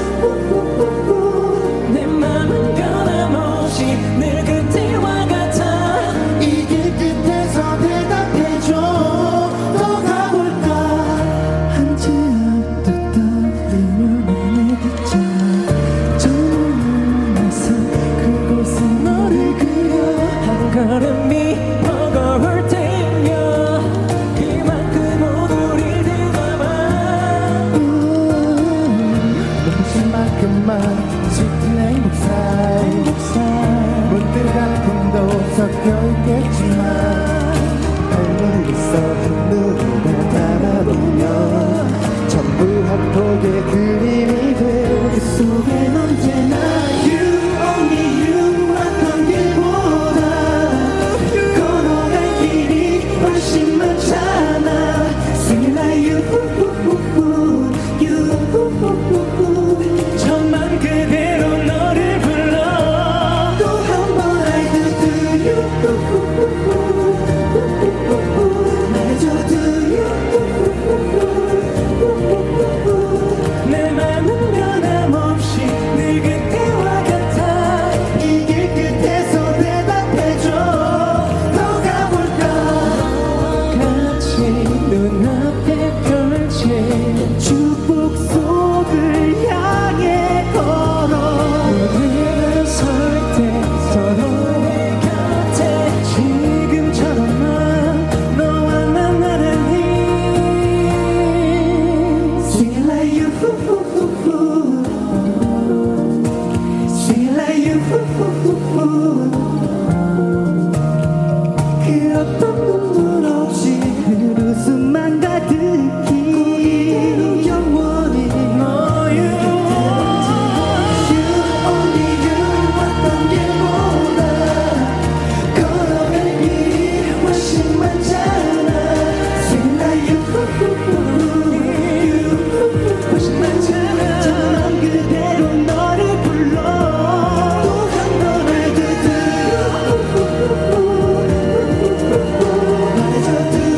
내 맘은 변함없이 늘 그때와 같아 이 길 끝에서 대답해줘 또 가볼까 한치 앞도 떨리면 안에 있잖아 저 눈에서 그곳에 너를 그려 한 걸음이 버거울 때면 그만큼 우릴 들어봐 마지막만 짙은 행복사이 문득 아픔도 섞여 있겠지만 할머니 있어 눈을 바라보면 전부 한 폭의 그림이 돼 그 속엔 언제나 You only you 왔던 길보다 걸어갈 길이 훨씬 많잖아 Sing like you 천만 그대로 너를 불러 또 한 번 I do you 말해줘 do you 내 맘은 변함없이 늘 그때와 같아 이 길 끝에서 대답해줘 더 가볼까 같이 눈앞에 펼친 축복 속을 향해 걸어 우리는 설 때 서로의 곁에 지금처럼만 너와 난 나란히 Sing like you Sing like you 그 어떤 눈물 없이 웃음만 가득히 영원히 너유 You only you 왔던 길보다 걸어갈 길이 훨씬 많잖아 Sing like you 훨씬 많잖아 저만 그대로 너를 불러 또 한 번 I do 말해줘 do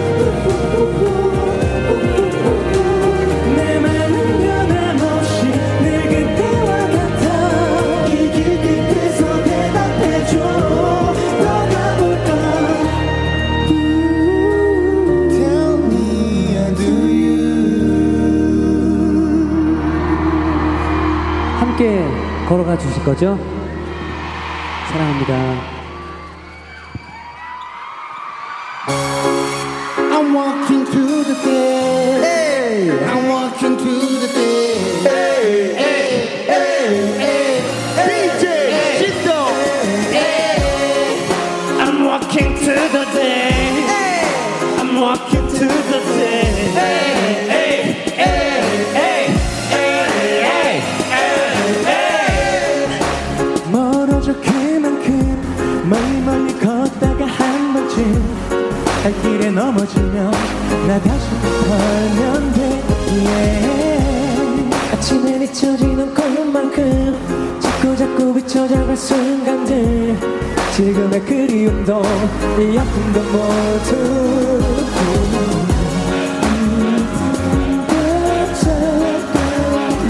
내 맘은 변함없이 늘 그때와 같아 이 길 끝에서 대답해줘 더 가볼까 Tell me do you 함께 걸어가 주실 거죠? 사랑합니다. I'm walking to the day. Hey, I'm walking to the day. Hey, hey, hey, hey, DJ Shindo. I'm walking to the day I'm walking to the day hey, hey, hey, hey, hey, hey, hey. 멀어져 그만큼 멀리 멀리 걷다가 한 번쯤 갈 길에 넘어지면 나 다시 털면 돼 yeah. 아침에 잊혀지는 것만큼 자꾸 비춰져갈 순간들 지금의 그리움도 이 아픔도 모두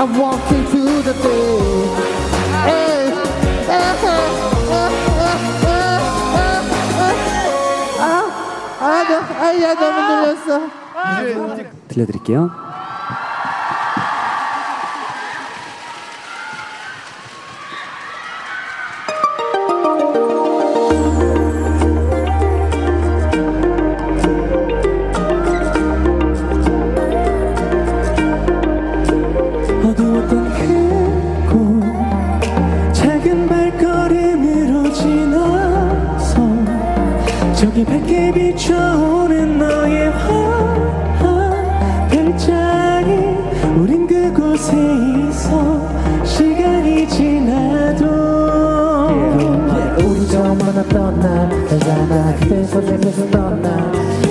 I'm walking through the day. 야, 너무 들렸어. 들려드릴게요. 어두웠던 그곳 작은 발걸음으로 지나서 저기 밝게 비춰오는 너의 화한 별장이 우린 그곳에 있어 시간이 지나도 우리 처음 만났던 날 괜찮아 그때 설레면서 떠나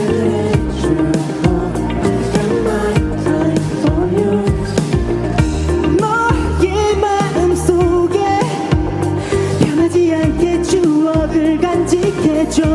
너의 마음속에 변하지 않게 추억을 간직해줘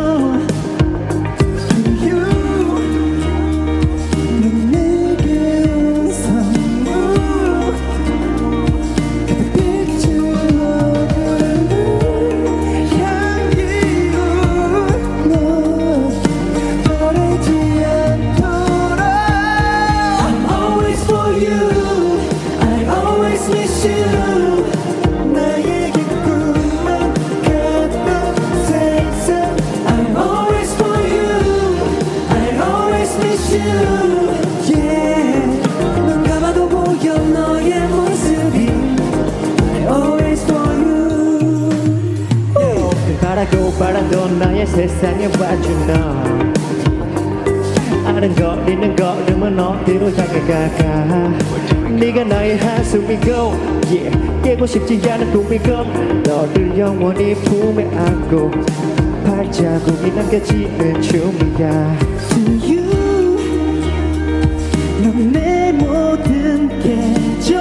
바라던 나의 세상에 와준 너 아른거리는 걸음은 어디로 향해 갈까 네가 나의 한숨이고 깨고 싶지 않은 꿈이고 너를 영원히 품에 안고 발자국이 남겨지는 춤이야 To you 넌 내 모든 계절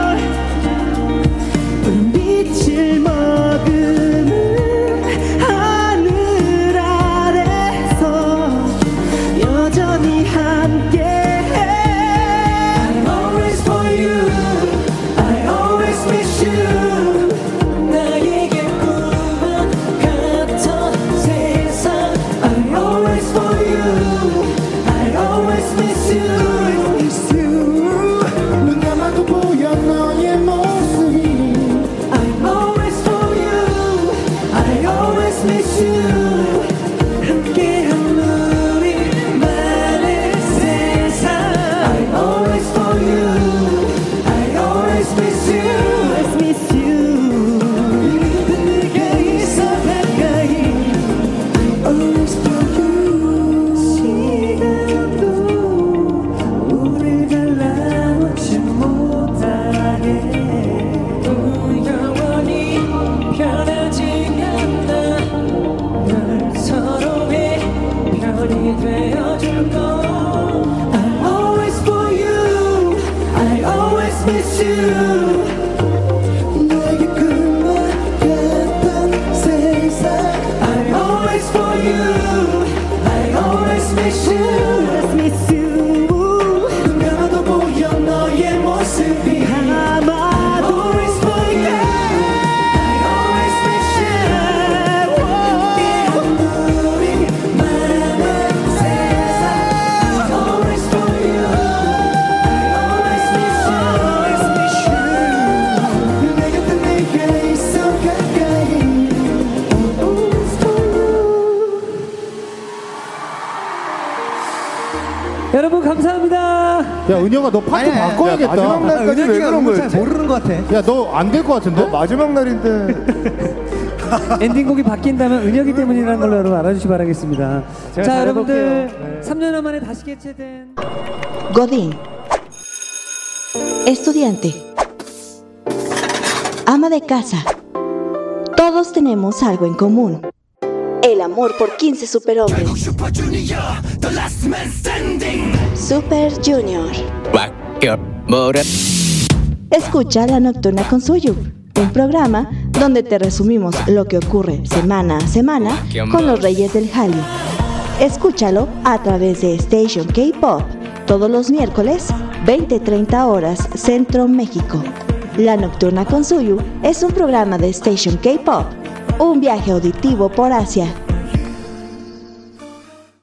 빛을 머금은 여전히 함께해 I'm always for you I always miss you 나에게 꿈만 같던 세상 I'm always for you I always miss you Miss you 눈 감아도 보여 너의 모습이 I'm always for you I always miss you 함께한 여러분 감사합니다. 야 은혁아 너 파트 바꿔야겠다. 마지막 날까지 왜 그런 거야? 잘 모르는 것 같아. 야 너 안 될 것 같은데? 마지막 날인데. 엔딩곡이 바뀐다면 은혁이 때문이라는 걸로 여러분 알아주시기 바라겠습니다. 자 여러분들 3년 만에 다시 개최된 Godín, estudiante, ama de casa. Todos tenemos algo en común. El amor por 15 superhombres. Super Junior. Escucha La Nocturna con Suyu, un programa donde te resumimos lo que ocurre semana a semana con los Reyes del Hallyu. Escúchalo a través de Station K-Pop todos los miércoles 20:30 horas Centro México. La Nocturna con Suyu es un programa de Station K-Pop, un viaje auditivo por Asia.